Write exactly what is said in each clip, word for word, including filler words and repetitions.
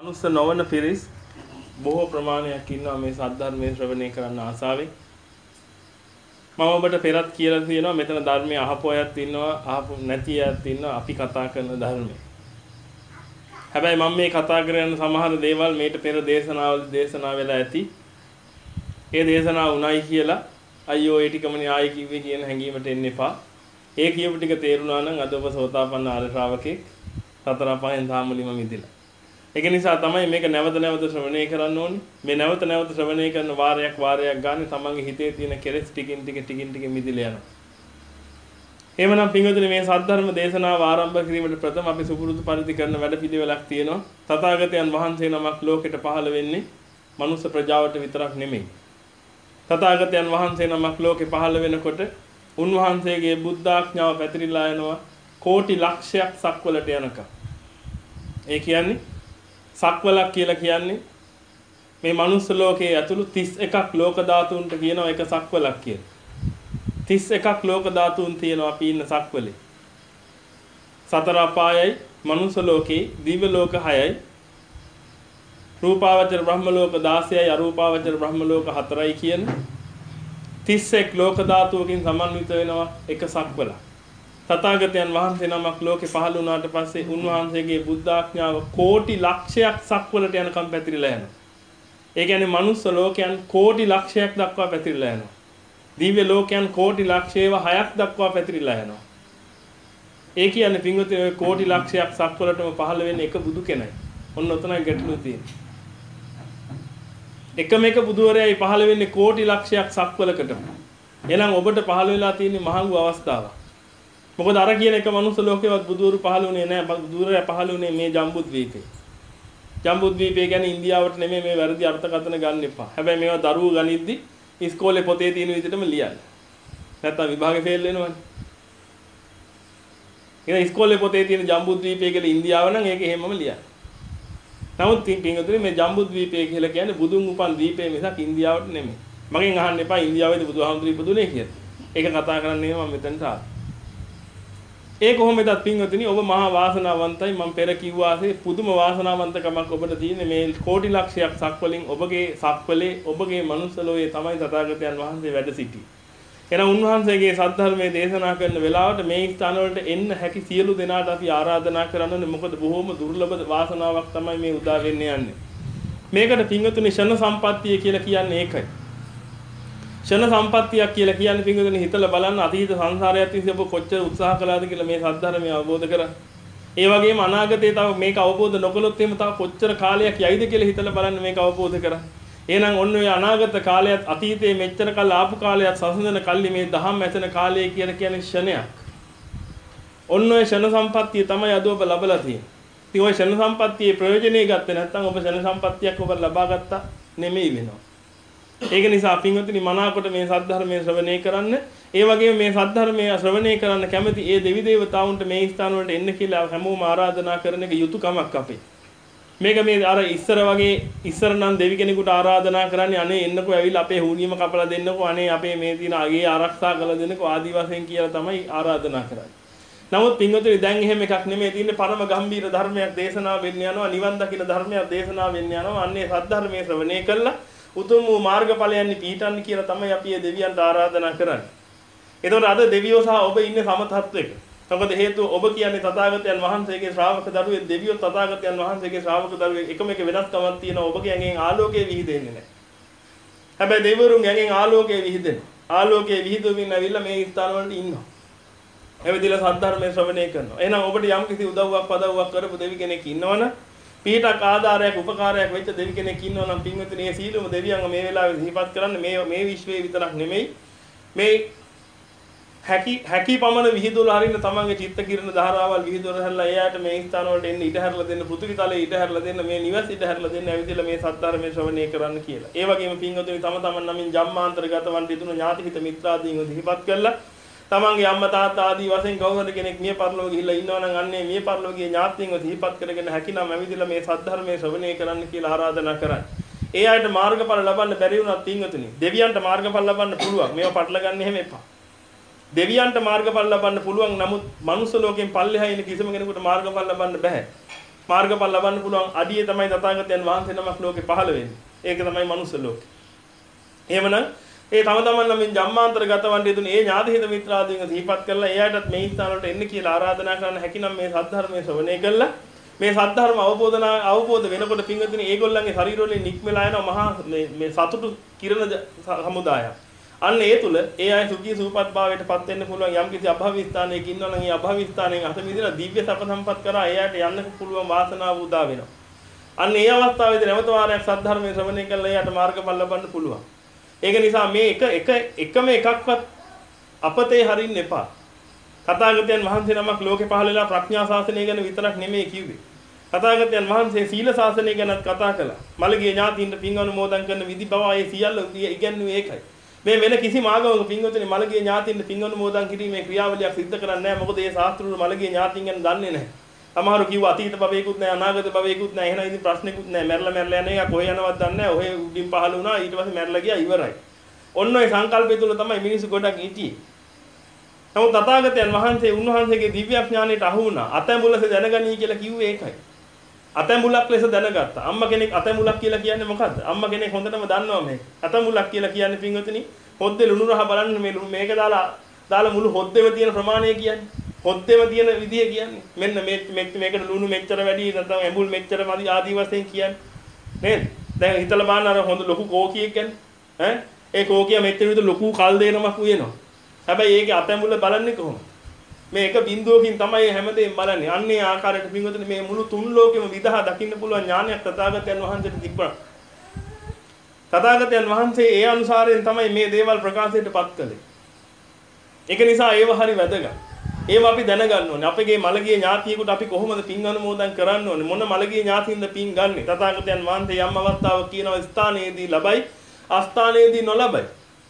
මනුස්ස නොවන පිරිස් බොහෝ ප්‍රමාණයක් ඉන්නවා මේ සද්ධර්මයේ ශ්‍රවණය කරන්න ආසාවෙන්. මම ඔබට පෙරත් කියලා තියෙනවා මෙතන ධර්මයේ අහපු අයත් ඉන්නවා අහපු නැති අයත් ඉන්නවා අපි කතා කරන ධර්මයේ. හැබැයි මම මේ කතා කරන සමහර දේවල් මේට පෙර දේශනාවල දේශනා වෙලා ඇති. ඒ දේශනාව උණයි කියලා අයියෝ ඒ ටිකමනේ ආයි කිව්වේ කියන හැඟීමට එන්න එපා. ඒ කියපු ටික තේරුණා නම් අද ඔබ සෝතාපන්න ආර්ය ශ්‍රාවකෙක් සතර පහෙන් ධාමුලිම මිදිලා. ඒක නිසා තමයි මේක නැවත නැවත ශ්‍රවණය කරන්න ඕනේ. මේ නැවත නැවත ශ්‍රවණය කරන වාරයක් වාරයක් ගන්න තමන්ගේ හිතේ තියෙන කෙලෙස් ටිකින් ටික ටිකින් ටික මිදිලා යනවා. එහෙමනම් පින්වතුනි මේ සද්ධර්ම දේශනාව ආරම්භ කිරීමට ප්‍රථම අපි සුපුරුදු පරිදි කරන වැඩපිළිවෙලක් තියෙනවා. තථාගතයන් වහන්සේ නමක් ලෝකෙට පහළ වෙන්නේ මනුස්ස ප්‍රජාවට විතරක් නෙමෙයි. තථාගතයන් වහන්සේ නමක් ලෝකෙ පහළ වෙනකොට උන්වහන්සේගේ බුද්ධාඥාව පැතිරිලා යනවා කෝටි ලක්ෂයක් සක්වලට යනකම්. ඒ කියන්නේ සක්වලක් කියලා කියන්නේ මේ මනුස්ස ලෝකයේ ඇතුළු තිස් එකක් ලෝක ධාතුන්ට කියනවා එක සක්වලක් කියලා. තිස් එකක් ලෝක ධාතුන් තියෙනවා අපි ඉන්න සක්වලේ. සතර අපායයි මනුස්ස ලෝකේ දිව්‍ය ලෝක හයයි රූපාවචර බ්‍රහ්ම ලෝක දාසයයි අරූපාවචර බ්‍රහ්ම ලෝක හතරයි කියන තිස් එක් ලෝක ධාතුවකින් සමන්විත වෙනවා එක සක්වලක්. තථාගතයන් වහන්සේ නමක් ලෝකේ පහළ වුණාට පස්සේ උන්වහන්සේගේ බුද්ධාඥාව කෝටි ලක්ෂයක් සක්වලට යනකම් පැතිරිලා යනවා. ඒ කියන්නේ මනුස්ස ලෝකයන් කෝටි ලක්ෂයක් දක්වා පැතිරිලා යනවා. දිව්‍ය ලෝකයන් කෝටි ලක්ෂයව හයක් දක්වා පැතිරිලා යනවා. ඒ කියන්නේ පින්වතුනි ඔය කෝටි ලක්ෂයක් සක්වලටම පහළ වෙන්නේ එක බුදු කෙනයි. ඔන්න ඔතනයි ගැටලුව තියෙන්නේ. එකම එක බුදුවරයයි පහළ වෙන්නේ කෝටි ලක්ෂයක් සක්වලකටම. එහෙනම් ඔබට පහළ වෙලා තියෙන්නේ මහඟු අවස්ථාවක්. මොකද අර කියන එක මනුස්ස ලෝකේවත් බුදුවරු පහළ වුණේ නැහැ. බුදුවරයා පහළ වුණේ මේ ජම්බුද්වීපේ. ජම්බුද්වීපේ කියන්නේ ඉන්දියාවට නෙමෙයි මේ වැරදි අර්ථකථන ගන්න එපා. හැබැයි මේවා දරුවෝ ගනිද්දි ඉස්කෝලේ පොතේ තියෙන විදිහටම ලියන්න. නැත්තම් විභාගේ ෆේල් වෙනවනේ. ඒක ඉස්කෝලේ පොතේ තියෙන ජම්බුද්වීපේ කියලා ඉන්දියාව නම් ඒක එහෙමම ලියන්න. නමුත් පින්වතුනි මේ ජම්බුද්වීපේ කියලා කියන්නේ බුදුන් උපන් දීපේ මිසක් ඉන්දියාවට නෙමෙයි. මගෙන් අහන්න එපා ඉන්දියාවේද බුදුහාමුදුරු ඉපදුනේ කියලා. ඒක කතා කරන්නේ මම මෙතනට ආවා. ඒ කොහොමදත් පින්වතුනි ඔබ මහා වාසනාවන්තයි. මම පෙර කිව්වාසේ පුදුම වාසනාවන්තකමක් ඔබට තියෙන්නේ මේ කෝටි ලක්ෂයක් සක්වලින් ඔබගේ සක්වලේ ඔබගේ මනුස්ස ලෝකයේ තමයි තථාගතයන් වහන්සේ වැඩ සිටියේ. එහෙනම් උන්වහන්සේගේ සද්ධර්මයේ දේශනා කරන වෙලාවට මේ ස්ථානවලට එන්න හැකි සියලු දෙනාට අපි ආරාධනා කරන්නේ මොකද බොහොම දුර්ලභ වාසනාවක් තමයි මේ උදා වෙන්නේ යන්නේ. මේකට පින්වතුනි ෂණ සම්පත්තිය කියලා කියන්නේ ඒකයි. ෂණ සම්පත්තියක් කියලා කියන්නේ පින්වතුනි හිතලා බලන්න අතීත සංසාරයත් විසින් ඔබ කොච්චර උත්සාහ කළාද කියලා මේ සද්ධර්මය අවබෝධ කරගන්න. ඒ වගේම අනාගතේ තව මේක අවබෝධ නොකළොත් එහෙම තව කොච්චර කාලයක් යයිද කියලා හිතලා බලන්න මේක අවබෝධ කරගන්න. එහෙනම් ඔන්න ඔය අනාගත කාලයත් අතීතයේ මෙච්චර කල් ආපු කාලයත් සසඳන කල්ලි මේ දහම් ඇසෙන කාලය කියලා කියන්නේ ෂණයක්. ඔන්න ඔය ෂණ සම්පත්තිය තමයි අද ඔබ ලබලා තියෙන්නේ. ඉතින් ඔය ෂණ සම්පත්තියේ ප්‍රයෝජනෙ ගත්තේ නැත්නම් ඔබ ෂණ සම්පත්තියක් ඔබ ලබා ගත්තා නෙමෙයි වෙනවා. ඒක නිසා පින්වතුනි මනාකොට මේ සද්ධර්මයේ ශ්‍රවණය කරන්න. ඒ වගේම මේ සද්ධර්මයේ ශ්‍රවණය කරන්න කැමති ඒ දෙවි දේවතාවුන්ට මේ ස්ථාන වලට එන්න කියලා හැමෝම ආරාධනා කරන එක යුතුයකමක් අපේ. මේක මේ අර ඉස්සර වගේ ඉස්සර නම් දෙවි කෙනෙකුට ආරාධනා කරන්නේ අනේ එන්නකෝ ඇවිල්ලා අපේ හුනියම කපලා දෙන්නකෝ අනේ අපේ මේ තියෙන අගේ ආරක්ෂා කරලා දෙන්නකෝ ආදි වශයෙන් කියලා තමයි ආරාධනා කරන්නේ. නමුත් පින්වතුනි දැන් එහෙම එකක් නෙමෙයි තියෙන්නේ පරම ගම්බීර ධර්මයක් දේශනා වෙන්න යනවා නිවන් දකින ධර්මයක් දේශනා වෙන්න යනවා. අන්නේ සද්ධර්මයේ ශ්‍රවණය කළා උතුම් වූ මාර්ගඵලයන් පිහිටන්න කියලා තමයි අපි මේ දෙවියන්ට ආරාධනා කරන්නේ. ඒතකොට අද දෙවියෝ සහ ඔබ ඉන්නේ සම තත්වයක. මොකද හේතුව ඔබ කියන්නේ තථාගතයන් වහන්සේගේ ශ්‍රාවක දරුවෙක් දෙවියෝ තථාගතයන් වහන්සේගේ ශ්‍රාවක දරුවෙක් එකම එක වෙනස්කමක් තියෙනවා. ඔබගේ ඇඟෙන් ආලෝකය විහිදෙන්නේ නැහැ. හැබැයි දෙවිවරුන්ගේ ඇඟෙන් ආලෝකය විහිදෙනවා. ආලෝකයේ විහිදුවමින් ඇවිල්ලා මේ ස්ථාන වලට ඉන්නවා. එවෙදිලා සද්ධර්මයේ ශ්‍රවණය කරනවා. එහෙනම් ඔබට යම් කිසි උදව්වක් පදව්වක් කරපු දෙවි කෙනෙක් ඉන්නවනම් පීඨක් ආධාරයක් උපකාරයක් වෙච්ච දෙවි කෙනෙක් ඉන්නවා නම් පින්වතුනි මේ සීලම දෙවියන්ව මේ වෙලාවේ සිහිපත් කරන්න. මේ මේ විශ්වයේ විතරක් නෙමෙයි මේ හැකි හැකි පමණ විහිදුවල හරින්න තමන්ගේ චිත්ත කිරණ ධාරාවල් විහිදුවල හැරලා එයාට මේ ස්ථාන වලට එන්න ඉඩ හැරලා දෙන්න පෘථිවි තලයේ ඉඩ හැරලා දෙන්න මේ නිවස් ඉඩ හැරලා දෙන්න ඇවිදලා මේ සද්ධර්මයේ ශ්‍රවණය කරන්න කියලා. ඒ වගේම පින්වතුනි තම තමන් නමින් ජම්මාන්තරගත වන් දිදුණු ඥාතිහිත මිත්‍රාදීන්ව සිහිපත් කරලා තමන්ගේ අම්මා තාත්තා ආදී වශයෙන් කවුරුද කෙනෙක් මිය පරලෝක ගිහිල්ලා ඉන්නවා නම් අන්නේ මිය පරලෝකයේ ඥාතීන්ව සිහිපත් කරගෙන හැකිනම් ඇවිදලා මේ සද්ධර්මයේ ශ්‍රවණය කරන්න කියලා ආරාධනා කරන්නේ. ඒ අයට මාර්ගඵල ලබන්න බැරි වුණත් පින්වතුනි දෙවියන්ට මාර්ගඵල ලබන්න පුළුවන්. මේවා පටල ගන්න එහෙම එපා. දෙවියන්ට මාර්ගඵල ලබන්න පුළුවන්. නමුත් මනුස්ස ලෝකයෙන් පල්ලෙහා ඉන්න කිසිම කෙනෙකුට මාර්ගඵල ලබන්න බෑ. මාර්ගඵල ලබන්න පුළුවන් අඩිය තමයි තථාගතයන් වහන්සේ නමක් ලෝකේ පහළ වෙන්නේ. ඒක තමයි මනුස්ස ලෝකේ. එහෙමනම් ඒ තම තමන් නම් ජම්මාන්තර ගතවන්නේ දුන්නේ ඒ ඥාතිහිත මිත්‍රාදීන් දීපත් කරලා එයාටත් මේ ස්ථාන වලට එන්න කියලා ආරාධනා කරන්න හැකිනම් මේ සද්ධර්මයේ ශ්‍රවණය කළා මේ සද්ධර්ම අවබෝධන අවබෝධ වෙනකොට පින්වතුනි ඒගොල්ලන්ගේ ශරීරවලින් නික්මලා යන මහා මේ මේ සතුටු කිරණ සමුදායක්. අන්න ඒ තුල ඒ අය සුඛී සූපත් භාවයටපත් වෙන්න පුළුවන් යම් කිසි අභවි ස්ථානයක ඉන්නවා නම් ඒ අභවි ස්ථානයෙන් අත මිදලා දිව්‍ය සප සම්පත් කරා එයාට යන්න පුළුවන් වාසනාව උදා වෙනවා. අන්න ඒ අවස්ථාවේදී නැවත වාරයක් සද්ධර්මයේ ශ්‍රවණය කළා එයාට මාර්ගඵල ලබන්න පුළුවන්. ඒක නිසා මේ එක එක එකම එකක්වත් අපතේ හරින්න එපා. තථාගතයන් වහන්සේ නමක් ලෝකේ පහළ වෙලා ප්‍රඥා ශාසනය ගැන විතරක් නෙමෙයි කිව්වේ. තථාගතයන් වහන්සේ සීල ශාසනය ගැනත් කතා කළා. මළගිය ඥාතීන්ට පින් අනුමෝදන් කරන විදි බව ඒ සියල්ල ඉගැන්වුවේ ඒකයි. මේ වෙන කිසිම ආගමක පින්වතුනි මළගිය ඥාතීන්ට පින් අනුමෝදන් කිරීමේ ක්‍රියාවලියක් සිද්ධ කරන්නේ නැහැ. මොකද ඒ ශාස්ත්‍රවල මළගිය ඥාතීන් ගැන දන්නේ නැහැ. සමහරු කිව්වා අතීත භවයකුත් නැහැ අනාගත භවයකුත් නැහැ. එහෙනම් ඉතින් ප්‍රශ්නෙකුත් නැහැ. මැරලා මැරලා යන එක කොහේ යනවද දන්නේ නැහැ. ඔහේ උඩින් පහළ වුණා ඊට පස්සේ මැරලා ගියා ඉවරයි. ඔන්න ඔය සංකල්පය තුල තමයි මිනිස්සු ගොඩක් හිටියේ. නමුත් තථාගතයන් වහන්සේ උන්වහන්සේගේ දිව්‍ය ඥාණයට අහු වුණා. අතැඹුලස දැනගනී කියලා කිව්වේ ඒකයි. අතැඹුලක් ලෙස දැනගත්තා. අම්මා කෙනෙක් අතැඹුලක් කියලා කියන්නේ මොකද්ද? අම්මා කෙනෙක් හොඳටම දන්නවා මේක. අතැඹුලක් කියලා කියන්නේ පින්වතුනි හොද්දේ ලුණු රහ බලන්න මේ මේක දාලා දාලා මුළු හොද්දේම තියෙන ප්‍රමාණය කියන්නේ. හොද්දේම තියෙන විදිය කියන්නේ. මෙන්න මේ මේකට ලුණු මෙච්චර වැඩි නැත්නම් ඇඹුල් මෙච්චර මදි ආදී වශයෙන් කියන්නේ. නේද? දැන් හිතලා බලන්න අර හොඳ ලොකු කෝකියෙක් කියන්නේ. ඈ ඒ කෝකිය මෙච්චර විතර ලොකු කල් දෙනමක් උයනවා. හැබැයි ඒකේ අතැඹුල බලන්නේ කොහොමද? මේ එක බිඳුවකින් තමයි හැමදේම බලන්නේ. අන්නේ ආකාරයට පින්වතුනි මේ මුළු තුන් ලෝකෙම විදහා දකින්න පුළුවන් ඥානයක් තථාගතයන් වහන්සේට තිබුණා. තථාගතයන් වහන්සේ ඒ අනුසාරයෙන් තමයි මේ දේවල් ප්‍රකාශයටපත් කළේ. ඒක නිසා ඒව හරි වැදගත්. ඒව අපි දැනගන්න ඕනේ. අපගේ මළගිය ඥාතියෙකුට අපි කොහොමද පින් අනුමෝදන් කරන්න ඕනේ? මොන මළගිය ඥාතියින්ද පින් ගන්නෙ? තථාගතයන් වහන්සේ යම් අවස්ථාවක කියනවා ස්ථානයේදී ලබයි, අස්ථානයේදී නොලබයි.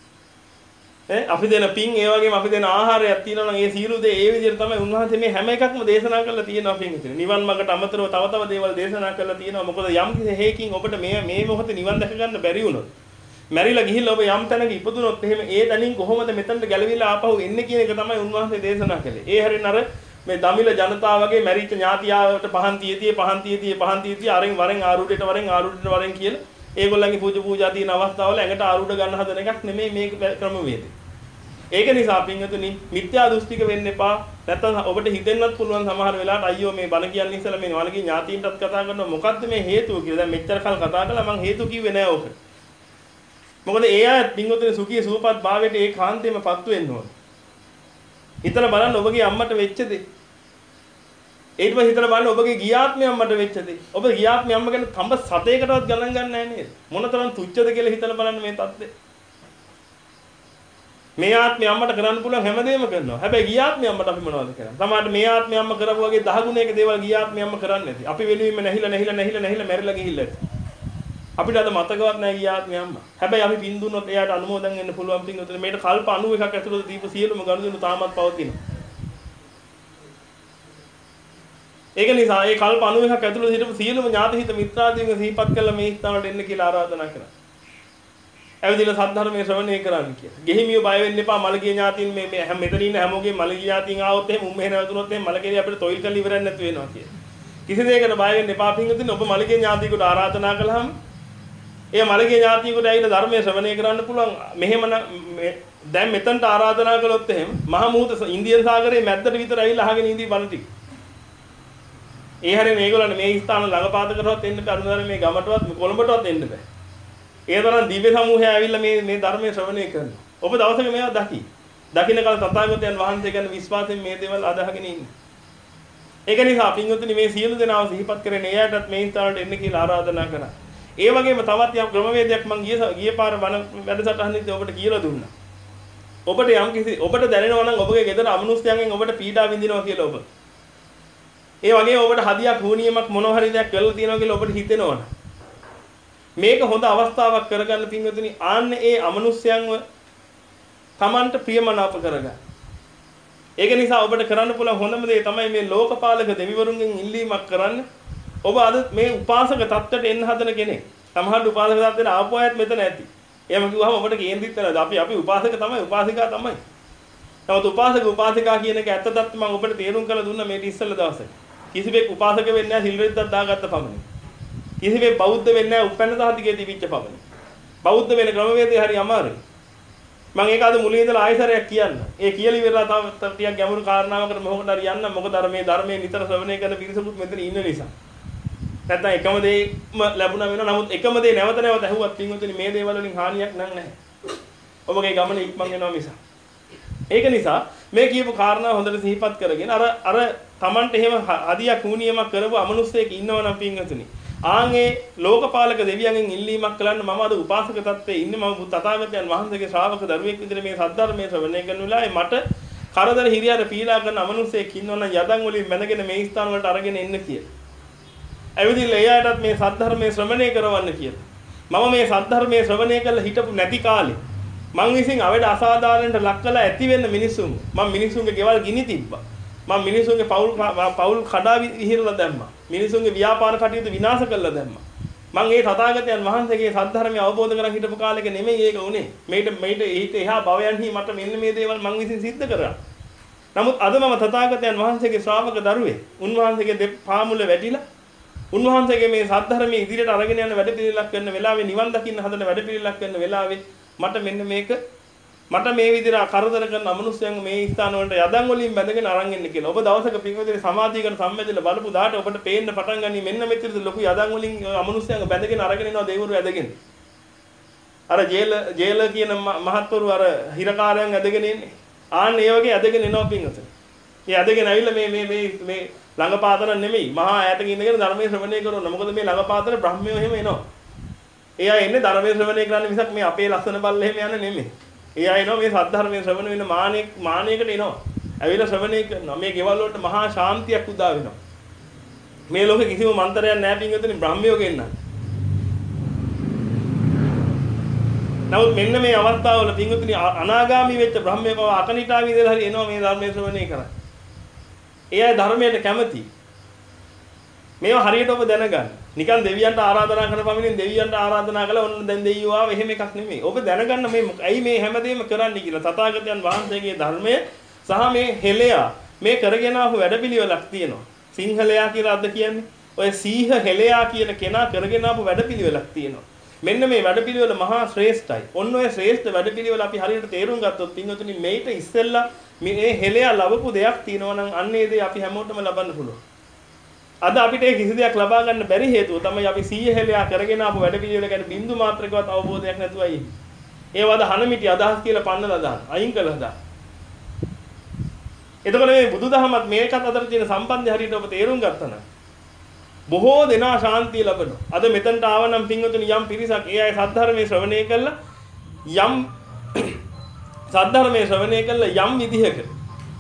ඈ අපි දෙන පින් ඒ වගේම අපි දෙන ආහාරයක් තියෙනවා නම් ඒ සීළු දේ ඒ විදිහට තමයි උන්වහන්සේ මේ හැම එකක්ම දේශනා කරලා තියෙනවා පින් විතර. නිවන් මාර්ගට අමතරව තව තව දේවල් දේශනා කරලා තියෙනවා. මොකද යම් කිසි හේකින් ඔබට මේ මේ මොහොතේ නිවන් දැක ගන්න බැරි වුණොත් මැරිලා ගිහිල්ලා ඔබ යම් තැනක ඉපදුනොත් එහෙම ඒ තැනින් කොහොමද මෙතනට ගැලවිලා ආපහු එන්නේ කියන එක තමයි උන්වහන්සේ දේශනා කළේ. ඒ හැරින් අර මේ දමිල ජනතාව වගේ මැරිච්ච ඥාතියාවට පහන් තියතිය පහන් තියතිය පහන් තියතිය අරෙන් වරෙන් ආරුඩේට වරෙන් ආරුඩේට වරෙන් කියලා ඒගොල්ලන්ගේ පූජා පූජා තියෙන අවස්ථාවල ඇඟට ආරුඩ ගන්න හදන එකක් නෙමෙයි මේක ක්‍රමවේදය. ඒක නිසා පින්වතුනි මිත්‍යා දෘෂ්ටික වෙන්න එපා. නැත්තම් ඔබට හිතෙන්නත් පුළුවන් සමහර වෙලාවට අයියෝ මේ බණ කියන්නේ ඉස්සලා මේ වලගේ ඥාතීන්ටත් කතා කරනවා මොකද්ද මේ හේතුව කියලා. දැන් මෙච්චර කල් කතා කළා මම හේතු කිව්වේ නෑ ඕක. මොකද ඒ අය පින්වතුනි සුඛී සුවපත් භාවයට ඒ කාන්තේමපත් වෙන්න ඕන. හිතලා බලන්න ඔබගේ අම්මට වෙච්ච දේ. ඊට පස්සේ හිතලා බලන්න ඔබගේ ගියාත්මේ අම්මට වෙච්ච දේ. ඔබ ගියාත්මේ අම්ම ගැන කම්බ සතේකටවත් ගණන් ගන්න නැහැ නේද? මොනතරම් තුච්චද කියලා හිතලා බලන්න මේ தත්ත්වය. මේ ආත්මේ අම්මට කරන්න පුළුවන් හැමදේම කරනවා. හැබැයි ගියාත්මේ අම්මට අපි මොනවද කරන්නේ? සමහරවිට මේ ආත්මේ අම්ම කරපු වගේ දහ ගුණයක දේවල් ගියාත්මේ අම්ම කරන්නේ නැති. අපි වෙනුවෙම නැහිලා නැහිලා නැහිලා නැහිලා මැරිලා ගිහිල්ලා ඇති. අපිට අද මතකවත් නැහැ ගියාත්මේ අම්මා. හැබැයි අපි පින් දුන්නොත් එයාට අනුමෝදන් වෙන්න පුළුවන් පින් උතන මේකට කල්ප අනූවකක් ඇතුළත දීප සියලුම ගනුදෙනු තාමත් පවතිනවා. ඒක නිසා මේ කල්ප අනූවකක් ඇතුළත හිටපු සියලුම ඥාතිහිත මිත්‍රාදීන්ව සිහිපත් කළා මේ ස්ථානවලට එන්න කියලා ආරාධනා කරා. ඇවිදලා සද්ධර්මයේ ශ්‍රවණය කරන්න කියලා. ගෙහිමියෝ බය වෙන්න එපා මළගිය ඥාතීන් මේ මේ මෙතන ඉන්න හැමෝගෙම මළගිය ඥාතීන් ආවොත් එහෙම උම්මේ නැවතුනොත් එහෙම මළගෙඩිය අපිට තොইল කරලා ඉවරක් නැතු වෙනවා කියලා. කිසි දෙයකට බය වෙන්න එපා පින්වතුනි. ඔබ මළගිය ඥාතීකට ආරාධනා කළාම ඒ මළගිය ඥාතීකට ඇවිල්ලා ධර්මයේ ශ්‍රවණය කරන්න පුළුවන්. මෙහෙම දැන් මෙතනට ආරාධනා කළොත් එහෙම මහ මුහුද ඉන්දියන් සාගරයේ මැද්දට විතර ඇවිල්ලා අහගෙන ඉඳී බණ ටික. ඒ හැරෙන්නේ මේගොල්ලන් මේ ස්ථාන ළඟපාත කරවත් එන්න බෑ. අනුදාන මේ ගමටවත් කොළඹටවත් එන්න බෑ. ඒ තරම් දිව්‍ය සමූහය ඇවිල්ලා මේ මේ ධර්මයේ ශ්‍රවණය කරනවා. ඔබ දවසක මේවා දකි. දකින්න කල තථාගතයන් වහන්සේ ගැන විශ්වාසයෙන් මේ දේවල් අදහගෙන ඉන්නේ. ඒක නිසා පින්වතුනි මේ සියලු දෙනාව සිහිපත් කරගෙන එයාටත් මේ ස්ථානට එන්න කියලා ආරාධනා කරා. ඒ වගේම තවත් යම් ක්‍රමවේදයක් මම ගිය ගිය පාර වණ වැඩසටහනෙත් ඔබට කියලා දුන්නා. ඔබට යම් කිසි ඔබට දැනෙනවා නම් ඔබගේ ගෙදර අමනුෂ්‍යයන්ගෙන් ඔබට පීඩා විඳිනවා කියලා ඔබ. ඒ වගේම ඔබට හදියක් හුනියමක් මොනවා හරි දෙයක් කරලා තියෙනවා කියලා ඔබට හිතෙනවනේ. මේක හොඳ අවස්ථාවක් කරගන්න පින්වතුනි ආන්න ඒ අමනුෂ්‍යයන්ව Tamanට ප්‍රියමනාප කරගන්න. ඒක නිසා ඔබට කරන්න පුළුවන් හොඳම දේ තමයි මේ ලෝකපාලක දෙවිවරුන්ගෙන් ඉල්ලීමක් කරන්න. ඔබ අද මේ උපාසක තත්ත්වයට එන්න හදන කෙනෙක්. සමහර උපාසක තත්ත්වයට ආපු අයත් මෙතන ඇති. එහෙම කිව්වම ඔබට කේන්ද්‍රිත වෙනවා. අපි අපි උපාසක තමයි උපාසිකා තමයි. නමුත් උපාසක උපාසිකා කියන එක ඇත්ත තත්ත්ව මම ඔබට තේරුම් කරලා දුන්නා මේ ඉස්සෙල්ලා දවසේ. කිසිවෙක් උපාසක වෙන්නේ නැහැ සිල් රෙද්දක් දාගත්ත පමණින්. කිසිවෙක් බෞද්ධ වෙන්නේ නැහැ උපැන්න සහතිකයේ තිබිච්ච පමණින්. බෞද්ධ වෙන ක්‍රමවේදය හරි අමාරුයි. මම ඒක අද මුලින් ඉඳලා ආයෙසරයක් කියන්න. ඒ කියලා ඉවරලා තව ටිකක් ගැඹුරු කාරණාවකට මොකද හරි යන්න. මොකද අර මේ ධර්මයේ නිතර ශ්‍රවණය කරන පිරිසකුත් මෙතන ඉන්න නිසා. නැත්නම් එකම දෙයක්ම ලැබුණා වෙනවා. නමුත් එකම දේ නැවත නැවත ඇහුවත් පින්වතුනි මේ දේවල් වලින් හානියක් නැහැ. ඔබගේ ගමන ඉක්මන් වෙනවා මිස. ඒක නිසා මේ කියපු කාරණා හොඳට සිහිපත් කරගෙන අර අර Tamanට එහෙම අදියක් හුනියමක් කරපු අමනුස්සයෙක් ඉන්නවනම් පින්වතුනි ආන්ගේ ලෝකපාලක දෙවියන්ගෙන් ඉල්ලීමක් කළන්න මම අද උපාසක තත්ත්වයේ ඉන්නේ මම තථාගතයන් වහන්සේගේ ශ්‍රාවක දරුවෙක් විදිහට මේ සද්ධර්මයේ ශ්‍රවණය කරන වෙලාවේ මට කරදර හිරියර පීඩා කරන අමනුස්සයෙක් ඉන්නවනම් යදන් වලින් බැඳගෙන මේ ස්ථාන වලට අරගෙන එන්න කියලා. ඇවිදින්න එයාටත් මේ සද්ධර්මයේ ශ්‍රවණය කරවන්න කියලා. මම මේ සද්ධර්මයේ ශ්‍රවණය කළා හිටපු නැති කාලේ මං විසින් අවඩ අසාධාරණට ලක් කළා ඇති වෙන්න මිනිසුන් මම මිනිසුන්ගේ ගෙවල් ගිනි තිබ්බා. මම මිනිසුන්ගේ පවුල් පවුල් කඩා විහිරලා දැම්මා. මිනිසුන්ගේ ව්‍යාපාර කටයුතු විනාශ කළා දැම්මා. මම ඒ තථාගතයන් වහන්සේගේ සද්ධර්මය අවබෝධ කරගෙන හිටපු කාලෙක නෙමෙයි ඒක උනේ. මේිට මේිට ඊට එහා භවයන්හි මට මෙන්න මේ දේවල් මං විසින් සිද්ධ කරා. නමුත් අද මම තථාගතයන් වහන්සේගේ ශ්‍රාවක දරුවෙක්. උන්වහන්සේගේ පාමුල වැටිලා උන්වහන්සේගේ මේ සද්ධර්මයේ ඉදිරියට අරගෙන යන වැඩ පිළිලක් කරන වෙලාවේ නිවන් දකින්න හදන වැඩ පිළිලක් කරන වෙලාවේ මට මෙන්න මේක මට මේ විදිහට කරදර කරන අමනුෂ්‍යයන් මේ ස්ථාන වලට යදන් වලින් බැඳගෙන අරන් එන්න කියලා. ඔබ දවසක පින්වතුනි සමාධියකට සම්බන්ධලා බලපු දාට ඔබට පේන්න පටන් ගනි මෙන්න මෙච්චර ලොකු යදන් වලින් අමනුෂ්‍යයන් බැඳගෙන අරගෙන එනවා දෙවිවරු ඇදගෙන. අර ජේල ජේල කියන මහත්වරු අර හිරකාරයන් ඇදගෙන ඉන්නේ. ආන්න ඒ වගේ ඇදගෙන එනවා පින්වතුනි. ඒ ඇදගෙන ඇවිල්ලා මේ මේ මේ මේ ළඟපාතන නෙමෙයි මහා ඈතක ඉඳගෙන ධර්මයේ ශ්‍රවණය කරනවා. මොකද මේ ළඟපාතන බ්‍රහ්මයෝ එහෙම එනවා. ඒ අය එන්නේ ධර්මයේ ශ්‍රවණය කරන්න මිසක් මේ අපේ ලස්සන බල්ල එහෙම යන්නේ නෙමෙයි. ඒ අය එනවා මේ සද්ධර්මයේ ශ්‍රවණ වෙන මානෙ මානෙකට එනවා. ඇවිල්ලා ශ්‍රවණය කරනවා. මේ ගෙවල් වලට මහා ශාන්තියක් උදා වෙනවා. මේ ලෝකෙ කිසිම මන්තරයක් නැහැ පින්වතුනි බ්‍රහ්මයෝ ගෙන්නන්න. නමුත් මෙන්න මේ අවස්ථාවල පින්වතුනි අනාගාමී වෙච්ච බ්‍රහ්මයෝ පව අකනිටාවී ඉඳලා හරි එනවා මේ ධර්මයේ ශ්‍රවණය කරන්න. ඒ අය ධර්මයට කැමති. මේවා හරියට ඔබ දැනගන්න. නිකන් දෙවියන්ට ආරාධනා කරන පමණින් දෙවියන්ට ආරාධනා කළා ඔන්න දැන් දෙවියෝ ආව එහෙම එකක් නෙමෙයි. ඔබ දැනගන්න මේ ඇයි මේ හැමදේම කරන්නේ කියලා. තථාගතයන් වහන්සේගේ ධර්මය සහ මේ හෙළයා මේ කරගෙන ආපු වැඩපිළිවෙලක් තියෙනවා. සිංහලයා කියලා අද කියන්නේ. ඔය සීහ හෙළයා කියන කෙනා කරගෙන ආපු වැඩපිළිවෙලක් තියෙනවා. මෙන්න මේ වැඩපිළිවෙල මහා ශ්‍රේෂ්ඨයි. ඔන්න ඔය ශ්‍රේෂ්ඨ වැඩපිළිවෙල අපි හරියට තේරුම් ගත්තොත් පින්වතුනි මේිට ඉස්සෙල්ලා මේ හෙළයා ලැබපු දෙයක් තියෙනවා නම් අන්න ඒ දේ අපි හැමෝටම ලබන්න පුළුවන්. අද අපිට ඒ කිසි දෙයක් ලබා ගන්න බැරි හේතුව තමයි අපි සීය හෙළයා කරගෙන ආපු වැඩ පිළිවෙල ගැන බින්දු මාත්‍රකවත් අවබෝධයක් නැතුවයි ඉන්නේ. ඒවද හනමිටි අදහස් කියලා පන්නලා දාන, අයින් කළා දාන. එතකොට මේ බුදුදහමත් මේකත් අතර තියෙන සම්බන්ධය හරියට ඔබ තේරුම් ගත්තා නම් බොහෝ දෙනා ශාන්තිය ලබනවා. අද මෙතනට ආවනම් පින්වතුනි යම් පිරිසක් ඒ අය සද්ධර්මයේ ශ්‍රවණය කළා යම් සද්ධර්මයේ ශ්‍රවණය කළා යම් විදිහකට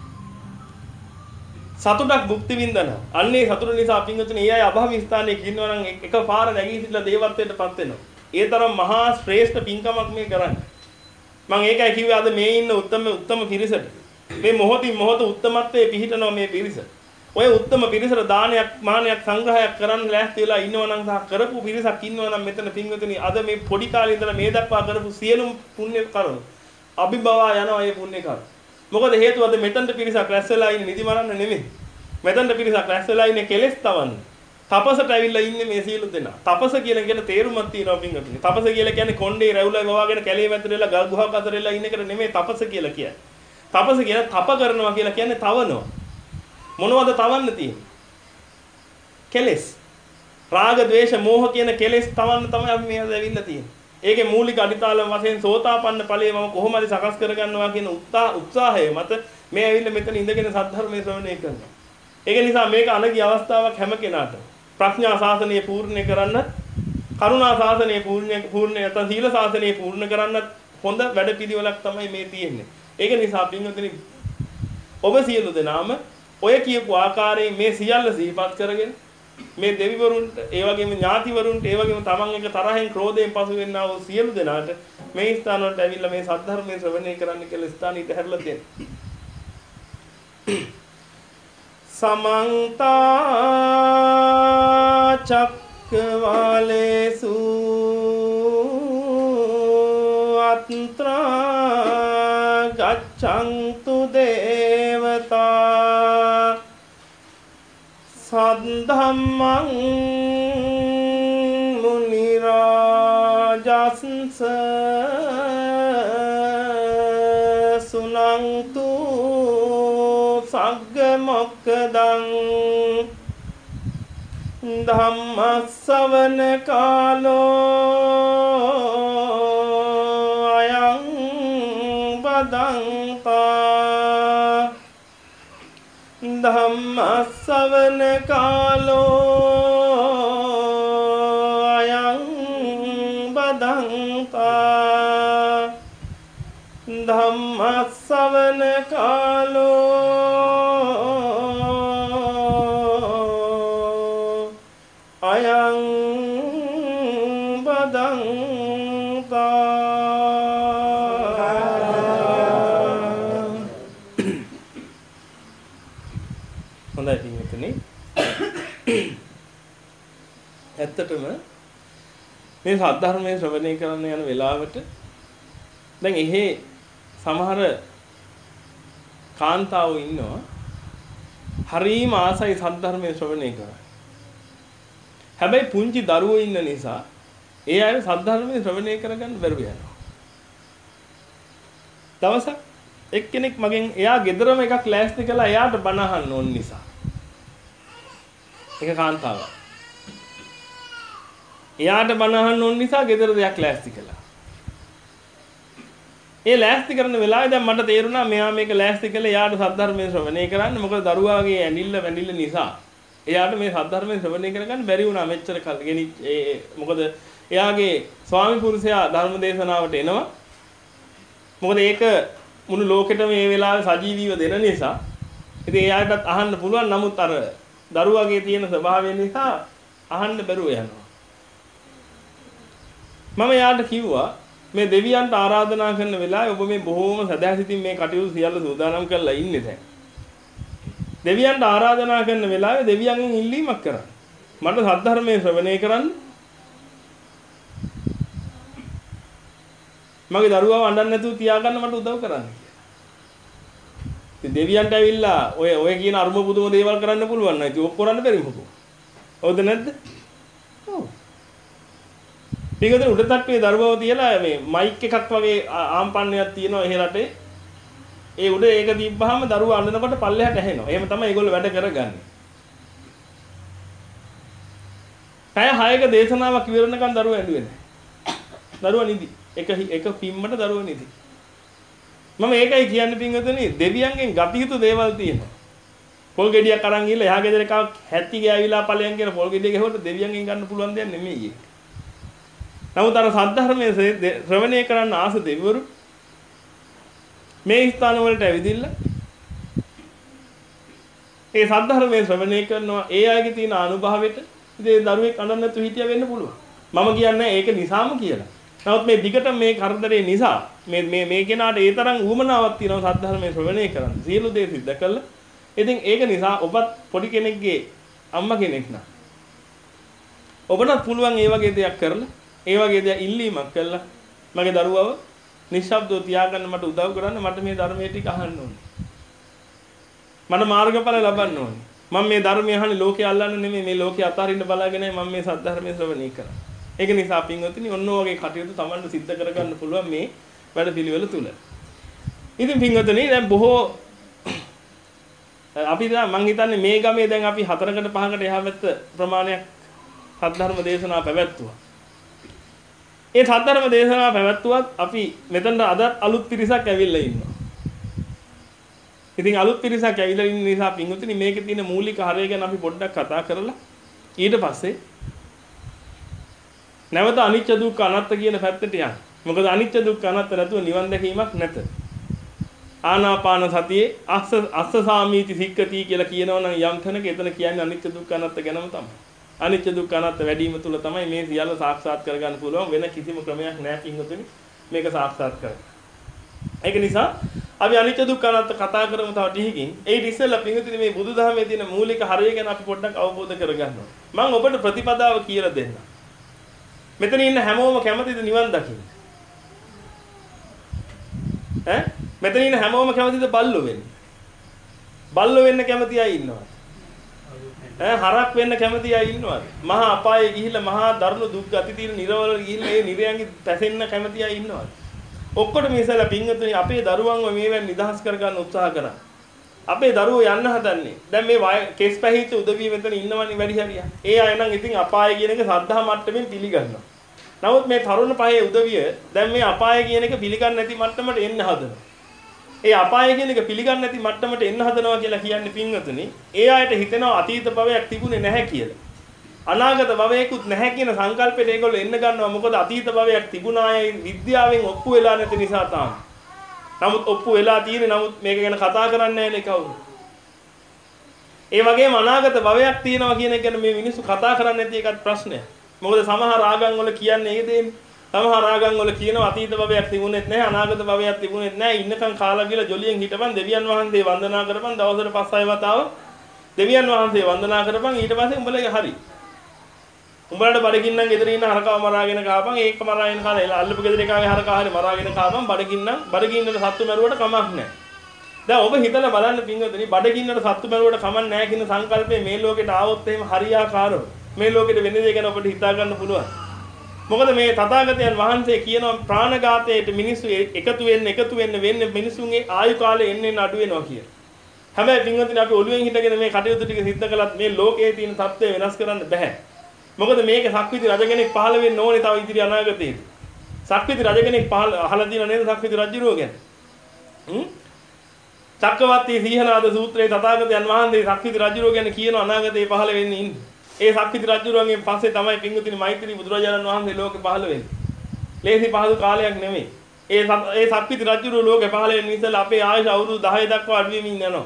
සතුටක් භුක්ති විඳිනවා. අන්නේ සතුට නිසා පින්වතුනි ඒ අය අභාවී ස්ථානයක ඉන්නවා නම් එකපාර නැගී සිටලා දේවත්වයටපත් වෙනවා. ඒ තරම් මහා ශ්‍රේෂ්ඨ පින්කමක් මේ කරන්නේ. මම ඒකයි කිව්වේ අද මේ ඉන්න උත්තම උත්තම පිරිසට. මේ මොහොතින් මොහොත උත්තමත්වයේ පිහිටනවා මේ පිරිස. ඔය උත්තම පිරිසට දානයක් මානයක් සංග්‍රහයක් කරන්න ලෑස්ති වෙලා ඉන්නවා නම් සහ කරපු පිරිසක් ඉන්නවා නම් මෙතන පින්වතුනි අද මේ පොඩි කාලේ ඉඳලා මේ දක්වා කරපු සියලුම පුණ්‍ය කර්ම අභිභවා යනවා මේ පුණ්‍ය කර්ම. මොකද හේතුව අද මෙතනට පිරිසක් රැස් වෙලා ඉන්නේ නිදි මරන්න නෙමෙයි. මෙතනට පිරිසක් රැස් වෙලා ඉන්නේ කෙලෙස් තවන්න. තපසට ඇවිල්ලා ඉන්නේ මේ සියලු දෙනා. තපස කියලා කියන තේරුමක් තියෙනවා පින්වතුනි. තපස කියලා කියන්නේ කොණ්ඩේ රැවුලා වවාගෙන කැලේ මැදට වෙලා ගල් ගුහාවක් අතර වෙලා ඉන්න එකට නෙමෙයි තපස කියලා කියන්නේ. තපස කියන්නේ තප කරනවා කියලා කියන්නේ තවනවා. මොනවද තවන්න තියෙන්නේ? කෙලෙස්. රාග, ద్వේෂ, මෝහ කියන කෙලෙස් තවන්න තමයි අපි මේ ඇවිල්ලා තියෙන්නේ. ඒකේ මූලික අඩිතාලම වශයෙන් සෝතාපන්න ඵලයේ මම කොහොමද සකස් කරගන්නවා කියන උත්සාහය මත මේ ඇවිල්ලා මෙතන ඉඳගෙන සද්ධර්මයේ ශ්‍රවණය කරනවා. ඒක නිසා මේක අනගි අවස්ථාවක් හැම කෙනාට. ප්‍රඥා ශාසනය පූර්ණ කරන්න, කරුණා ශාසනය පූර්ණ පූර්ණ නැත්නම් සීල ශාසනය පූර්ණ කරන්න හොඳ වැඩපිළිවෙලක් තමයි මේ තියෙන්නේ. ඒක නිසා පින්වතුනි ඔබ සියලු දෙනාම ඔය කියපු ආකාරයෙන් මේ සියල්ල සිහිපත් කරගෙන මේ දෙවිවරුන්ට ඒ වගේම ඥාතිවරුන්ට ඒ වගේම තමන් එක තරහෙන් ක්‍රෝධයෙන් පසු වෙන්නා වූ සියලු දෙනාට මේ ස්ථාන වලට ඇවිල්ලා මේ සද්ධර්මයේ ශ්‍රවණය කරන්න කියලා ස්ථාන ඉද හැරලා දෙන්න. සමන්ත චක්කවාලේසු අත්‍රා ගච්ඡන්තු දේවතා ධම්මං මුනි රාජස්ස සුනන්තු සග්ග මොක්ඛදං ධම්මස්සවන කාලෝ අයං බදංතා ධම්මස්සවන කාලෝ අයං බදංතා ධම්මස්සවන කාලෝ අයං බදංතා. හොඳයි පින්වතුනි. ඇත්තටම මේ සද්ධර්මයේ ශ්‍රවණය කරන්න යන වෙලාවට දැන් එහි සමහර කාන්තාවෝ ඉන්නවා හරීම ආසයි සද්ධර්මයේ ශ්‍රවණය කරන්න. හැබැයි පුංචි දරුවෝ ඉන්න නිසා ඒ අය සද්ධර්මයේ ශ්‍රවණය කරගන්න බැරුව යනවා. දවසක් එක්කෙනෙක් මගෙන් එයා ගෙදරම එකක් ලෑස්ති කළා එයාට බණ අහන්න ඕන නිසා. ඒක කාන්තාවක්. එයාට බණ අහන්න ඕන නිසා ගෙදර දෙයක් ලෑස්ති කළා. ඒ ලෑස්ති කරන වෙලාවේ දැන් මට තේරුණා මෙයා මේක ලෑස්ති කළේ එයාට සද්ධර්මයේ ශ්‍රවණය කරන්න. මොකද දරුවාගේ ඇඬිල්ල වැඬිල්ල නිසා එයාට මේ සද්ධර්මයෙන් ශ්‍රවණය කරගන්න බැරි වුණා මෙච්චර කල්. ගෙනි ඒ මොකද එයාගේ ස්වාමි පුරුෂයා ධර්ම දේශනාවට එනවා. මොකද ඒක මුළු ලෝකෙටම මේ වෙලාවේ සජීවීව දෙන නිසා ඉතින් එයාටත් අහන්න පුළුවන්. නමුත් අර දරුවාගේ තියෙන ස්වභාවය නිසා අහන්න බැරුව යනවා. මම එයාට කිව්වා මේ දෙවියන්ට ආරාධනා කරන වෙලාවේ ඔබ මේ බොහෝම සදාසිතින් මේ කටයුතු සියල්ල සූදානම් කරලා ඉන්නේ දැන්. දෙවියන්ට ආරාධනා කරන වෙලාවේ දෙවියන්ගෙන් ඉල්ලීමක් කරන්න. මට සද්ධර්මයේ ශ්‍රවණය කරන්න. මගේ දරුවාව අඬන්න නැතුව තියාගන්න මට උදව් කරන්න කියලා. ඉතින් දෙවියන්ට ඇවිල්ලා ඔය ඔය කියන අරුම පුදුම දේවල් කරන්න පුළුවන් නේද? ඒක කරන්න බැරි මොකෝ. හවුද නැද්ද? ඔව්. ඊගොල්ලෝ උඩ තට්ටුවේ දරුවව තියලා මේ මයික් එකක් වගේ ආම්පන්නයක් තියෙනවා එහෙ රටේ. ඒ උඩ ඒක දීප්පහම දරුවා අඬනකොට පල්ලෙහාට ඇහෙනවා. එහෙම තමයි ඒගොල්ලෝ වැඩ කරගන්නේ. පැය හයක දේශනාවක් ඉවරනකන් දරුවා ඇඬුවේ නැහැ. දරුවා නිදි. එක එක පිම්මට දරුවා නිදි. මම ඒකයි කියන්නේ පින්වතුනි දෙවියන්ගෙන් ගත යුතු දේවල් තියෙනවා. පොල් ගෙඩියක් අරන් ගිහලා එහා ගෙදර එකක් හැත්ති ගෑවිලා ඵලයන් කියන පොල් ගෙඩිය ගහුවට දෙවියන්ගෙන් ගන්න පුළුවන් දෙයක් නෙමෙයි ඒක. නමුත් අර සද්ධර්මයේ ශ්‍රවණය කරන්න ආස දෙවිවරු මේ ස්ථාන වලට ඇවිදින්න ඒ සද්ධර්මයේ ශ්‍රවණය කරනවා. ඒ අයගේ තියෙන අනුභවයට ඉතින් දරුවෙක් අඬන්න නැතුව හිටියා වෙන්න පුළුවන්. මම කියන්නේ ඒක නිසාම කියලා. නමුත් මේ දිගට මේ කරදරේ නිසා මේ මේ මේ කෙනාට ඒ තරම් උවමනාවක් තියෙනවා සද්ධර්මයේ ශ්‍රවණය කරන්න. සියලු දේ සිද්ධ කළා. ඉතින් ඒක නිසා ඔබත් පොඩි කෙනෙක්ගේ අම්මා කෙනෙක් නා. ඔබට පුළුවන් ඒ වගේ දෙයක් කරලා ඒ වගේ දෙයක් ඉල්ලීමක් කළා මගේ දරුවව නිශ්ශබ්දව තියාගන්න මට උදව් කරන්න. මට මේ ධර්මයේ ටික අහන්න ඕනේ. මට මාර්ගඵල ලබන්න ඕනේ. මම මේ ධර්මය අහන්නේ ලෝකේ අල්ලන්න නෙමෙයි මේ ලෝකේ අතාරින්න බලාගෙනයි මම මේ සද්ධර්මයේ ශ්‍රවණය කරන්නේ. ඒක නිසා පින්වතුනි ඔන්න ඔයගේ කටයුතු Tamanට සිද්ධ කරගන්න පුළුවන් මේ වැඩ පිළිවෙල තුල. ඉතින් පින්වතුනි දැන් බොහෝ අපි දැන් මං හිතන්නේ මේ ගමේ දැන් අපි හතරකට පහකට එහා පැත්ත ප්‍රමාණයක් සද්ධර්ම දේශනා පැවැත්තුවා. ඒ සද්ධර්ම දේශනා පැවැත්තුවත් අපි මෙතනට අද අලුත් පිරිසක් ඇවිල්ලා ඉන්නවා. ඉතින් අලුත් පිරිසක් ඇවිල්ලා ඉන්න නිසා පින්වතුනි මේකේ තියෙන මූලික හරය ගැන අපි පොඩ්ඩක් කතා කරලා ඊට පස්සේ නැවත අනිච්ච දුක්ඛ අනාත්ත කියන පැත්තට යන්න. මොකද අනිච්ච දුක්ඛ අනාත්ත නැතුව නිවන් දැකීමක් නැත. ආනාපාන සතියේ අස්ස අස්ස සාමීති සික්කති කියලා කියනවනම් යම් තැනක එතන කියන්නේ අනිච්ච දුක්ඛ අනාත්ත ගැනම තමයි. අනිච්ච දුක්ඛ අනාත්ත වැඩිම තුල තමයි මේ සියල්ල සාක්ෂාත් කරගන්න පුළුවන්. වෙන කිසිම ක්‍රමයක් නැහැ පින්වතුනි මේක සාක්ෂාත් කරගන්න. ඒක නිසා අපි අනිච්ච දුක්ඛ අනාත්ත කතා කරමු තව ටිකකින්. ඒ ඉතින්සලා පින්වතුනි මේ බුදුදහමේ තියෙන මූලික හරය ගැන අපි පොඩ්ඩක් අවබෝධ කරගන්න ඕනේ. මම ඔබට ප්‍රතිපදාව කියලා දෙන්නම්. මෙතන ඉන්න හැමෝම කැමතිද නිවන් දකින්න? ඈ මෙතන ඉන්න හැමෝම කැමතිද බල්ලෝ වෙන්න? බල්ලෝ වෙන්න කැමති අය ඉන්නවද? ඈ හරක් වෙන්න කැමති අය ඉන්නවද? මහා අපායේ ගිහිල්ලා මහා දරුණු දුක් ගති තියෙන නිරවල ගිහිල්ලා ඒ නිරයන්ගේ තැසෙන්න කැමති අය ඉන්නවද? ඔක්කොටම ඉස්සලා පින්වතුනි අපේ දරුවන්ව මේවෙන් නිදහස් කරගන්න උත්සාහ කරා. අපේ දරුවෝ යන්න හදන්නේ. දැන් මේ කෙස් පැහිච්ච උදවිය මෙතන ඉන්නවනේ වැඩි හරියක්. ඒ අය නම් ඉතින් අපාය කියන එක සද්ධා මට්ටමින් පිළිගන්නවා. නමුත් මේ තරුණ පහේ උදවිය දැන් මේ අපාය කියන එක පිළිගන්නේ නැති මට්ටමට එන්න හදනවා. ඒ අපාය කියන එක පිළිගන්නේ නැති මට්ටමට එන්න හදනවා කියලා කියන්නේ පින්වතුනි, ඒ අයට හිතෙනවා අතීත භවයක් තිබුණේ නැහැ කියලා. අනාගත භවයකුත් නැහැ කියන සංකල්පෙට ඒගොල්ලෝ එන්න ගන්නවා. මොකද අතීත භවයක් තිබුණායයි විද්‍යාවෙන් ඔප්පු වෙලා නැති නිසා තාම. නමුත් ඔප්පු වෙලා තියෙන්නේ. නමුත් මේක ගැන කතා කරන්නේ නැහැ නේ කවුරු. ඒ වගේම අනාගත භවයක් තියෙනවා කියන එක ගැන මේ මිනිස්සු කතා කරන්නේ නැති එකත් ප්‍රශ්නයක්. මොකද සමහර ආගම් වල කියන්නේ ඒ දෙන්නේ. සමහර ආගම් වල කියනවා අතීත භවයක් තිබුණෙත් නැහැ, අනාගත භවයක් තිබුණෙත් නැහැ. ඉන්නකම් කාලා කියලා ජොලියෙන් හිටපන්, දෙවියන් වහන්සේ වන්දනා කරපන්, දවසට පස් හය වතාව දෙවියන් වහන්සේ වන්දනා කරපන්. ඊට පස්සේ උඹලගේ හරි. උඹලට බඩගින්නම් ගෙදර ඉන්න හරකව මරාගෙන කාපන්. ඒක මරාගෙන කාලා අල්ලපු ගෙදර එකාගේ හරකා හරි මරාගෙන කාපන්. බඩගින්නම් බඩගින්නට සත්තු මරුවට කමක් නැහැ. දැන් ඔබ හිතලා බලන්න පින්වතුනි, බඩගින්නට සත්තු මරුවට කමක් නැහැ කියන සංකල්පය මේ ලෝකෙට ආවොත් එහෙම හරියාකාරව මේ ලෝකෙට වෙන දේ ගැන ඔබට හිතා ගන්න පුළුවන්. මොකද මේ තථාගතයන් වහන්සේ කියනවා ප්‍රාණඝාතයට මිනිස්සු එකතු වෙන්න එකතු වෙන්න වෙන්නේ මිනිසුන්ගේ ආයු කාලය එන්න එන්න අඩු වෙනවා කියලා. හැබැයි පින්වතුනි අපි ඔළුවෙන් හිටගෙන මේ කටයුතු ටික සිද්ධ කළත් මේ ලෝකයේ තියෙන தත්ත්වය වෙනස් කරන්න බෑ. මොකද මේක සක්විති රජ කෙනෙක් පහළ වෙන්න ඕනේ තව ඉදිරි අනාගතයේදී. සක්විති රජ කෙනෙක් පහළ අහලා දින නේද සක්විති රජුරෝ ගැන? හ්ම්? චක්කවර්ති සීහනාද සූත්‍රයේ තථාගතයන් වහන්සේ සක්විති රජුරෝ ගැන කියන අනාගතයේ පහළ වෙන්නේ ඉන්නේ. ඒ සක්විති රජුරුවන්ගෙන් පස්සේ තමයි පින්වතුනි මෛත්‍රී බුදුරජාණන් වහන්සේ ලෝකෙ පහළ වෙන්නේ. ලේසි පහසු කාලයක් නෙමෙයි. ඒ ඒ සක්විති රජුරුව ලෝකෙ පහළ වෙන ඉස්සෙල්ලා අපේ ආයුෂ අවුරුදු දහය දක්වා අඩු වෙමින් යනවා.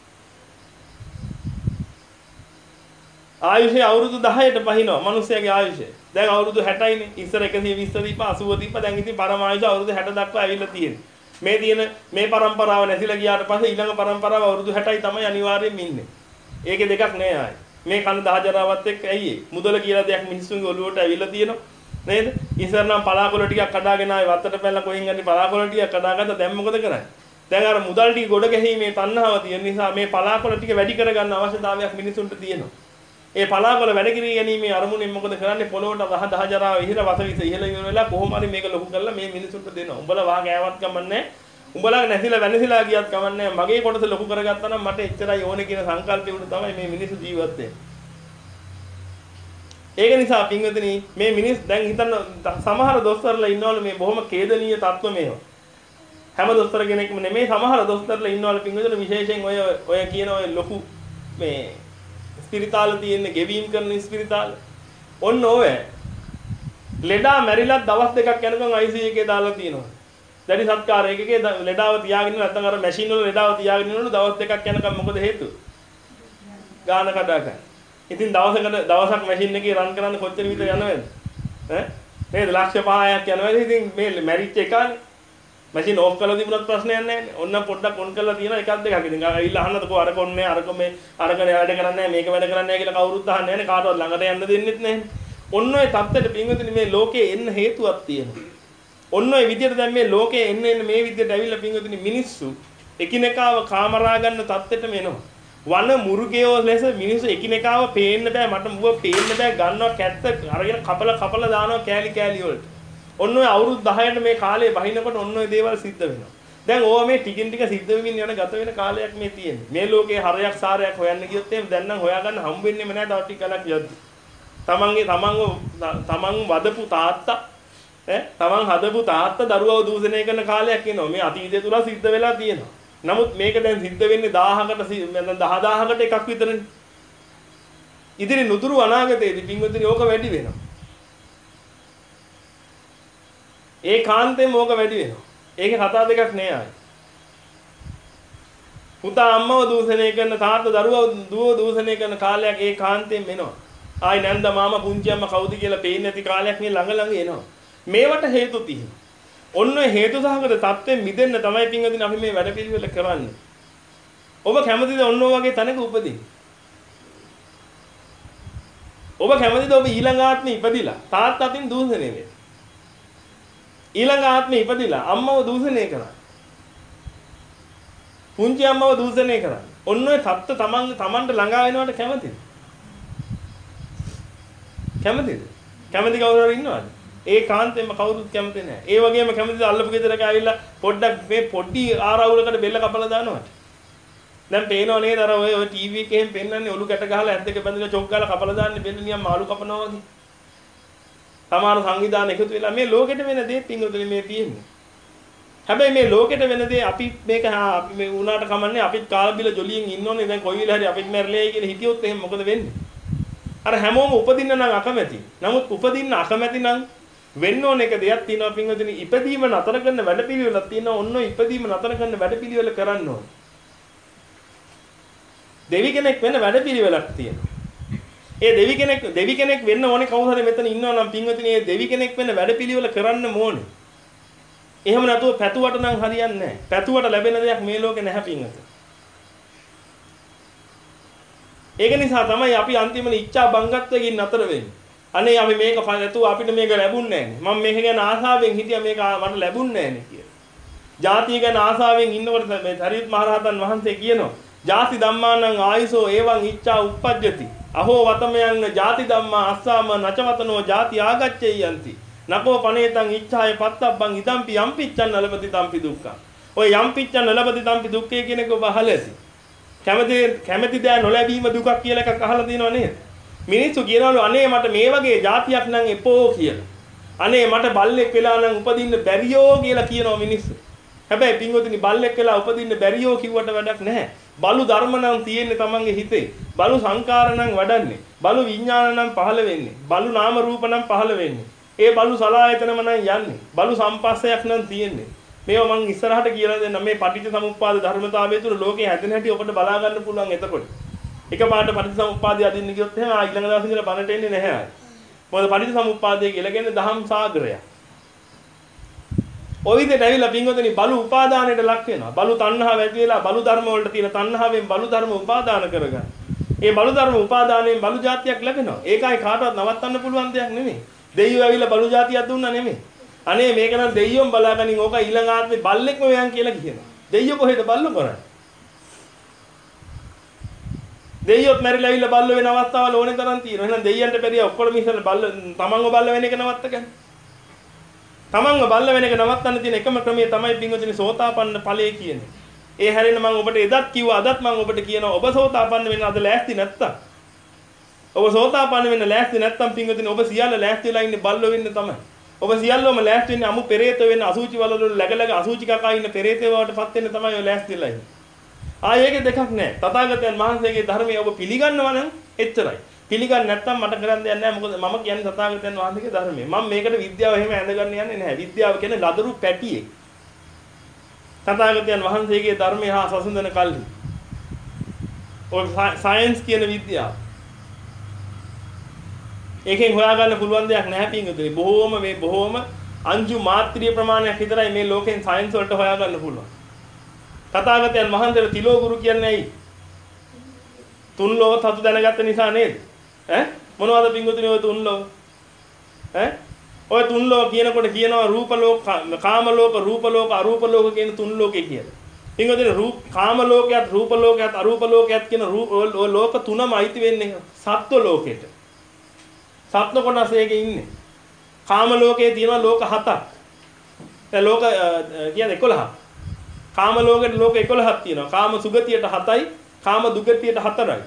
ආයුෂේ අවුරුදු දහයට පහිනවා මිනිස්යාගේ ආයුෂය. දැන් අවුරුදු හැටයිනේ. ඉස්සර එකසිය විස්ස දීප අසූව දීප දැන් ඉතින් පරම ආයුෂ අවුරුදු හැට දක්වා ඇවිල්ලා තියෙන්නේ. මේ තියෙන මේ પરම්පරාව නැතිලා ගියාට පස්සේ ඊළඟ પરම්පරාව අවුරුදු හැටයි තමයි අනිවාර්යයෙන්ම ඉන්නේ. ඒකේ දෙකක් නෑ ආයේ. මේ කන දහජරාවත් එක්ක ඇයි මුදල කියලා දෙයක් මිනිස්සුන්ගේ ඔළුවට ඇවිල්ලා තියෙනවා නේද? ඉස්සර නම් පලාකොළ ටිකක් කඩාගෙන ආවේ වත්තට පැනලා කොහෙන් හරි පලාකොළ ටිකක් කඩාගත්තා. දැන් මොකද කරන්නේ? දැන් අර මුදල් ටික ගොඩ ගැහිීමේ තණ්හාව තියෙන නිසා මේ පලාකොළ ටික වැඩි කරගන්න අවශ්‍යතාවයක් මිනිසුන්ට තියෙනවා. ඒ පලාකොළ වැඩ කිරී ගැනීමේ අරමුණෙන් මොකද කරන්නේ? පොළොවට දහ දහජරාව ඉහිර වසවිස ඉහළ ඉවර වෙලා කොහොම හරි මේක ලොකු කරලා මේ මිනිසුන්ට දෙනවා. උඹලා වාග ඇවත් කමන්නේ. උඹලා නැතිලා වෙනසිලා ගියත් කමන්නේ. මගේ කොටස ලොකු කරගත්තා නම් මට එච්චරයි ඕනේ කියන සංකල්පය උඩ තමයි මේ මිනිස්සු ජීවත් වෙන්නේ. ඒක නිසා පින්වතුනි මේ මිනිස් දැන් හිතන්න සමහර දොස්තරලා ඉන්නවලු මේ බොහොම ඛේදනීය තත්ත්ව මේවා. හැම දොස්තර කෙනෙක්ම නෙමෙයි සමහර දොස්තරලා ඉන්නවලු පින්වතුනි විශේෂයෙන් ඔය ඔය කියන ඔය ලොකු මේ ස්පිරිතාල තියෙන ගෙවීම් කරන ස්පිරිතාල. ඔන්න ඔය ලෙඩා මැරිලා දවස් දෙකක් යනකම් I C U එකේ දාලා තියෙනවා. දැඩි සත්කාරයකගේ ලෙඩාව තියාගෙන නැත්නම් අර මැෂින් වල ලෙඩාව තියාගෙන ඉන්නවලු දවස් දෙකක් යනකම් මොකද හේතුව? ගාන කඩා ගන්න. ඉතින් දවසකට දවසක් මැෂින් එකේ රන් කරන්න කොච්චර විතර යනවද? ඈ නේද? ලක්ෂ පහක් යනවද? ඉතින් මේ මැරිච් එකානේ. මැෂින් ඕෆ් කරලා තිබුණත් ප්‍රශ්නයක් නැහැ නේ. ඔන්න පොඩ්ඩක් ඔන් කරලා තියෙනවා එකක් දෙකක්. ඉතින් ඇවිල්ලා අහන්නද කො අර කොන්නේ අර කො මේ අරගෙන වැඩ කරන්නේ නැහැ මේක වැඩ කරන්නේ නැහැ කියලා කවුරුත් අහන්නේ නැහැ නේ. කාටවත් ළඟට යන්න දෙන්නෙත් නැහැ. ඔන්න ඔය தත්තට පින්වතුනි මේ ලෝකේ එන්න හේතුවක් තියෙනවා. ඔන්න ඔය විදිහට දැන් මේ ලෝකේ එන්න එන්න මේ විදිහට ඇවිල්ලා පින්වතුනි මිනිස්සු එකිනෙකාව කාමරා ගන්න தත්තෙටම එනවා. වන මුර්ගයෝ ලෙස මිනිස්සු එකිනෙකාව පේන්න බෑ මට මුව පේන්න බෑ ගන්නවා කැත්ත අරගෙන කපල කපල දානවා කෑලි කෑලි වලට. ඔන්න ඔය අවුරුදු දහයට මේ කාලේ බහිනකොට ඔන්න ඔය දේවල් සිද්ධ වෙනවා. දැන් ඕවා මේ ටිකින් ටික සිද්ධ වෙමින් යන ගත වෙන කාලයක් මේ තියෙන්නේ. මේ ලෝකේ හරයක් සාරයක් හොයන්න ගියොත් එහෙම දැන් නම් හොයාගන්න හම්බ වෙන්නේම නෑ තව ටික කලක් යද්දි. තමන්ගේ තමන්ව තමන් වදපු තාත්තා ඈ තමන් හදපු තාත්තා දරුවව දූෂණය කරන කාලයක් එනවා. මේ අතීතය තුල සිද්ධ වෙලා තියෙනවා. නමුත් මේක දැන් සිද්ධ වෙන්නේ දහහකට නැත්නම් දහදාහකට එකක් විතරනේ. ඉදිරි නුදුරු අනාගතයේදී පින්වතුනි ඕක වැඩි වෙනවා. ඒ කාන්තේම ඕක වැඩි වෙනවා. ඒකේ කතා දෙකක් නෑ ආයි. පුතා අම්මව දූෂණය කරන තාත්තා දරුවව දුව දූෂණය කරන කාලයක් ඒ කාන්තේම එනවා. ආයි නැන්ද මාමා පුංචි අම්මා කවුද කියලා පේන්නේ නැති කාලයක් මේ ළඟ ළඟ එනවා. මේවට හේතු තියෙනවා. ඔන්න හේතු සහගත තත්ත්වෙන් මිදෙන්න තමයි පින්වදින අපි මේ වැඩපිළිවෙල කරන්නේ. ඔබ කැමතිද ඔන්න ඔය වගේ තැනක උපදින්න? ඔබ කැමතිද ඔබ ඊළඟ ආත්මෙ ඉපදිලා තාත්තා අතින් දූෂණය වෙන්න? ඊළඟ ආත්මෙ ඉපදිලා අම්මව දූෂණය කරා. පුංචි අම්මව දූෂණය කරා. ඔන්න ඔය තත්ත්ව තමන් තමන්ට ළඟා වෙනවට කැමතිද? කැමතිද? කැමති කවුරු හරි ඉන්නවද? ඒ කාන්තෙන්ම කවුරුත් කැමති නැහැ. ඒ වගේම කැමතිද අල්ලපු ගෙදරක ඇවිල්ලා පොඩ්ඩක් මේ පොඩි ආරවුලකට බෙල්ල කපලා දානවට. දැන් පේනව නේද අර ඔය ඔය ටීවී එකෙන් පෙන්නන්නේ ඔලු කැට ගහලා ඇද්දක බැඳලා චොක් ගාලා කපලා දාන්නේ බෙල්ල නියම් මාළු කපනවා වගේ. සමහර සංවිධාන එකතු වෙලා මේ ලෝකෙට වෙන දේ පිංගුතුනි මේ තියෙන්නේ. හැබැයි මේ ලෝකෙට වෙන දේ අපි මේක අපි මේ උනාට කමන්නේ අපිත් කාලා බිල ජොලියෙන් ඉන්නෝනේ දැන් කොයි වෙලාව හරි අපිත් මැරෙලයි කියලා හිතියොත් එහෙනම් මොකද වෙන්නේ? අර හැමෝම උපදින්න නම් අකමැති. නමුත් උපදින්න අකමැති නම් වෙන්න ඕන එක දෙයක් තියෙනවා පිංගුතුනි ඉපදීම නතර කරන වැඩපිළිවෙලක් තියෙනවා. ඔන්න ඉපදීම නතර කරන වැඩපිළිවෙල කරන්න ඕන. දෙවි කෙනෙක් වෙන වැඩපිළිවෙලක් තියෙනවා. ඒ දෙවි කෙනෙක් දෙවි කෙනෙක් වෙන්න ඕනේ කවුරු හරි මෙතන ඉන්නවා නම් පින්වතුනි ඒ දෙවි කෙනෙක් වෙන්න වැඩපිළිවෙල කරන්න ඕනේ. එහෙම නැතුව පැතුවට නම් හරියන්නේ නැහැ. පැතුවට ලැබෙන දෙයක් මේ ලෝකේ නැහැ පින්වතුනි. ඒක නිසා තමයි අපි අන්තිමට ඉච්ඡා බංගත්වයෙන් නතර වෙන්නේ. අනේ අපි මේක නැතුව අපිට මේක ලැබුන්නේ නැහැ. මම මේක ගැන ආසාවෙන් හිටියා මේක මට ලැබුන්නේ නැහැ නේ කියලා. ජාතිය ගැන ආසාවෙන් ඉන්නකොට මේ සරියුත් මහ රහතන් වහන්සේ කියනවා ජාති ධම්මානං ආයසෝ එවං ඉච්ඡා උප්පජ්ජති අහෝ වතමයන් ජාති ධම්මා අස්සාම නචවතනෝ ජාති ආගච්ඡේයන්ති නකෝ පනේතං ඉච්ඡාය පත්තබ්බං ඉදම්පි යම්පිච්ඡන් නලපති තම්පි දුක්ඛං ඔය යම්පිච්ඡන් නලපති තම්පි දුක්ඛය කියන එක ඔබ අහලා ඇති කැමති කැමති දෑ නොලැබීම දුකක් කියලා එකක් අහලා තියෙනව නේද මිනිස්සු කියනවලු අනේ මට මේ වගේ જાතියක් නම් එපෝ කියලා අනේ මට බල්ලෙක් වෙලා නම් උපදින්න බැරියෝ කියලා කියනවා මිනිස්සු හැබැයි පින්වතුනි බල්ලෙක් වෙලා උපදින්න බැරියෝ කිව්වට වැඩක් නැහැ බලු ධර්ම නම් තියෙන්නේ තමන්ගේ හිතේ. බලු සංකාර නම් වඩන්නේ. බලු විඥාන නම් පහළ වෙන්නේ. බලු නාම රූප නම් පහළ වෙන්නේ. ඒ බලු සලආයතනම නම් යන්නේ. බලු සම්පස්සයක් නම් තියෙන්නේ. මේවා මම ඉස්සරහට කියලා දෙන්න මේ පටිච්ච සමුප්පාද ධර්මතාවය තුළ ලෝකේ හැදෙන හැටි ඔබට බලා ගන්න පුළුවන් එතකොට. එකපාරට පටිච්ච සමුප්පාදය අදින්න ගියොත් එහෙනම් ආ ඊළඟ දවසේ ඉඳලා බණට එන්නේ නැහැ ආයි. මොකද පටිච්ච සමුප්පාදය කියලා කියන්නේ දහම් සාගරයක්. ඔය විදිහට ඇවිල්ලා පින්වතුනි බලු උපාදානයට ලක් වෙනවා. බලු තණ්හාව ඇති වෙලා බලු ධර්ම වලට තියෙන තණ්හාවෙන් බලු ධර්ම උපාදාන කරගන්න. ඒ බලු ධර්ම උපාදානයෙන් බලු જાතියක් ලැබෙනවා. ඒකයි කාටවත් නවත්තන්න පුළුවන් දෙයක් නෙමෙයි. දෙයියෝ ඇවිල්ලා බලු જાතියක් දුන්නා නෙමෙයි. අනේ මේක නම් දෙයියොන් බලාගනින් ඕක ඊළඟ ආත්මේ බල්ලෙක්ම වෙයන් කියලා කියනවා. දෙයියෝ කොහෙද බල්ලෝ කරන්නේ? දෙයියොත් මැරිලා ඇවිල්ලා බල්ලෝ වෙන අවස්ථාවල ඕනේ තරම් තියෙනවා. එහෙනම් දෙයියන්ට බැරිය ඔක්කොම ඉස්සෙල්ලා බල්ල තමන්ව බල්ල වෙන එක නවත්තගන්න. තමන්ව බල්ල වෙන එක නවත්තන්න තියෙන එකම ක්‍රමය තමයි පින්වතුනි සෝතාපන්න ඵලය කියන්නේ. ඒ හැරෙන්න මම ඔබට එදත් කිව්වා අදත් මම ඔබට කියනවා ඔබ සෝතාපන්න වෙන්න අද ලෑස්ති නැත්තම්. ඔබ සෝතාපන්න වෙන්න ලෑස්ති නැත්තම් පින්වතුනි ඔබ සියල්ල ලෑස්ති වෙලා ඉන්නේ බල්ලෝ වෙන්න තමයි. ඔබ සියල්ලම ලෑස්ති වෙන්නේ අමු පෙරේත වෙන්න අසුචි වලවල läග läග අසුචි කකා ඉන්න පෙරේතේ වලටපත් වෙන්න තමයි ඔය ලෑස්ති වෙලා ඉන්නේ. ආයෙක දෙකක් නැහැ. තථාගතයන් වහන්සේගේ ධර්මය ඔබ පිළිගන්නවා නම් එච්චරයි. පිළිගන්නේ නැත්නම් මට කරන්න දෙයක් නැහැ. මොකද මම කියන්නේ තථාගතයන් වහන්සේගේ ධර්මය. මම මේකට විද්‍යාව එහෙම ඇඳගන්න යන්නේ නැහැ. විද්‍යාව කියන්නේ ලදරු පැටියෙක්. තථාගතයන් වහන්සේගේ ධර්මය හා සසඳන කල්හි. ඔය සයන්ස් කියන විද්‍යාව. ඒකෙන් හොයාගන්න පුළුවන් දෙයක් නැහැ පින්වතුනි. බොහෝම මේ බොහෝම අංජු මාත්‍රිය ප්‍රමාණයක් විතරයි මේ ලෝකෙන් සයන්ස් වලට හොයාගන්න පුළුවන්. තථාගතයන් වහන්සේට තිලෝ ගුරු කියන්නේ ඇයි? තුන් ලෝක සතු දැනගත්ත නිසා නේද? ඈ මොනවද පින්වතුනි ඔය තුන් ලෝක? ඈ ඔය තුන් ලෝක කියනකොට කියනවා රූප ලෝක, කාම ලෝක, රූප ලෝක, අරූප ලෝක කියන තුන් ලෝකේ කියලා. පින්වතුනි රූප කාම ලෝකයක්, රූප ලෝකයක්, අරූප ලෝකයක් කියන ඔය ලෝක තුනම අයිති වෙන්නේ සත්ව ලෝකෙට. සත්ව කොටස එකේ ඉන්නේ. කාම ලෝකයේ තියෙනවා ලෝක හතක්. ඒ ලෝක කියන්නේ එකොළහක්. කාම ලෝකෙට ලෝක එකොළහක් තියෙනවා. කාම සුගතියට හතයි, කාම දුගතියට හතරයි.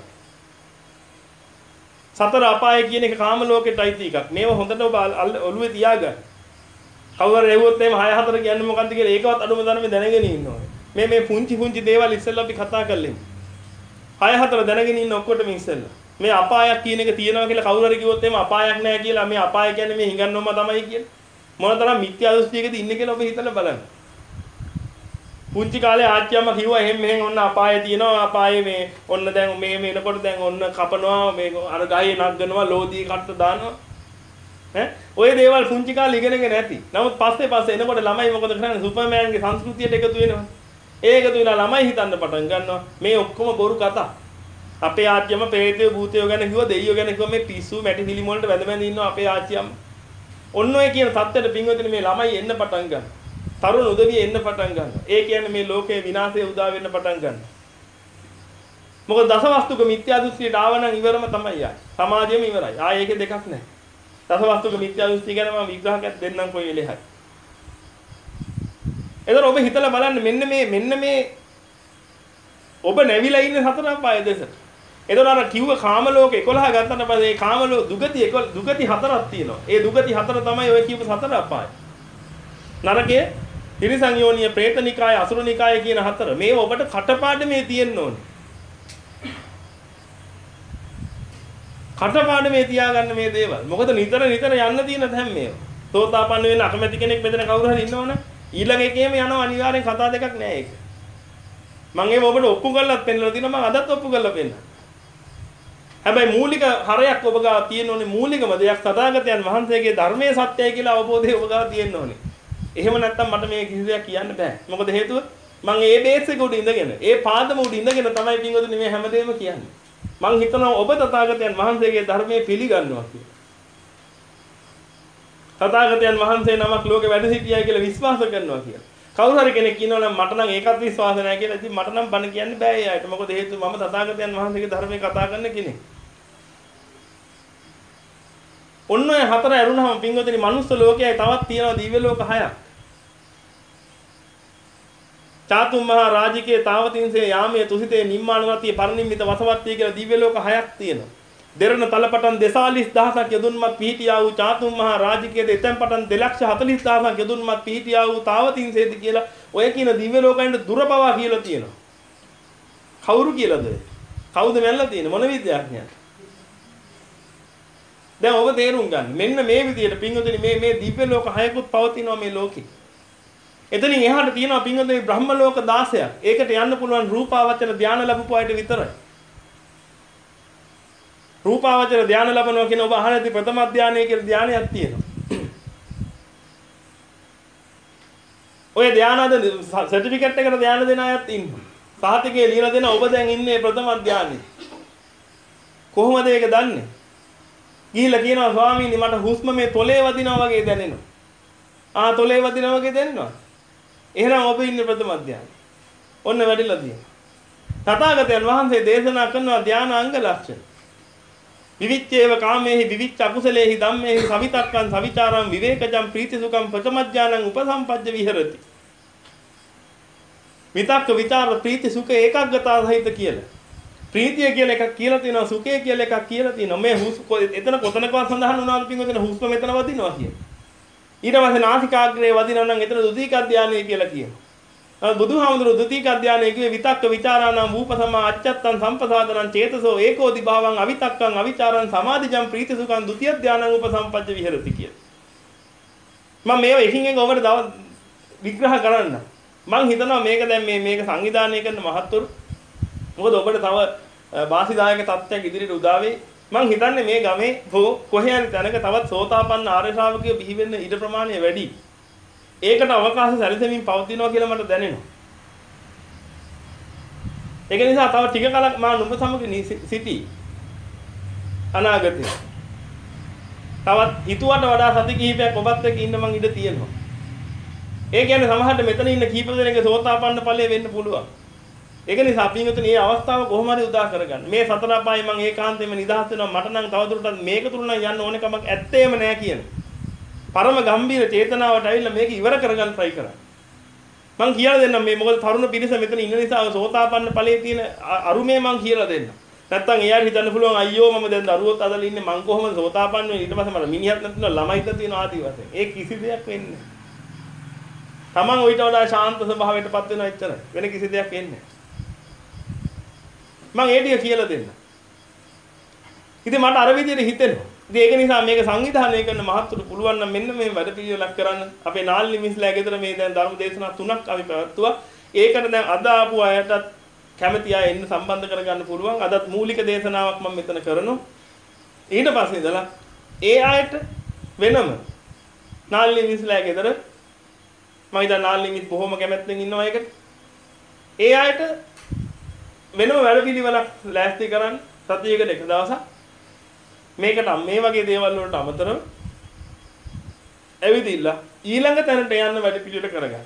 සතර අපාය කියන එක කාම ලෝකෙට අයිති එකක්. මේව හොඳට ඔබ ඔළුවේ තියාගන්න. කවුරු රැවුවොත් එහෙම හය හතර කියන්නේ මොකද්ද කියලා ඒකවත් අඩුම තරමේ දැනගෙන ඉන්න ඕනේ. මේ මේ පුංචි පුංචි දේවල් ඉස්සෙල්ලා අපි කතා කරලෙමු. හය හතර දැනගෙන ඉන්න ඔක්කොටම ඉස්සෙල්ලා. මේ අපායක් කියන එක තියෙනවා කියලා කවුරු හරි කිව්වොත් එහෙම අපායක් නැහැ කියලා මේ අපාය කියන්නේ මේ හිඟන්නවම තමයි කියන්නේ. මොනතරම් මිත්‍යා දෘෂ්ටියකද ඉන්නේ කියලා ඔබ හිතලා බලන්න. පුංචි කාලේ ආච්චියම්ම කිව්වා එහෙම මෙහෙන් ඔන්න අපායේ තියෙනවා අපායේ මේ ඔන්න දැන් මේ මේනකොට දැන් ඔන්න කපනවා මේ අර ගහේ නගනවා ලෝදී කට්ට දානවා ඈ ඔය දේවල් පුංචි කාලේ ඉගෙනගෙන නැති. නමුත් පස්සේ පස්සේ එනකොට ළමයි මොකද කරන්නේ සුපර්මෑන්ගේ සංස්කෘතියට එකතු වෙනවා. ඒ එකතු වෙලා ළමයි හිතන්න පටන් ගන්නවා මේ ඔක්කොම බොරු කතා. අපේ ආච්චියම්ම ප්‍රේතයෝ භූතයෝ ගැන කිව්වා දෙයියෝ ගැන කිව්වා මේ පිස්සු මැටි පිළිම වලට වැඳ වැඳ ඉන්නවා අපේ ආච්චියම්ම. ඔන්න ඔය කියන தත්ත්වයට පින්වතුනි මේ ළමයි එන්න පටන් ගන්නවා. තරුණ උදවිය එන්න පටන් ගන්නවා. ඒ කියන්නේ මේ ලෝකයේ විනාශය උදා වෙන්න පටන් ගන්නවා. මොකද දසවස්තුක මිත්‍යා දෘෂ්ටියට ආව නම් ඉවරම තමයි ආයි. සමාජයම ඉවරයි. ආයි ඒකේ දෙකක් නැහැ. රසවස්තුක මිත්‍යා දෘෂ්ටි ගැන මම විග්‍රහයක් දෙන්නම් කොයි වෙලේ හරි. එතකොට ඔබ හිතලා බලන්න මෙන්න මේ මෙන්න මේ ඔබ නැවිලා ඉන්නේ සතර අපාය දෙසට. එතකොට අර කිව්ව කාම ලෝක එකොළහ ගත්තට පස්සේ ඒ කාම ලෝක දුගති දුගති හතරක් තියෙනවා. ඒ දුගති හතර තමයි ඔය කියපු සතර අපාය. නරකයේ තිරිසන් යෝනිය, പ്രേතනිකාය, අසුරනිකාය කියන හතර. මේව ඔබට කටපාඩමේ තියෙන්න ඕනේ. කටපාඩමේ තියාගන්න මේ දේවල්. මොකද නිතර නිතර යන්න තියෙන දැන් මේව. සෝතාපන්න වෙන්න අකමැති කෙනෙක් මෙතන කවුරු හරි ඉන්නවනේ. ඊළඟ එකේම යනවා අනිවාර්යෙන් කතා දෙකක් නෑ ඒක. මම ඒක ඔබට ඔප්පු කරලාත් පෙන්නලා තියෙනවා මම අදත් ඔප්පු කරලා පෙන්නනවා. හැබැයි මූලික හරයක් ඔබ ගාව තියෙන්න ඕනේ මූලිකම දෙයක් සදාගතයන් වහන්සේගේ ධර්මයේ සත්‍යයි කියලා අවබෝධය ඔබ ගාව තියෙන්න ඕනේ. එහෙම නැත්නම් මට මේ කිසි දෙයක් කියන්න බෑ. මොකද හේතුව මම ඒ බේස් එක උඩ ඉඳගෙන ඒ පාදම උඩ ඉඳගෙන තමයි පින්වතුනි මේ හැමදේම කියන්නේ. මං හිතනවා ඔබ තථාගතයන් වහන්සේගේ ධර්මයේ පිළිගන්නවා කියලා. තථාගතයන් වහන්සේ නමක් ලෝකෙ වැඩ සිටියයි කියලා විශ්වාස කරනවා කියලා. කවුරු හරි කෙනෙක් කියනවා නම් මට නම් ඒකත් විශ්වාස නැහැ කියලා. ඉතින් මට නම් බණ කියන්න බෑ ඒ අයට. මොකද හේතුව මම තථාගතයන් වහන්සේගේ ධර්මයේ කතා කරන කෙනෙක්. ඔන්න ඔය හතර ඇරුණාම පින්වතුනි මනුස්ස ලෝකයයි තවත් තියෙනවා දිව්‍ය ලෝක හයක්. චාතුම් මහා රාජිකේ තාවතින්සේ යාමයේ තුසිතේ නිම්මානවතිය පරිනිම්මිත වසවත්තිය කියලා දිව්‍ය ලෝක හයක් තියෙනවා. දෙරණ තලපටන් දෙසාලිස් දහසක් යදුන්මත් පිහිටියා වූ චාතුම් මහා රාජිකයේ එතෙන් පටන් දෙලක්ෂ හතළිස් දහසක් යදුන්මත් පිහිටියා වූ තාවතින්සේද කියලා ඔය කියන දිව්‍ය ලෝකයන්ට දුරපවා කියලා තියෙනවා. කවුරු කියලාද? කවුද මැල්ලා තියෙන්නේ? මොන විද්‍යාඥයන්ද? දැන් ඔබ තේරුම් ගන්න. මෙන්න මේ විදිහට පින්වතුනි මේ මේ දිව්‍ය ලෝක හයකුත් පවතිනවා මේ ලෝකේ. එතනින් එහාට තියෙනවා පින්වතුනි බ්‍රහ්ම ලෝක දාසයක්. ඒකට යන්න පුළුවන් රූපාවචර ධානය ලැබපු අයට විතරයි. රූපාවචර ධානය ලැබනවා කියන ඔබ අහලා ඇති ප්‍රථම ධානය කියලා ධානයක් තියෙනවා. ඔය ධානයද සර්ටිෆිකේට් එකට ධානය දෙන අයත් ඉන්නවා. සාතිකේ ලියලා දෙන ඔබ දැන් ඉන්නේ ප්‍රථම ධානයේ. කොහොමද ඒක දන්නේ? ගිහිල්ලා කියනවා ස්වාමීනි මට හුස්ම මේ තොලේ වදිනවා වගේ දැනෙනවා. ආ තොලේ වදිනවා වගේ දැනෙනවා. එහෙනම් ඔබ ඉන්නේ ප්‍රථම ධානය. ඔන්න වැඩිලා තියෙනවා. තථාගතයන් වහන්සේ දේශනා කරනවා ධාන අංග ලක්ෂණ. විවිච්ඡේව කාමේහි විවිච්ඡ අකුසලේහි ධම්මේහි සවිතක්කං සවිචාරං විවේකජං ප්‍රීතිසුඛං ප්‍රථමඥානං උපසම්පජ්ජ විහෙරති. විතක්ක විචාර ප්‍රීති සුඛ ඒකග්ගතා සහිත කියලා. ප්‍රීතිය කියලා එකක් කියලා තියෙනවා සුඛය කියලා එකක් කියලා තියෙනවා. මේ හුස්ම එතන කොතනකවත් සඳහන් වුණාද පින්වතුනි හුස්ම මෙතන වදිනවා කියන. ඊට පස්සේ නාසිකාග්‍රේ වදිනවා නම් එතන ද්විතීක ධානය කියලා කියනවා. බුදුහාමුදුරුවෝ ද්විතීක ධානය කිව්වේ විතක්ක විචාරාණං වූපසමා අච්චත්තං සම්පසාදනං චේතසෝ ඒකෝදි භාවං අවිතක්කං අවිචාරං සමාධිජං ප්‍රීතිසුඛං ဒ ුතිය ධානං උපසම්පජ්ජ විහෙරති කියලා. මම මේව එකින් එක ඔබට විග්‍රහ කරන්න. මම හිතනවා මේක දැන් මේ මේක සංවිධානය කරන මහත්තුරු මොකද ඔබට තව වාසිදායක තත්ත්වයක් ඉදිරියට උදා වෙයි. මම හිතන්නේ මේ ගමේ හෝ කොහේ හරි තැනක තවත් සෝතාපන්න ආර්ය ශ්‍රාවකයෝ බිහි වෙන්න ඉඩ ප්‍රමාණය වැඩි. ඒකට අවකාශ සැලසෙමින් පවතිනවා කියලා මට දැනෙනවා. ඒක නිසා තව ටික කලක් මා නුඹ සමග සිටි අනාගතේ. තවත් හිතුවට වඩා සති කිහිපයක් ඔබත් එක්ක ඉන්න මං ඉඩ තියෙනවා. ඒ කියන්නේ සමහරට මෙතන ඉන්න කීප දෙනෙක්ගේ සෝතාපන්න ඵලය වෙන්න පුළුවන්. ඒක නිසා අපි හිතුනේ මේ අවස්ථාව කොහොම හරි උදා කරගන්න. මේ සතර අපායේ මම ඒකාන්තයෙන්ම නිදහස් වෙනවා. මට නම් තවදුරටත් මේක තුරු නම් යන්න ඕන කමක් ඇත්තේම නෑ කියන. පරම ගම්බීර චේතනාවට ඇවිල්ලා මේක ඉවර කරගන්න try කරා. මං කියලා දෙන්නම් මේ මොකද තරුණ පිරිස මෙතන ඉන්න නිසා සෝතාපන්න ඵලයේ තියෙන අරුමේ මං කියලා දෙන්නම්. නැත්තම් එයාට හිතන්න පුළුවන් අයියෝ මම දැන් දරුවොත් අදලා ඉන්නේ මං කොහොමද සෝතාපන්න වෙන්නේ ඊට පස්සේ මට මිනිහක් නැතුන ළමයිද තියෙන ආදි වශයෙන්. ඒ කිසි දෙයක් වෙන්නේ නෑ. තමන් ඊට වඩා ශාන්ත ස්වභාවයකටපත් වෙනවා එච්චරයි. වෙන කිසි දෙයක් වෙන්නේ නෑ. මම ඒ ටික කියලා දෙන්න. ඉතින් මට අර විදිහට හිතෙනවා. ඉතින් ඒක නිසා මේක සංවිධානය කරන මහත්තුරු පුළුවන් නම් මෙන්න මේ වැඩ පිළිවෙලක් කරන්න. අපේ නාල්ලි මිස්ලා ගෙදර මේ දැන් ධර්ම දේශනා තුනක් අපි පැවැත්තුවා. ඒකට දැන් අද ආපු අයටත් කැමති අය එන්න සම්බන්ධ කරගන්න පුළුවන්. අදත් මූලික දේශනාවක් මම මෙතන කරනවා. ඊට පස්සේ ඉඳලා ඒ අයට වෙනම නාල්ලි මිස්ලා ගෙදර මම ඉතින් නාල්ලි මිස් බොහොම කැමැත්තෙන් ඉන්නවා ඒකට. ඒ අයට වෙනම වැඩ පිළිවෙලක් ලෑස්ති කරන්න සතියකට එක දවසක් මේකට මේ වගේ දේවල් වලට අමතරව ඇවිදින්න ඊළඟ තැනට යන්න වැඩ පිළිවෙල කරගන්න.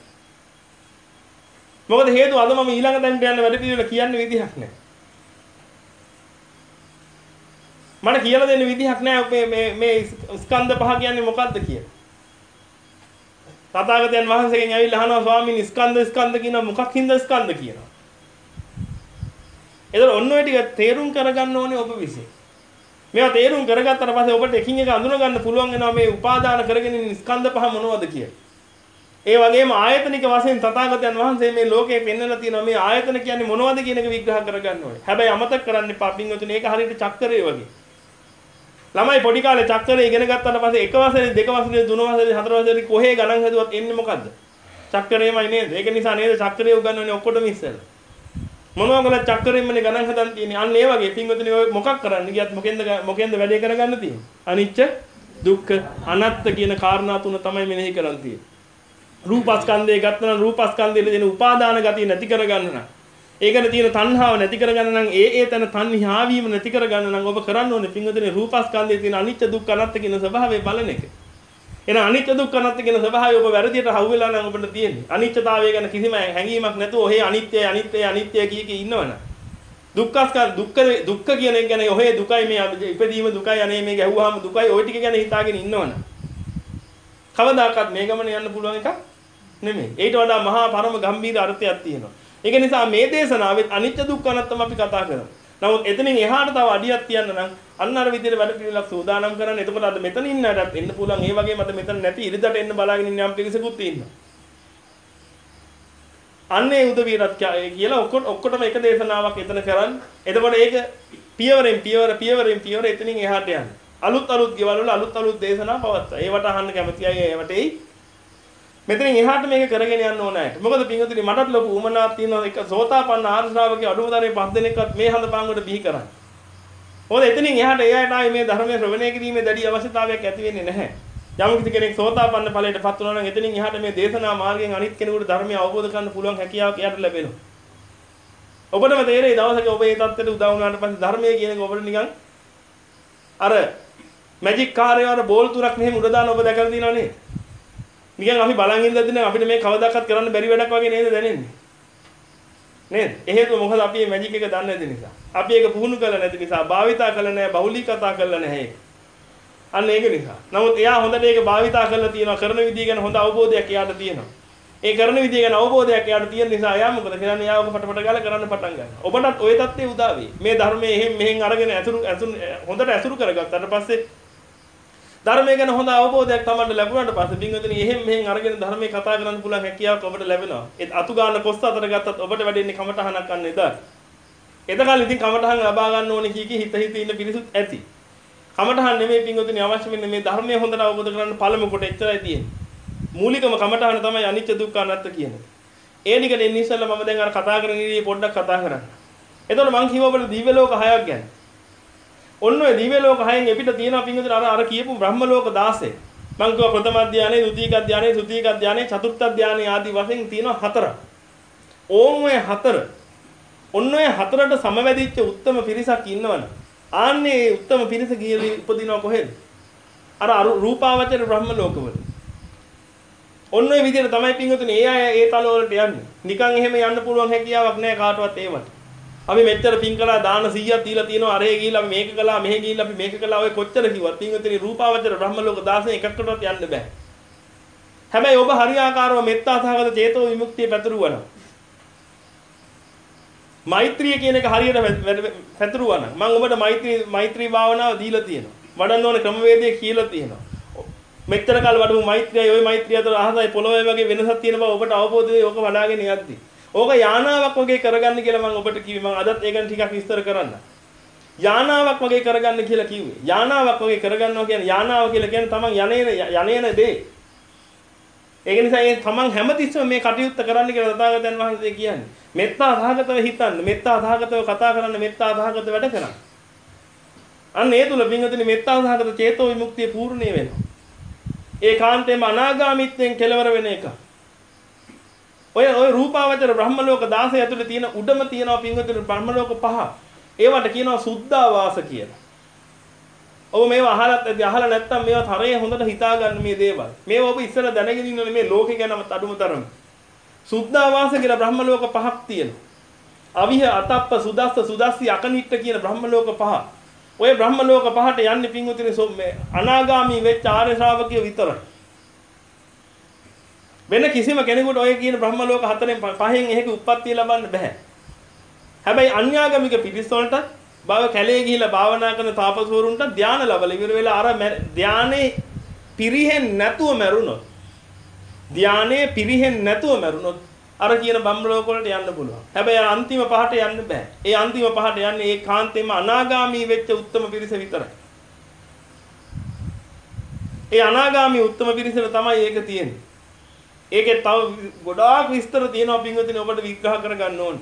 මොකද හේතුව අද මම ඊළඟ තැනට යන්න වැඩ පිළිවෙල කියන්නේ විදිහක් නැහැ. මට කියලා දෙන්න විදිහක් නැහැ මේ මේ මේ ස්කන්ධ පහ කියන්නේ මොකක්ද කියලා. තථාගතයන් වහන්සේගෙන් ඇවිල්ලා අහනවා ස්වාමීනි ස්කන්ධ ස්කන්ධ කියන මොකක් හින්දා ස්කන්ධ කියනවා. ඒතර ඔන්න ඔය ටික තේරුම් කරගන්න ඕනේ ඔබ විසින්. මේවා තේරුම් කරගත්තට පස්සේ ඔබට එකින් එක අඳුන ගන්න පුළුවන් වෙනවා මේ උපාදාන කරගෙන ඉන්න ස්කන්ධ පහ මොනවද කියලා. ඒ වගේම ආයතනික වශයෙන් තථාගතයන් වහන්සේ මේ ලෝකේ පෙන්වලා තියෙනවා මේ ආයතන කියන්නේ මොනවද කියන එක විග්‍රහ කරගන්න ඕනේ. හැබැයි අමතක කරන්න එපා පින්වතුනි ඒක හරියට චක්‍රය වගේ. ළමයි පොඩි කාලේ චක්‍රය ඉගෙන ගත්තාට පස්සේ එක වසරේ දෙක වසරේ තුන වසරේ හතර වසරේ කොහේ ගණන් හදුවත් එන්නේ මොකද්ද? චක්‍රයමයි නේද? ඒක නිසා නේද චක්‍රය උගන්වන්නේ ඔක්කොටම ඉස්සෙල්ලා. මොනවා කළා චක්‍රයෙන්මනේ ගණන් හදන් තියෙන්නේ. අන්න ඒ වගේ පින්වතුනි ඔය මොකක් කරන්න ගියත් මොකෙන්ද මොකෙන්ද වැඩේ කරගන්න තියෙන්නේ? අනිච්ච දුක්ඛ අනාත්ත කියන කාරණා තුන තමයි මෙනෙහි කරන් තියෙන්නේ. රූපස්කන්ධය ගත්තනම් රූපස්කන්ධයේ දෙන උපාදාන ගතිය නැති කරගන්න නම් ඒකනේ තියෙන තණ්හාව නැති කරගන්න නම් ඒ ඒ තන තණ්හා වීම නැති කරගන්න නම් ඔබ කරන්න ඕනේ පින්වතුනි රූපස්කන්ධයේ තියෙන අනිච්ච දුක්ඛ අනාත්ත කියන ස්වභාවය බලන එක. එහෙනම් අනිච්ච දුක්ඛ අනාත්ත කියන ස්වභාවය ඔබ වැරදියට හවු වෙලා නම් ඔබට තියෙන්නේ. අනිච්චතාවය ගැන කිසිම හැඟීමක් නැතුව ඔහේ අනිත්‍යයි අනිත්‍යයි අනිත්‍යයි කිය කී ඉන්නවනම් දුක්ඛස්කන්ධ දුක්ඛ දුක්ඛ කියන එක ගැන ඔහේ දුකයි මේ ඉපදීම දුකයි අනේ මේ ගැහුවාම දුකයි ওই ටික ගැන හිතාගෙන ඉන්නවනම් කවදාකවත් මේ ගමන යන්න පුළුවන් එකක් නෙමෙයි. ඊට වඩා මහා පරම ගම්භීර අර්ථයක් තියෙනවා. ඒක නිසා මේ දේශනාවෙත් අනිත්‍ය දුක්ඛ අනාත්තම අපි කතා කරමු. නමුත් එතනින් එහාට තව අඩියක් තියන්න නම් අන්න අර විදිහට වැඩ පිළිවෙලක් සූදානම් කරන්න. එතකොට අද මෙතන ඉන්නටත් එන්න පුළුවන්. ඒ වගේම අද මෙතන නැති ඉරිදට එන්න බලාගෙන ඉන්න යම් පිරිසකුත් ඉන්නවා. අන්නේ උදවියටත් කියලා ඔක්කොටම එක දේශනාවක් එතන කරන්. එතකොට ඒක පියවරෙන් පියවර පියවරෙන් පියවර එතනින් එහාට යන්න. අලුත් අලුත් ගෙවල් වල අලුත් අලුත් දේශනා පවත්තා. ඒවට අහන්න කැමති අය ඒවට එයි. මෙතනින් එහාට මේක කරගෙන යන්න ඕන අයට. මොකද පින්වතුනි මටත් ලොකු උමනාවක් තියෙනවා එක සෝතාපන්න ආර්ය ශ්‍රාවකගේ අඩුම තරමේ පස් දෙනෙක්වත් මේ හඳපාන් වලට බිහි කරන්න. මොකද එතනින් එහාට ඒ අයට ආයේ මේ ධර්මයේ ශ්‍රවණය කිරීමේ දැඩි අවශ්‍යතාවයක් ඇති වෙන්නේ නැහැ. යම් කිසි කෙනෙක් සෝතාපන්න ඵලයට පත් වුණා නම් එතනින් එහාට මේ දේශනා මාර්ගයෙන් අනිත් කෙනෙකුට ධර්මය අවබෝධ කරගන්න පුළුවන් හැකියාවක් එයාට ලැබෙනවා. ඔබටම තේරෙයි දවසක ඔබ මේ தත්ත්වයට උදා වුණාට පස්සේ ධර්මය කියන එක ඔබට නිකන් අර මැජික් කාර්යය අර බෝල් තුනක් මෙහෙම උඩ දාන ඔබ දැකලා තියෙනව නේද? නිකන් අපි බලන් ඉඳලා දින අපිට මේ කවදාකවත් කරන්න බැරි වැඩක් වගේ නේද දැනෙන්නේ? නේද? ඒ හේතුව මොකද අපි මේ මැජික් එක දන්නේ නැති නිසා. අපි ඒක පුහුණු කරලා නැති නිසා, භාවිතා කරලා නැහැ, බහුලීකතා කරලා නැහැ. අන්න ඒක නිසා. නමුත් එයා හොඳට ඒක භාවිතා කරලා තියෙනවා, කරන විදිය ගැන හොඳ අවබෝධයක් එයාට තියෙනවා. ඒ කරන විදිය ගැන අවබෝධයක් එයාට තියෙන නිසා එයා මොකද කරන්නේ? එයා ඔක පටපට ගාලා කරන්න පටන් ගන්නවා. ඔබටත් ওই தත්ත්වය උදා වෙයි. මේ ධර්මයේ එහෙන් මෙහෙන් අරගෙන ඇසුරු ඇසුරු හොඳට ඇසුරු කරගත්තාට පස්සේ ධර්මය ගැන හොඳ අවබෝධයක් තමයි ලැබුණාට පස්සේ පින්වතුනි එහෙන් මෙහෙන් අරගෙන ධර්මයේ කතා කරන්න පුළුවන් හැකියාවක් ඔබට ලැබෙනවා. ඒ අතු ගන්න කොස්ස අතර ගත්තත් ඔබට වැඩෙන්නේ කමටහනක් ගන්න එදා. එතකල් ඉතින් කමටහන් ලබා ගන්න ඕනේ කී කී හිත හිත ඉන්න පිරිසුත් ඇති. කමටහන් නෙමෙයි පින්වතුනි අවශ්‍ය වෙන්නේ මේ ධර්මයේ හොඳට අවබෝධ කරගන්න පළමු කොට එච්චරයි තියෙන්නේ. මූලිකම කමටහන තමයි අනිත්‍ය දුක්ඛ අනාත්ම කියන්නේ. ඒ නිකන් එන්නේ ඉස්සෙල්ලා මම දැන් අර කතා කරන ඉරියේ පොඩ්ඩක් කතා කරන්න. එතකොට මං කිව්ව ඔබට දිව්‍ය ලෝක හයක් ගැන. ඔන්න ඔය දිව්‍ය ලෝක හයෙන් එපිට තියෙනවා පින්වතුනි අර අර කියපු බ්‍රහ්ම ලෝක දාසය. මං කිව්වා ප්‍රථම ධානයේ, ද්විතීක ධානයේ, තෘතීක ධානයේ, චතුර්ථ ධානයේ ආදී වශයෙන් තියෙනවා හතරක්. ඕන් ඔය හතර. ඔන්න ඔය හතරට සමවැදිච්ච උත්තම පිරිසක් ඉන්නවනේ. ආන්නේ උත්තම පිරිස ගියලි උපදිනවා කොහෙද? අර රූපාවචර බ්‍රහ්ම ලෝකවල. ඔන්න ඔය විදිහට තමයි පින්වතුනි ඒ අය ඒ තල වලට යන්නේ. නිකන් එහෙම යන්න පුළුවන් හැකියාවක් නැහැ කාටවත් ඒවට. අපි මෙච්චර පින් කළා දාන සීයක් දීලා තියෙනවා අරේ ගිහිල්ලා අපි මේක කළා මෙහෙ ගිහිල්ලා අපි මේක කළා ඔය කොච්චර කිව්වත් පින්වතුනි රූපාවචර බ්‍රහ්ම ලෝක දාසෙන් එකකටවත් යන්න බෑ. හැබැයි ඔබ හරියාකාරව මෙත්තා සහගත චේතෝ විමුක්තිය පැතුරුවා නම් මෛත්‍රිය කියන එක හරියට පැතුරුවා නම් මම ඔබට මෛත්‍රී මෛත්‍රී භාවනාව දීලා තියෙනවා. වඩන්න ඕන ක්‍රමවේදය කියලා තියෙනවා. මෙච්චර කාල වඩපු මෛත්‍රියයි ওই මෛත්‍රිය අතර අහසයි පොළොවේ වගේ වෙනසක් තියෙන බව ඔබට අවබෝධ වෙයි. ඕක වඩාගෙන යද්දී. ඕක යානාවක් වගේ කරගන්න කියලා මම ඔබට කිව්වේ. මම අදත් ඒක ගැන ටිකක් විස්තර කරන්න. යානාවක් වගේ කරගන්න කියලා කිව්වේ. යානාවක් වගේ කරගන්නවා කියන්නේ යානාව කියලා කියන්නේ තමන් යන්නේ යන්නේන දේ. ඒක නිසා ඒ තමන් හැමතිස්සෙම මේ කටයුත්ත කරන්න කියලා තථාගතයන් වහන්සේ කියන්නේ. මෙත්තා සහගතව හිතන්න, මෙත්තා සහගතව කතා කරන්න, මෙත්තා සහගත වැඩ කරන්න. අන්න ඒ තුල පින්වතුනි මෙත්තා සහගත චේතෝ විමුක්තිය පූර්ණේ වෙනවා. ඒකාන්තයෙන්ම අනාගාමීත්වයෙන් කෙලවර වෙන එක. ඔය ඔය රූපාවචර බ්‍රහ්ම ලෝක දාසය ඇතුලේ තියෙන උඩම තියෙනවා පින්වතුනි බ්‍රහ්ම ලෝක පහ. ඒවට කියනවා සුද්ධාවාස කියලා. ඔබ මේවා අහලත් ඇති අහලා නැත්නම් මේවා තරයේ හොඳට හිතා ගන්න මේ දේවල්. මේවා ඔබ ඉස්සර දැනගෙන ඉන්නනේ මේ ලෝකේ ගැනම අඩුම තරම. සුද්ධාවාස කියලා බ්‍රහ්ම ලෝක පහක් තියෙනවා. අවිහ අතප්ප සුදස්ස සුදස්සි අකනිට්ඨ කියන බ්‍රහ්ම ලෝක පහ. ඔය බ්‍රහ්ම ලෝක පහට යන්නේ පින්වතුනි මේ අනාගාමී වෙච්ච ආර්ය ශ්‍රාවකයෝ විතරයි. වෙන කිසිම කෙනෙකුට ඔය කියන බ්‍රහ්ම ලෝක හතරෙන් පහෙන් එහෙක උප්පත්තිය ලබන්න බෑ. හැබැයි අන්‍යාගමික පිරිස් වලට බව කැලේ ගිහිලා භාවනා කරන තාපසවරුන්ට ධානය ලැබලා ඉවර වෙලා අර ධානයේ පිරිහෙන්නේ නැතුව මැරුණොත් ධානයේ පිරිහෙන්නේ නැතුව මැරුණොත් අර කියන බ්‍රහ්ම ලෝක වලට යන්න පුළුවන්. හැබැයි අන්තිම පහට යන්න බෑ. ඒ අන්තිම පහට යන්නේ ඒ කාන්තේම අනාගාමී වෙච්ච උත්තම පිරිස විතරයි. ඒ අනාගාමී උත්තම පිරිසට තමයි ඒක තියෙන්නේ. ඒකේ තව ගොඩාක් විස්තර තියෙනවා පින්වතුනි ඔබට විග්‍රහ කරගන්න ඕනේ.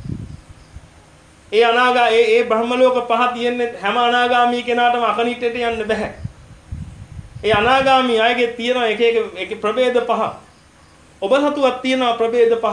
ඒ අනාගා ඒ ඒ බ්‍රහ්ම ලෝක පහ තියෙන්නේ හැම අනාගාමී කෙනාටම අකනිටට යන්න බෑ. ඒ අනාගාමී අයගේ තියෙන එක එක එක ප්‍රභේද පහ. ඔබ සතුවක් තියෙනවා ප්‍රභේද පහ.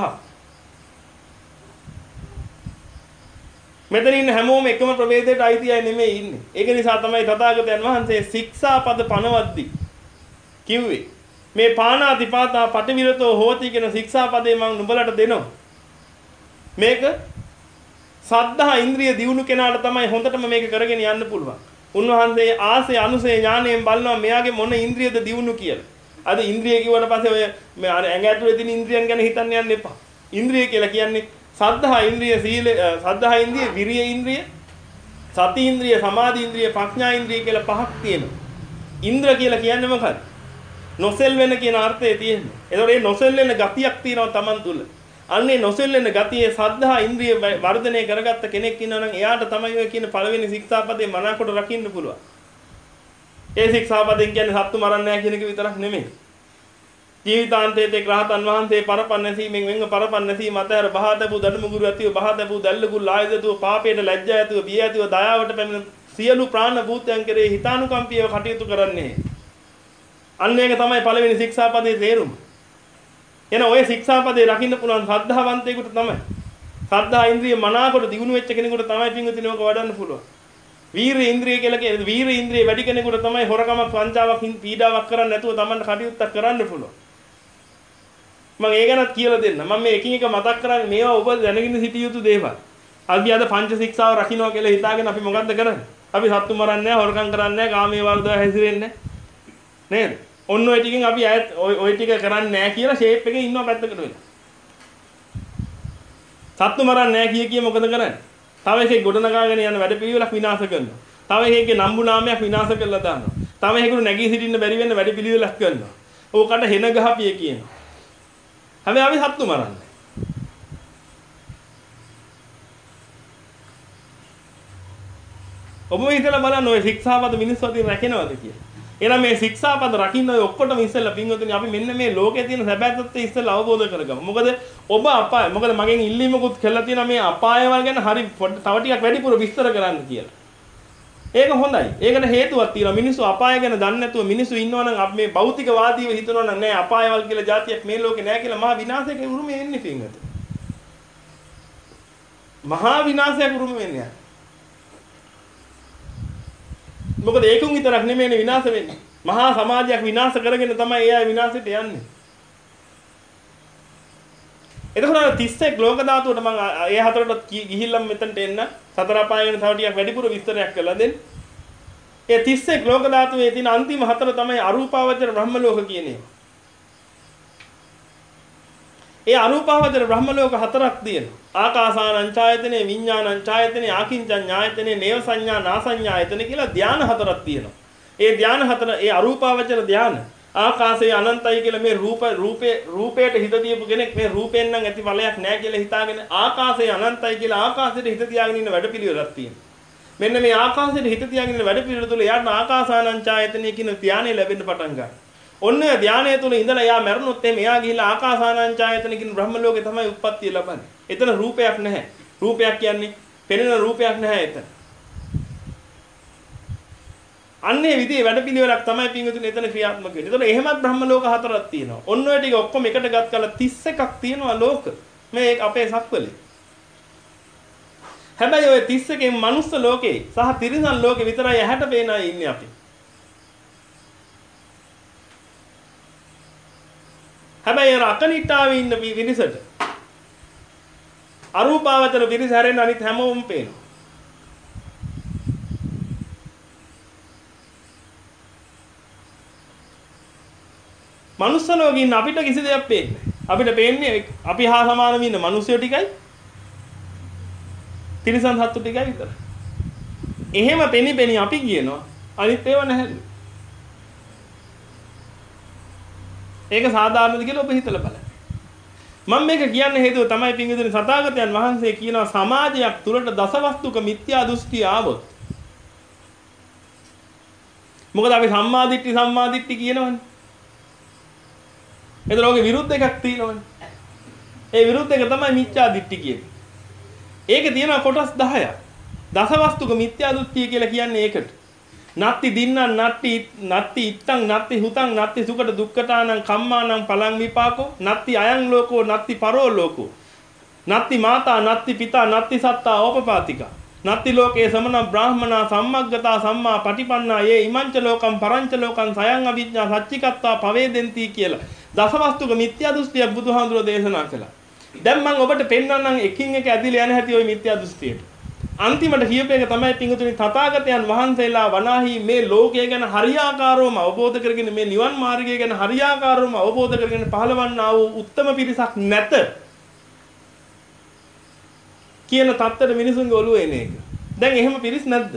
මෙතන ඉන්න හැමෝම එකම ප්‍රභේදයට අයිතියි නෙමෙයි ඉන්නේ. ඒක නිසා තමයි තථාගතයන් වහන්සේ ශික්ෂාපද පනවද්දි කිව්වේ මේ පාණාතිපාතා පටිවිරතෝ හෝති කියන ශික්ෂාපදේ මම නුඹලට දෙනවා. මේක සද්ධා ඉන්ද්‍රිය දියුණු කෙනාට තමයි හොඳටම මේක කරගෙන යන්න පුළුවන්. උන්වහන්සේ ආසේ අනුසේ ඥාණයෙන් බලනවා මෙයාගේ මොන ඉන්ද්‍රියද දියුණු කියලා. අද ඉන්ද්‍රිය කිව්වට පස්සේ ඔය මේ ඇඟ ඇතුලේ තියෙන ඉන්ද්‍රියන් ගැන හිතන්න යන්න එපා. ඉන්ද්‍රිය කියලා කියන්නේ සද්ධා ඉන්ද්‍රිය, සීල සද්ධා ඉන්ද්‍රිය, විරිය ඉන්ද්‍රිය, සති ඉන්ද්‍රිය, සමාධි ඉන්ද්‍රිය, ප්‍රඥා ඉන්ද්‍රිය කියලා පහක් තියෙනවා. ඉන්ද්‍ර කියලා කියන්නේ මොකක්ද? නොසෙල් වෙන කියන අර්ථය තියෙනවා. ඒතකොට මේ නොසෙල් වෙන ගතියක් තියෙනවා Taman තුල. අන්නේ නොසෙල් වෙන ගතියේ සද්ධා ඉන්ද්‍රිය වර්ධනය කරගත්ත කෙනෙක් ඉන්නවා නම් එයාට තමයි ඔය කියන පළවෙනි ශික්ෂාපදේ මනාකොට රකින්න පුළුවන්. ඒ ශික්ෂාපදෙන් කියන්නේ සත්තු මරන්නේ නැහැ කියන එක විතරක් නෙමෙයි. ජීවිතාන්තයේ තේ රහතන් වහන්සේ පරපන් නැසීමෙන් වෙන්ව පරපන් නැසීම අතර බහදපු දඩමුගුරු ඇතිව බහදපු දැල්ලගුල් ආයදතුව පාපයට ලැජ්ජා ඇතිව බිය ඇතිව දයාවට පැමිණ සියලු ප්‍රාණ භූතයන් කෙරෙහි හිතානුකම්පීව කටයුතු කරන්නේ. අන්න ඒක තමයි පළවෙනි ශික්ෂාපදයේ තේරුම. එන ඔය ශික්ෂාපදේ රකින්න පුළුවන් ශ්‍රද්ධාවන්තයෙකුට තමයි. ශ්‍රද්ධා ඉන්ද්‍රිය මනාකොට දිනු වෙච්ච කෙනෙකුට තමයි පින්විතිනෝක වඩන්න පුළුවන්. වීර ඉන්ද්‍රිය කියලා කියන්නේ වීර ඉන්ද්‍රිය වැඩි කෙනෙකුට තමයි හොරකමක් වංචාවක් පීඩාවක් කරන්නේ නැතුව Tamanට කටයුත්තක් කරන්න පුළුවන්. මම ඒ ගැනත් කියලා දෙන්න. මම මේ එකින් එක මතක් කරන්නේ මේවා ඔබ දැනගෙන සිටිය යුතු දේවල්. අපි අද පංච ශික්ෂාව රකින්නවා කියලා හිතාගෙන අපි මොකද්ද කරන්නේ? අපි සත්තු මරන්නේ නැහැ, හොරකම් කරන්නේ නැහැ, කාමයේ වර්ධව හැසිරෙන්නේ නැහැ. නේද? ඔන්න ඔය ටිකෙන් අපි ආයත් ඔය ටික කරන්නේ නැහැ කියලා ෂේප් එකේ ඉන්නවා පැත්තකට වෙලා. සත්තු මරන්නේ නැහැ කිය කිය මොකද කරන්නේ? තව එකෙක් ගොඩනගාගෙන යන වැඩ පිළිවෙලක් විනාශ කරනවා. තව එකෙක්ගේ නම්බු නාමයක් විනාශ කරලා දානවා. තව එකෙකුට නැගී සිටින්න බැරි වෙන්න වැඩ පිළිවෙලක් කරනවා. ඕකට හෙන ගහපිය කියනවා. හැබැයි අපි සත්තු මරන්නේ. ඔබ මේ හිතලා බලන්න ඔය ශික්ෂාපද මිනිස්සු අතින් රැකෙනවද කියලා. එහෙනම් මේ ශික්ෂාපද රකින්න ඔය ඔක්කොටම ඉස්සෙල්ලා පින්වතුනි අපි මෙන්න මේ ලෝකේ තියෙන සැබෑ තත්ත්වය ඉස්සෙල්ලා අවබෝධ කරගමු. මොකද ඔබ අපාය මොකද මගෙන් ඉල්ලීමකුත් කළා තියෙනවා මේ අපායවල් ගැන හරි තව ටිකක් වැඩිපුර විස්තර කරන්න කියලා. ඒක හොඳයි. ඒකට හේතුවක් තියෙනවා. මිනිස්සු අපාය ගැන දන්නේ නැතුව මිනිස්සු ඉන්නවනම් අපි මේ භෞතිකවාදීව හිතනවනම් නෑ අපායවල් කියලා જાතියක් මේ ලෝකේ නෑ කියලා මහා විනාශයක උරුමෙ එන්නේ පින්වතුනි. මහා විනාශයක උරුමෙ වෙන්නේ. මොකද ඒකුන් විතරක් නෙමෙයිනේ විනාශ වෙන්නේ. මහා සමාජයක් විනාශ කරගෙන තමයි ඒ අය විනාශයට යන්නේ. එතකොට තිස් එක් ලෝක ධාතුවට මම ඒ හතරට ගිහිල්ලා මෙතනට එන්න සතර අපායන තව ටිකක් වැඩිපුර විස්තරයක් කරලා දෙන්න. ඒ තිස් එක් ලෝක ධාතුවේ තියෙන අන්තිම හතර තමයි අරූපාවචර බ්‍රහ්ම ලෝක කියන්නේ. ඒ අරූපාවචර බ්‍රහ්ම ලෝක හතරක් තියෙනවා. ආකාසානං ඡායතනේ, විඥානං ඡායතනේ, ආකින්චං ඥායතනේ, නේව සංඥා නාසඤ්ඤායතනේ කියලා ධාන හතරක් තියෙනවා. ඒ ධාන හතර ඒ අරූපාවචර ධාන ආකාශයේ අනන්තයි කියලා මේ රූප රූපේ රූපයට හිත තියපු කෙනෙක් මේ රූපෙන් නම් ඇති ඵලයක් නැහැ කියලා හිතාගෙන ආකාශයේ අනන්තයි කියලා ආකාශයට හිත තියාගෙන ඉන්න වැඩපිළිවෙලක් තියෙනවා. මෙන්න මේ ආකාශයට හිත තියාගෙන ඉන්න වැඩපිළිවෙල තුළ යාට ආකාසානං ඡායතනේ කියන ධානය ලැබෙන්න පටන් ගන්නවා. ඔන්න ඔය ධානය තුළ ඉඳලා යා මැරුණොත් එමේ එයා ගිහිල්ලා ආකාසානං ඡායතනේ කියන බ්‍රහ්ම ලෝකේ තමයි උප්පත්තිය ලබන්නේ. එතන රූපයක් නැහැ. රූපයක් කියන්නේ පෙනෙන රූපයක් නැහැ එතන. අන්නේ විදිහේ වැඩපිළිවෙලක් තමයි පින්වතුනි එතන ක්‍රියාත්මක වෙන්නේ. ඒතකොට එහෙමත් බ්‍රහ්ම ලෝක හතරක් තියෙනවා. ඔන්න ඔය ටික ඔක්කොම එකට ගත් කල තිස් එකක් තියෙනවා ලෝක. මේ අපේ සක්වලේ. හැබැයි ඔය තිස් එකෙන් මනුස්ස ලෝකේ සහ තිරිසන් ලෝකේ විතරයි ඇහැට පේන අය ඉන්නේ අපි. හැබැයි අර අකනිටාවේ ඉන්න පිරිසට අරූපාවචර පිරිස හැරෙන්න අනිත් හැමෝම පේනවා. මනුස්ස ලෝකේ ඉන්න අපිට කිසි දෙයක් පේන්නේ නැහැ. අපිට පේන්නේ අපි හා සමානව ඉන්න මිනිස්සු ටිකයි තිරිසන් සත්තු ටිකයි විතරයි. එහෙම පෙනි පෙනි අපි කියනවා අනිත් ඒවා නැහැ. ඒක සාධාරණද කියලා ඔබ හිතලා බලන්න. මම මේක කියන්න හේතුව තමයි පින්විතනි සතාගතයන් වහන්සේ කියනවා සමාජයක් තුළට දසවස්තුක මිත්‍යා දෘෂ්ටි ආවොත්. මොකද අපි සම්මාදිට්ඨි සම්මාදිට්ඨි කියනවනේ. ඒතර ඔගේ විරුද්ධ එකක් තියෙනවනේ. ඒ විරුද්ධ එක තමයි මිත්‍යා දිට්ඨි කියන්නේ. ඒකේ තියෙනවා කොටස් දහයක්. දසවස්තුක මිත්‍යා දෘෂ්ටි කියලා කියන්නේ ඒකට. නත්ති දින්නං නත්ති නත්ති ඉත්තං නත්ති හුතං නත්ති සුකට දුක්ඛතානං කම්මානං පලං විපාකෝ නත්ති අයං ලෝකෝ නත්ති පරෝ ලෝකෝ නත්ති මාතා නත්ති පිතා නත්ති සත්තා ඕපපාතිකා නත්ති ලෝකේ සමන බ්‍රාහමනා සම්මග්ගතා සම්මා පටිපන්නා යේ ඉමංච ලෝකම් පරංච ලෝකං සයං අවිජ්ඤා සච්චිකත්වා පවේදෙන්ති කියලා දසවස්තුක මිත්‍යා දෘෂ්ටියක් බුදුහාමුදුරෝ දේශනා කළා. දැන් මම ඔබට පෙන්වන්නම් එකින් එක ඇදිලා යන හැටි ওই මිත්‍යා දෘෂ්ටියට. අන්තිමට කියප එක තමයි පිංගුතුනි තථාගතයන් වහන්සේලා වනාහි මේ ලෝකය ගැන හරියාකාරවම අවබෝධ කරගෙන මේ නිවන් මාර්ගය ගැන හරියාකාරවම අවබෝධ කරගෙන පහළවන්නා වූ උත්තම පිරිසක් නැත කියන තත්ත්වෙට මිනිසුන්ගේ ඔළුව එන එක. දැන් එහෙම පිරිස් නැද්ද?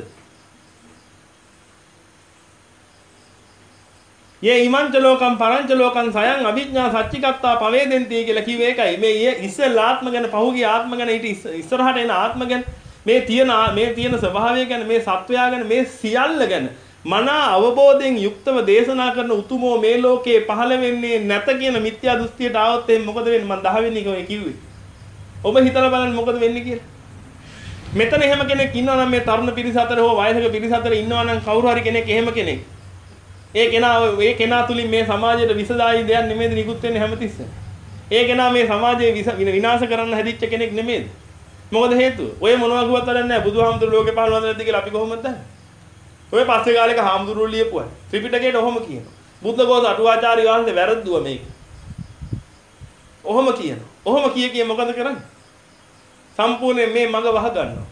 යේ ඉමංච ලෝකම් පරංච ලෝකං සයං අවිඥා සච්චිකත්තා පවේදෙන්ති කියලා කිව්වේ ඒකයි. මේ ඉස්සෙල්ලා ආත්ම ගැන පහුගිය ආත්ම ගැන ඊට ඉස්සරහට එන ආත්ම ගැන මේ තියෙන මේ තියෙන ස්වභාවය ගැන මේ සත්වයා ගැන මේ සියල්ල ගැන මනා අවබෝධයෙන් යුක්තව දේශනා කරන උතුමෝ මේ ලෝකේ පහළ වෙන්නේ නැත කියන මිත්‍යා දෘෂ්ටියට ආවොත් එහෙනම් මොකද වෙන්නේ? මම දහ වෙනි එක ඔය කිව්වේ. ඔබ හිතලා බලන්න මොකද වෙන්නේ කියලා. මෙතන එහෙම කෙනෙක් ඉන්නවා නම් මේ තරුණ පිරිස අතර හෝ වයසක පිරිස අතර ඉන්නවා නම් කවුරු හරි කෙනෙක් එහෙම කෙනෙක්. ඒ කෙනා ඒ කෙනා තුලින් මේ සමාජයට විසදායි දෙයක් නෙමෙයිද නිකුත් වෙන්නේ හැමතිස්සෙම. ඒ කෙනා මේ සමාජයේ විනාශ කරන්න හැදිච්ච කෙනෙක් නෙමෙයිද? මොකද හේතුව? ඔය මොනවා කිව්වත් වැඩක් නැහැ. බුදුහාමුදුරු ලෝකේ පහළ වුණාද නැද්ද කියලා අපි කොහොමද දන්නේ? ඔය පස්සේ කාලෙක හාමුදුරුවෝ ලියපුවා. ත්‍රිපිටකයට ඔහොම කියනවා. බුද්ධඝෝෂ අටුවාචාර්ය වහන්සේ වැරද්දුවා මේක. ඔහොම කියනවා. ඔහොම කිය කිය මොකද කරන්නේ? සම්පූර්ණයෙන් මේ මඟ වහ ගන්නවා.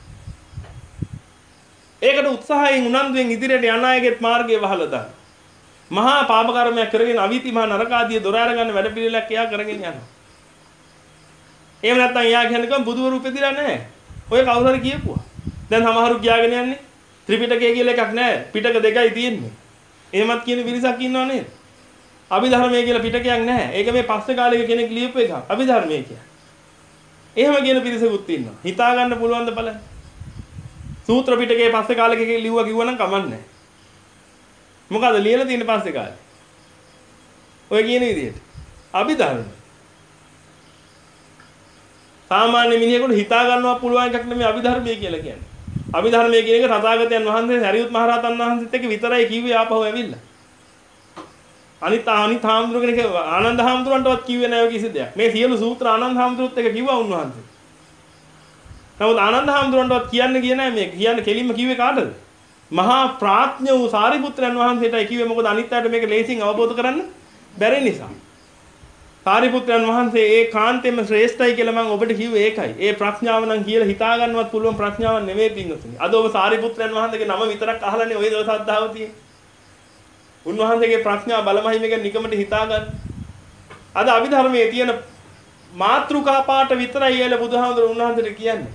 ඒකට උත්සාහයෙන් උනන්දුවෙන් ඉදිරියට යන අයගේ මාර්ගය වහලා දාන. මහා පාප කර්මයක් කරගෙන අවීති මහා නරක ආදී දොර අරගන්න වැඩ පිළිලක් එයා කරගෙන යනවා. එහෙම නැත්නම් එයා කියන්නේ කොහොම බුදුවරු උපදිලා නැහැ. ඔය කවුරු හරි කියපුවා. දැන් සමහරු කියාගෙන යන්නේ ත්‍රිපිටකය කියලා එකක් නැහැ. පිටක දෙකයි තියෙන්නේ. එහෙමත් කියන විරිසක් ඉන්නව නේද? අභිධර්මයේ කියලා පිටකයක් නැහැ. ඒක මේ පස්සේ කාලෙක කෙනෙක් ලියපු එකක්. අභිධර්මයේ කියන්නේ. එහෙම කියන පිරිසකුත් ඉන්නවා. හිතා ගන්න පුළුවන් ද බලන්න. සූත්‍ර පිටකයේ පස්සේ කාලෙක ලිව්වා කිව්වනම් කමක් නැහැ. මොකද ලියලා තියෙන්නේ පස්සේ කාලේ? ඔය කියන විදිහට. අභිධර්ම. සාමාන්‍ය මිනිහෙකුට හිතා ගන්නවා පුළුවන් එකක් නෙමෙයි අභිධර්මයේ කියලා කියන්නේ. අභිධර්මයේ කියන එක තථාගතයන් වහන්සේ සරියුත් මහ රහතන් වහන්සේත් එක්ක විතරයි කිව්වේ ආපහු ඇවිල්ලා. අනිත් අනිත් හාමුදුරු කෙනෙක් ආනන්ද හාමුදුරන්ටවත් කිව්වේ නැහැ ඔය කිසි දෙයක්. මේ සියලු සූත්‍ර ආනන්ද හාමුදුරුත් එක්ක කිව්වා උන්වහන්සේ. නමුත් ආනන්ද හාමුදුරන්ටවත් කියන්න ගියේ නැහැ මේක. කියන්න කෙලින්ම කිව්වේ කාටද? මහා ප්‍රඥ වූ සාරිපුත්‍රයන් වහන්සේටයි කිව්වේ. මොකද අනිත් අයට මේක ලේසියෙන් අවබෝධ කරන්න බැරි නිසා. සාරිපුත්‍රයන් වහන්සේ ඒ කාන්තෙම ශ්‍රේෂ්ඨයි කියලා මම ඔබට කිව්වේ ඒකයි. ඒ ප්‍රඥාව නම් කියලා හිතා ගන්නවත් පුළුවන් ප්‍රඥාවක් නෙමෙයි පින්වතුනි. අද ඔබ සාරිපුත්‍රයන් වහන්සේගේ නම විතරක් අහලානේ ඔය දවස් අද්දාව තියෙන්නේ. උන්වහන්සේගේ ප්‍රඥා බලමහිම ගැන නිකමට හිතා ගන්න. අද අභිධර්මයේ තියෙන මාත්‍රිකා පාඨ විතරයි එළ බුදුහාමුදුරු උන්වහන්සේට කියන්නේ.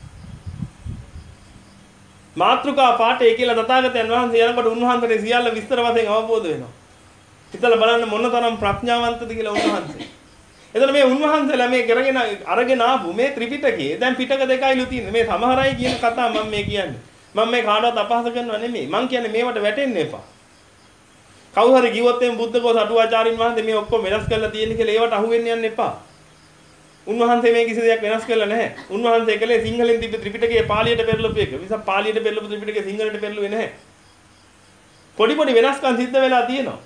මාත්‍රිකා පාඨය කියලා තථාගතයන් වහන්සේ යනකොට උන්වහන්සේට සියල්ල විස්තර වශයෙන් අවබෝධ වෙනවා. හිතලා බලන්න මොනතරම් ප්‍රඥාවන්තද කියලා උන්වහන්සේ. එතන මේ උන්වහන්සේලා මේ කරගෙන අරගෙන ආපු මේ ත්‍රිපිටකයේ දැන් පිටක දෙකයිලු තියෙන්නේ. මේ සමහරයි කියන කතා මම මේ කියන්නේ. මම මේ කාටවත් අපහාස කරනවා නෙමෙයි. මම කියන්නේ මේවට වැටෙන්න එපා. කවුරු හරි කිව්වොත් එම් බුද්ධඝෝෂ අටුවාචාරින් වහන්සේ මේ ඔක්කොම වෙනස් කරලා තියෙන කියලා ඒවට අහු වෙන්න යන්න එපා. උන්වහන්සේ මේ කිසි දෙයක් වෙනස් කරලා නැහැ. උන්වහන්සේ කලේ සිංහලෙන් තිබ්බ ත්‍රිපිටකයේ පාලියට පෙරලපු එක. විස පාලියට පෙරලපු ත්‍රිපිටකයේ සිංහලට පෙරලුවේ නැහැ. පොඩි පොඩි වෙනස්කම් සිද්ධ වෙලා තියෙනවා.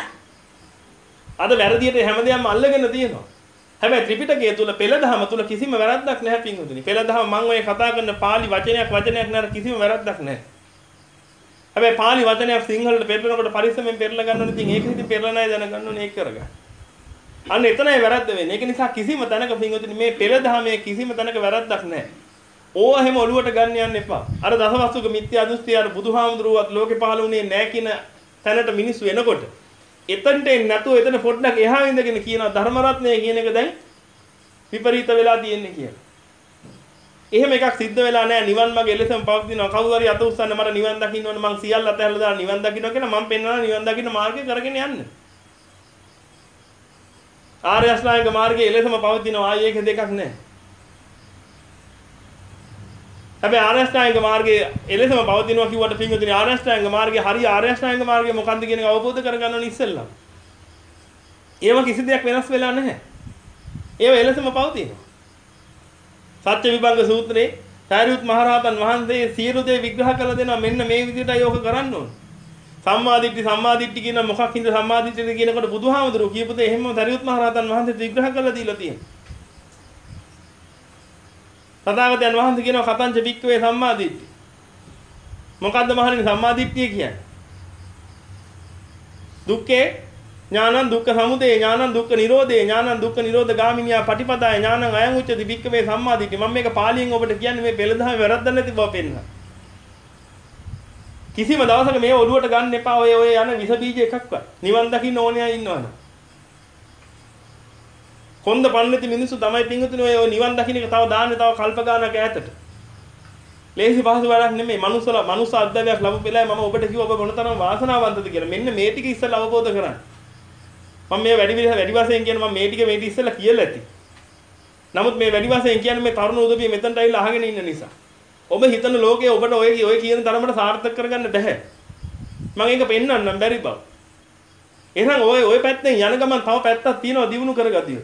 අද වැරදියට හැමදේම අල්ලගෙන තියෙනවා. හැබැයි ත්‍රිපිටකය තුල පෙළදහම තුල කිසිම වැරද්දක් නැහැ පින්වතුනි. පෙළදහම මම ඔය කතා කරන පාලි වචනයක් වචනයක් නේද කිසිම වැරද්දක් නැහැ. හැබැයි පාලි වචනයක් සිංහලට පෙරලනකොට පරිස්සමෙන් පෙරලා ගන්න ඕනේ. ඉතින් ඒක ඉතින් පෙරලන අය දැනගන්න ඕනේ ඒක කරගන්න. අන්න එතනයි වැරද්ද වෙන්නේ. ඒක නිසා කිසිම තැනක පින්වතුනි මේ පෙළදහමේ කිසිම තැනක වැරද්දක් නැහැ. ඕවා හැම ඔලුවට ගන්න යන්න එපා. අර දසවස්තුක මිත්‍යා දෘෂ්ටි අර බුදුහාමුදුරුවත් ලෝකේ පහළ වුණේ නැහැ කියන තැනට මිනිස්සු එනකොට එතනට එන්නේ නැතුව එතන පොඩ්ඩක් එහා ඉඳගෙන කියනවා ධර්ම රත්නය කියන එක දැන් විපරීත වෙලා තියෙන්නේ කියලා. එහෙම එකක් සිද්ධ වෙලා නැහැ. නිවන් මාර්ගය එලෙසම පවතිනවා. කවුරු හරි අත උස්සන්න මට නිවන් දකින්න ඕන මං සියල්ල අතහැරලා දාලා නිවන් දකින්න කියලා මං පෙන්නනවා නිවන් දකින්න මාර්ගය කරගෙන යන්න. ආර්ය අෂ්ටාංගික මාර්ගයේ එලෙසම පවතිනවා. ආයේ එක දෙකක් නැහැ. හැබැයි ආර්ය අෂ්ටාංගික මාර්ගයේ එලෙසම පවතිනවා කිව්වට පින්වතුනි ආර්ය අෂ්ටාංගික මාර්ගයේ හරි ආර්ය අෂ්ටාංගික මාර්ගය මොකන්ද කියන එක අවබෝධ කරගන්න ඕනේ ඉස්සෙල්ලා. ඒව කිසි දෙයක් වෙනස් වෙලා නැහැ. ඒව එලෙසම පවතිනවා. සත්‍ය විභංග සූත්‍රයේ සාරියුත් මහරහතන් වහන්සේ සියලු දේ විග්‍රහ කරලා දෙනවා මෙන්න මේ විදිහටයි යෝග කරන්න ඕන. සම්මාදිට්ඨි සම්මාදිට්ඨි කියන මොකක් හින්දා සම්මාදිට්ඨිද කියනකොට බුදුහාමුදුරුවෝ කියපු දේ එහෙමම සාරියුත් මහරහතන් වහන්සේ විග්‍රහ කරලා දීලා තියෙනවා. තථාගතයන් වහන්සේ කියනවා කතංච වික්කවේ සම්මාදිට්ඨි. මොකද්ද මහණෙනි සම්මාදිට්ඨිය කියන්නේ? දුක්ඛේ ඥානං දුක්ඛ සමුදය ඥානං දුක්ඛ නිරෝධේ ඥානං දුක්ඛ නිරෝධ ගාමිනියා පටිපදාය ඥානං අයං උච්චති වික්කවේ සම්මාදිට්ඨි. මම මේක පාලියෙන් ඔබට කියන්නේ මේ පෙළදහම වැරද්දක් නැති බව පෙන්නන. කිසිම දවසක මේ ඔළුවට ගන්න එපා ඔය ඔය යන විස බීජ එකක්වත්. නිවන් දකින්න ඕනේ අය ඉන්නවනේ. කොන්ද පන්නති මිනිස්සු තමයි පිංගුතුනේ ඔය නිවන් දකින්න එක තව දාන්නේ තව කල්ප ගානක් ඈතට. ලේසි පහසු වැඩක් නෙමෙයි. මනුස්සලා මනුස්ස අධ්‍යයනයක් ලැබු වෙලාවේ මම ඔබට කිව්වා ඔබ මොනතරම් වාසනාවන්තද කියලා. මෙන්න මේ ටික ඉස්සෙල්ලා අවබෝධ කරගන්න. මම මේ වැඩි වැඩි වශයෙන් කියන මම මේ ටික මේ ඉස්සෙල්ලා කියලා ඇති. නමුත් මේ වැඩි වශයෙන් කියන්නේ මේ තරුණ උදවිය මෙතනට ඇවිල්ලා අහගෙන ඉන්න නිසා. ඔබ හිතන ලෝකයේ ඔබට ඔය ඔය කියන තරමට සාර්ථක කරගන්න බැහැ. මම ඒක පෙන්වන්නම් බැරි බව. එහෙනම් ඔය ඔය පැත්තෙන් යන ගමන් තව පැත්තක් තියෙනවා දිනු කරගatiyo.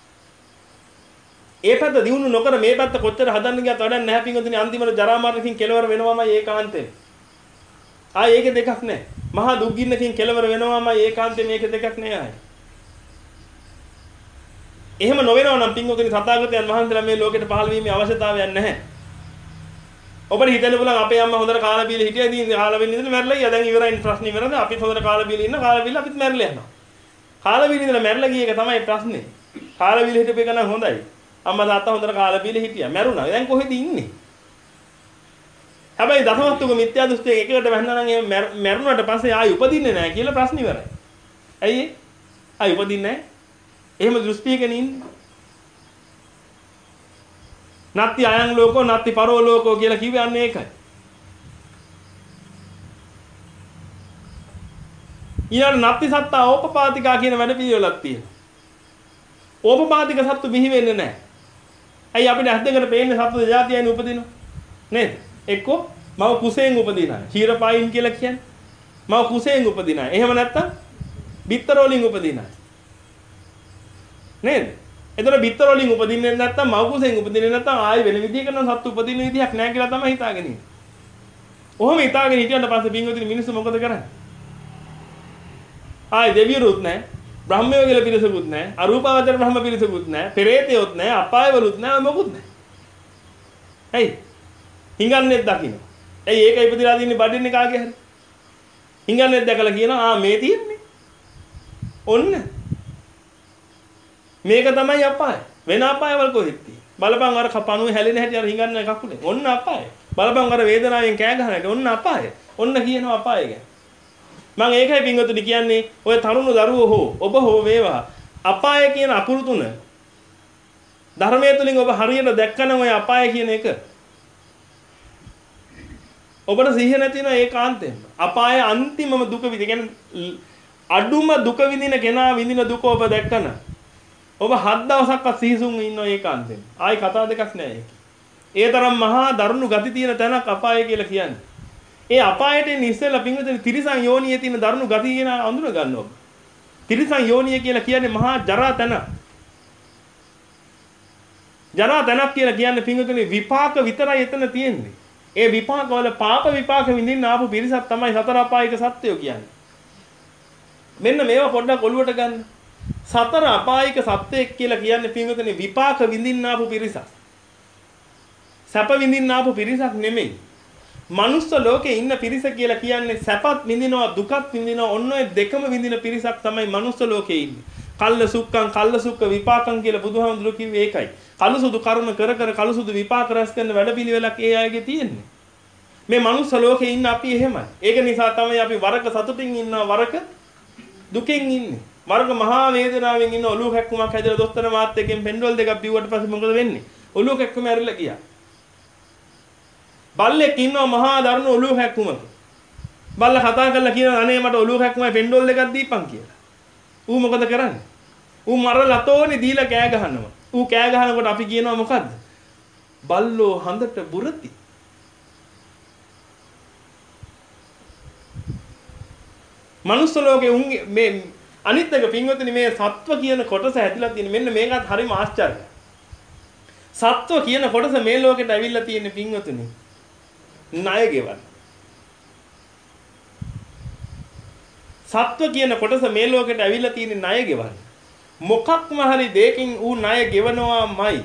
ඒ පැත්ත දිනු නොකර මේ පැත්ත කොච්චර හදන්න ගියත් වැඩක් නැහැ පින්වතුනි අන්තිමට ජරා මරණකින් කෙලවර වෙනවමයි ඒකාන්තයෙන්. ආ ඒක දෙකක් නැහැ. මහා දුක් ගින්නකින් කෙලවර වෙනවමයි ඒකාන්තයෙන් මේක දෙකක් නෑ ආයි. එහෙම නොවෙනවා නම් පින්වතුනි තථාගතයන් වහන්සේලා මේ ලෝකෙට පහළ වීමේ අවශ්‍යතාවයක් නැහැ. ඔබට හිතන්න පුළුවන් අපේ අම්මා හොඳට කාලා බීලා හිටියා ඉතින් කාලා බීලා ඉඳලා මැරලා ගියා. දැන් ඉවරයි ප්‍රශ්නේ ඉවරද? අපිත් හොඳට කාලා බීලා ඉන්න කාලා බීලා අපිත් මැරලා යනවා. කාලා බීලා ඉඳලා මැරලා ගිය එක තමයි ප්‍රශ්නේ. කාලා බීලා හිටපු එක නම් හොඳයි. අම්මා තාත්තා හොඳට කාලා බීලා හිටියා. මැරුණා. දැන් කොහෙද ඉන්නේ? හැබැයි දසවස්තුක මිත්‍යා දෘෂ්ටිය එකකට වැහුණා නම් එහෙම මැරුණාට පස්සේ ආයි උපදින්නේ නැහැ කියලා ප්‍රශ්න ඉවරයි. ඇයි ඒ? ආයි උපදින්නේ නැහැ. එහෙම දෘෂ්ටියකින් ඉන්නේ. නත්ති අයං ලෝකෝ නත්ති පරෝ ලෝකෝ කියලා කිව්වේ අන්න ඒකයි. ඊළඟ නත්ති සත්තා ඕපපාතිකා කියන වැඩ පිළිවෙලක් තියෙනවා. ඕපපාතික සත්තු බිහි වෙන්නේ නැහැ. ඇයි අපිට ඇස් දෙකට පේන්නේ සත්තු දෙජාතියයින් උපදිනවා. නේද? එක්කෝ මව කුසෙන් උපදින අය. ක්ෂීරපායින් කියලා කියන්නේ. මව කුසෙන් උපදින අය. එහෙම නැත්තම් බිත්තර වලින් උපදින අය. නේද? එතන බිත්තර වලින් උපදින්නේ නැත්තම් මව කුසෙන් උපදින්නේ නැත්තම් ආයි වෙන විදිහකට නම් සත්තු උපදින විදිහක් නැහැ කියලා තමයි හිතාගෙන ඉන්නේ. ඔහොම හිතාගෙන හිටියන් පස්සේ පින්වතුනි මිනිස්සු මොකද කරන්නේ? ආයි දෙවියරුත් නැහැ. බ්‍රහ්මයෝ කියලා පිරිසකුත් නැහැ. අරූපාවචර බ්‍රහ්ම පිරිසකුත් නැහැ. පෙරේතයොත් නැහැ. අපායවලුත් නැහැ. මොකුත් නැහැ. ඇයි? හිඟන්නේත් දකින්න. ඇයි ඒක ඉපදිලා දින්නේ බඩින්නේ කාගේ හරි? හිඟන්නේත් දැකලා කියනවා ආ මේ තියෙන්නේ. ඔන්න. මේක තමයි අපාය. වෙන අපායවල කොහෙද තියෙන්නේ? බලපන් අර කපණුවේ හැලෙන හැටි අර හිඟන්න කකුලේ. ඔන්න අපාය. බලපන් අර වේදනාවෙන් කෑ ගහන හැටි. ඔන්න අපාය. ඔන්න කියනවා අපාය ගැන. මම ඒකයි පින්වතුනි කියන්නේ ඔය තරුණ දරුවෝ හෝ ඔබ හෝ වේවා අපාය කියන අකුරු තුන ධර්මයේ තුලින් ඔබ හරියට දැක්කනම් ඔය අපාය කියන එක ඔබට සිහිය නැති වෙන ඒකාන්තයෙන්ම අපාය අන්තිමම දුක විඳින කියන්නේ අඩුම දුක විඳින කෙනා විඳින දුක ඔබ දැක්කන ඔබ හත් දවසක්වත් සිහිසුන් ඉන්න ඒකාන්තයෙන් ආයි කතා දෙකක් නැහැ ඒක. ඒ තරම් මහා දරුණු ගති තියෙන තැනක් අපාය කියලා කියන්නේ. ඒ අපායට එන්නේ ඉස්සෙල්ලා පින්විතේ තිරිසන් යෝනියේ තියෙන දරුණු ගති කියන අඳුර ගන්න ඕක. තිරිසන් යෝනිය කියලා කියන්නේ මහා ජරා තැන. ජරා තැනක් කියලා කියන්නේ පින්විතේ විපාක විතරයි එතන තියෙන්නේ. ඒ විපාක වල පාප විපාක විඳින්න ආපු පිරිසක් තමයි සතර අපායික සත්‍යය කියන්නේ. මෙන්න මේවා පොඩ්ඩක් ඔලුවට ගන්න. සතර අපායික සත්‍යයක් කියලා කියන්නේ පින්විතේ විපාක විඳින්න ආපු පිරිසක්. සැප විඳින්න ආපු පිරිසක් නෙමෙයි. මනුස්ස ලෝකේ ඉන්න පිරිස කියලා කියන්නේ සැපත් විඳිනවා දුකත් විඳිනවා ඔන්න ඔය දෙකම විඳින පිරිසක් තමයි මනුස්ස ලෝකේ ඉන්නේ. කල්ල සුක්ඛං කල්ල සුක්ඛ විපාකං කියලා බුදුහාමුදුරුවෝ කිව්වේ ඒකයි. කලුසුදු කර්ම කර කර කලුසුදු විපාක රැස් කරන වැඩපිළිවෙලක් ඒ අයගේ තියෙන්නේ. මේ මනුස්ස ලෝකේ ඉන්න අපි එහෙමයි. ඒක නිසා තමයි අපි වරක සතුටින් ඉන්නවා වරක දුකෙන් ඉන්නේ. මරක මහා වේදනාවෙන් ඉන්න ඔලුව කැක්කුමක් හැදලා දොස්තර මාත් එක්කෙන් පෙන්ඩෝල් දෙකක් බිව්වට පස්සේ මොකද වෙන්නේ? ඔලුව කැක්කුම ඇරිලා ගියා. බල්ලෙක් ඉන්නවා මහා දරුණු ඔලුව කැක්කුමක. බල්ලා කතා කරලා කියනවා අනේ මට ඔලුව කැක්කුමයි පෙන්ඩෝල් දෙකක් දීපන් කියලා. ඌ මොකද කරන්නේ? ඌ මරලා තෝනේ දීලා කෑ ගහනවා. ඌ කෑ ගහනකොට අපි කියනවා මොකද්ද? බල්ලෝ හඳට බුරති. මනුස්ස ලෝකේ උන්ගේ මේ අනිත් එක පින්වතුනි මේ සත්ව කියන කොටස ඇදලා තියෙන මෙන්න මේකත් හරිම ආශ්චර්යයි. සත්ව කියන කොටස මේ ලෝකෙට ඇවිල්ලා තියෙන පින්වතුනි ණය ගෙවන්න. සත්ව කියන කොටස මේ ලෝකෙට ඇවිල්ලා තියෙන ණය ගෙවන්න. මොකක්ම හරි දෙයකින් ඌ ණය ගෙවනවාමයි.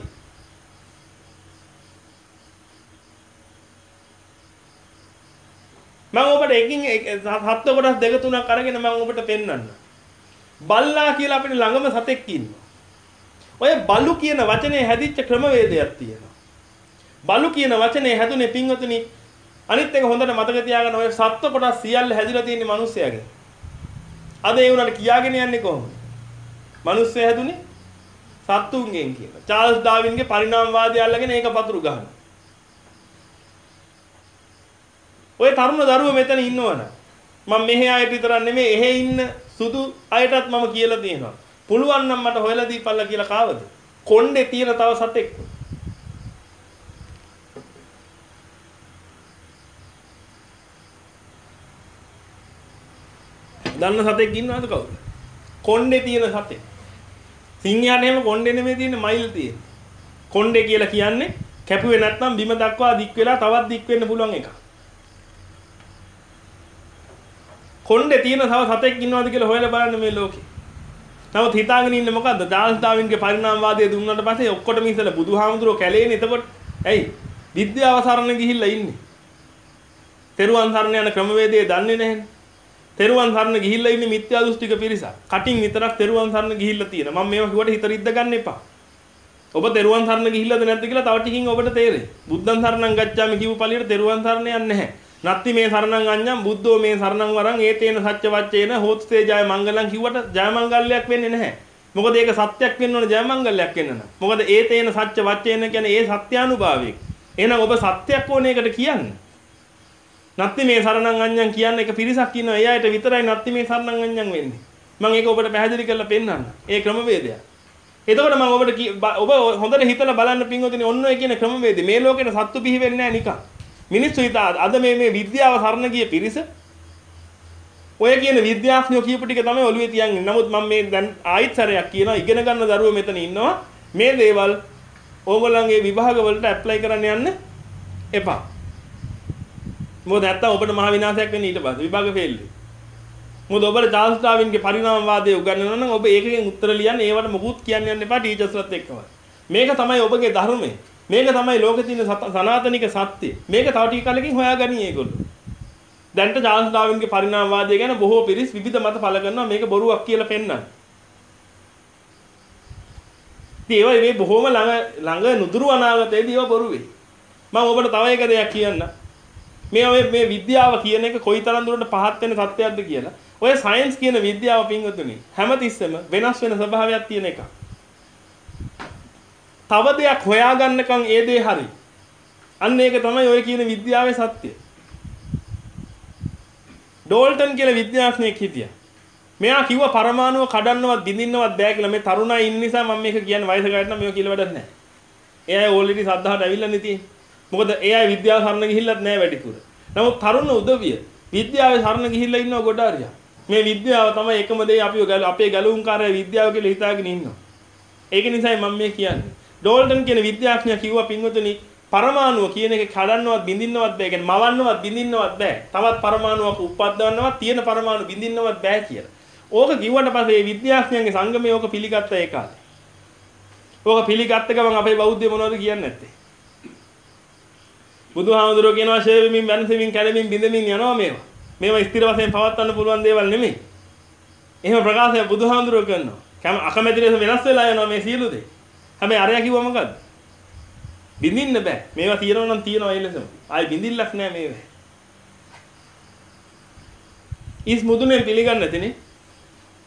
මම ඔබට එකින් සත්ව කොටස් දෙක තුනක් අරගෙන මම ඔබට පෙන්වන්න. බල්ලා කියලා අපේ ළඟම සතෙක් ඉන්නවා. ඔය බලු කියන වචනේ හැදිච්ච ක්‍රමවේදයක් තියෙනවා. බලු කියන වචනේ හැදුනේ පින්වතුනි අනිත් එක හොඳට මතක තියාගන්න ඔය සත්ව කොටස් සියල්ල හැදිලා තියෙන්නේ මිනිස්සයාගෙන්. අද ඒ උනාට කියාගෙන යන්නේ කොහොමද? මිනිස්සය හැදුනේ සත්තුන්ගෙන් කියලා. චාල්ස් ඩාවින්ගේ පරිණාමවාදය අල්ලගෙන ඒක පතුරු ගහනවා. ඔය තරුණ දරුවෝ මෙතන ඉන්නවනේ. මම මෙහි ආයෙත් විතරක් නෙමෙයි එහෙ ඉන්න සුදු අයටත් මම කියලා තියෙනවා. පුළුවන් නම් මට හොයලා දීපල්ලා කියලා කාවද? කොණ්ඩේ තියෙන තව සතෙක්. දන්න සතෙක් ඉන්නවද කවුද? කොණ්ඩේ තියෙන සතෙක්. සිංහයාට එහෙම කොණ්ඩේ නෙමෙයි තියෙන්නේ මයිල් තියෙන. කොණ්ඩේ කියලා කියන්නේ කැපුවේ නැත්නම් බිම දක්වා දික් වෙලා තවත් දික් වෙන්න පුළුවන් එකක්. කොණ්ඩේ තියෙන තව සතෙක් ඉන්නවද කියලා හොයලා බලන්න මේ ලෝකේ. නමුත් හිතාගෙන ඉන්නේ මොකද්ද? චාල්ස් ඩාවින්ගේ පරිණාමවාදය දුන්නාට පස්සේ ඔක්කොටම ඉස්සෙල්ලා බුදුහාමුදුරුවෝ කැලේනේ. එතකොට ඇයි? විද්‍යාව සරණ ගිහිල්ලා ඉන්නේ. තෙරුවන් සරණ යන ක්‍රමවේදය දන්නේ නැහැනේ. තෙරුවන් සරණ ගිහිල්ලා ඉන්නේ මිත්‍යා දෘෂ්ටික පිරිසක්. කටින් විතරක් තෙරුවන් සරණ ගිහිල්ලා තියෙනවා. මම මේවා කිව්වට හිත රිද්ද ගන්න එපා. ඔබ තෙරුවන් සරණ ගිහිල්ලාද නැද්ද කියලා තව ටිකකින් ඔබට තේරෙයි. බුද්ධං සරණං ගච්ඡාමි කියපු පළියට තෙරුවන් සරණ යන්නේ නැහැ. නත්ති මේ සරණං අඤ්ඤං බුද්ධෝ මේ සරණං වරං ඒතේන සච්ච වච්චේන හෝත්සේ ජය මංගලං කිව්වට ජය මංගල්‍යයක් වෙන්නේ නැහැ. මොකද ඒක සත්‍යයක් වෙන්න ඕන ජය මංගල්‍යයක් වෙන්න නම්. මොකද ඒතේන සච්ච වච්චේන කියන්නේ ඒ සත්‍යානුභාවයක්. එහෙනම් ඔබ සත්‍යයක් ඕනේ ඒකට කියන්නේ. නත්ති මේ සරණං අඤ්ඤං කියන්නේ එක පිරිසක් ඉන්නවා. ඒ අයට විතරයි නත්ති මේ සරණං අඤ්ඤං වෙන්නේ. මම ඒක ඔබට පැහැදිලි කරලා පෙන්නන්න. ඒ ක්‍රමවේදය. එතකොට මම ඔබට ඔබ හොඳට හිතලා බලන්න පින්වතුනි ඔන්න ඔය කියන ක්‍රමවේදය. මේ ලෝකෙට සත්තු බිහි වෙන්නේ නැහැ නිකන්. මිනිස්සු හිතා අද මේ මේ විද්‍යාව සරණ ගිය පිරිස ඔය කියන විද්‍යාඥයෝ කියපු ටික තමයි ඔළුවේ තියන්නේ. නමුත් මම මේ දැන් ආයිත් සැරයක් කියනවා ඉගෙන ගන්න දරුවෝ මෙතන ඉන්නවා. මේ දේවල් ඕගොල්ලන්ගේ විභාග වලට ඇප්ලයි කරන්න යන්න එපා. මොකද නැත්තම් ඔබට මහ විනාශයක් වෙන්නේ ඊට පස්සේ විභාග ෆේල් වෙයි. මොකද ඔබට චාල්ස් ඩාවින්ගේ පරිණාමවාදය උගන්වනවා නම් ඔබ ඒකෙන් උත්තර ලියන්න ඒවට මොකුත් කියන්න යන්න එපා ටීචර්ස්ලත් එක්කම. මේක තමයි ඔබගේ ධර්මය. මේක තමයි ලෝකේ තියෙන සනාතනික සත්‍ය. මේක තව ටික කාලෙකින් හොයාගනි ඒගොල්ලෝ. දැන්ට චාල්ස් ඩාවින්ගේ පරිණාමවාදය ගැන බොහෝ පිරිස් විවිධ මත පළ කරනවා මේක බොරුවක් කියලා පෙන්නන්න. ඉතින් ඒ මේ බොහොම ළඟ ළඟ නුදුරු අනාගතයේදී ඒවා බොරු වෙයි. මම ඔබට තව එක දෙයක් කියන්න. මේ මේ විද්‍යාව කියන එක කොයිතරම් දුරට පහත් වෙන සත්‍යයක්ද කියලා. ඔය සයන්ස් කියන විද්‍යාව පින්වතුනි හැමතිස්සෙම වෙනස් වෙන ස්වභාවයක් තියෙන එකක්. තව දෙයක් හොයාගන්නකම් ඒ දේ හරි. අන්න ඒක තමයි ඔය කියන විද්‍යාවේ සත්‍ය. ඩෝල්ටන් කියලා විද්‍යාඥයෙක් හිටියා. මෙයා කිව්වා පරමාණුව කඩන්නවත් බිඳින්නවත් බෑ කියලා. මේ තරුණයි ඉන්න නිසා මම මේක කියන්නේ වයස ගානට නම් මේක කියලා වැඩක් නැහැ. ඒ අය ඕල්රෙඩි සද්ධාහට ඇවිල්ලා නෙතියි. මොකද ඒ අය විද්‍යාව සරණ ගිහිල්ලත් නැහැ වැඩිපුර. නමුත් තරුණ උදවිය විද්‍යාවේ සරණ ගිහිල්ලා ඉන්නවා ගොඩාරියා. මේ විද්‍යාව තමයි එකම දේ අපි අපේ ගැලවුම්කාරය විද්‍යාව කියලා හිතාගෙන ඉන්නවා. ඒක නිසායි මම මේ කියන්නේ. ඩෝල්ටන් කියන විද්‍යාඥයා කිව්වා පින්වතුනි පරමාණුව කියන එක කඩන්නවත් බිඳින්නවත් බෑ. කියන්නේ මවන්නවත් බිඳින්නවත් බෑ. තවත් පරමාණුවක් උප්පද්දවන්නවත් තියෙන පරමාණු බිඳින්නවත් බෑ කියලා. ඕක කිව්වට පස්සේ මේ විද්‍යාඥයන්ගේ සංගමය ඕක පිළිගත්ත ඒ කාලේ. ඕක පිළිගත්ත ගමන් අපේ බෞද්ධය මොනවද කියන්නේ නැත්තේ? බුදුහාමුදුරුවෝ කියනවා ෂේවෙමින් වෙනසෙමින් කැඩෙමින් බිඳෙමින් යනවා මේවා. මේවා ස්ථිර වශයෙන් පවත්වන්න පුළුවන් දේවල් නෙමෙයි. එහෙම ප්‍රකාශය බුදුහාමුදුරුවෝ කරනවා. කැම අකමැති ලෙස වෙනස් වෙලා යනවා මේ සියලු දේ. හැබැයි අරයා කිව්වා මොකද්ද? බිඳින්න බෑ. මේවා තියෙනවා නම් තියෙනවා ඒ ලෙසම. ආයි බිඳිල්ලක් නෑ මේවා. ඉස් මුදුනේ පිළිගන්න නැතිනේ.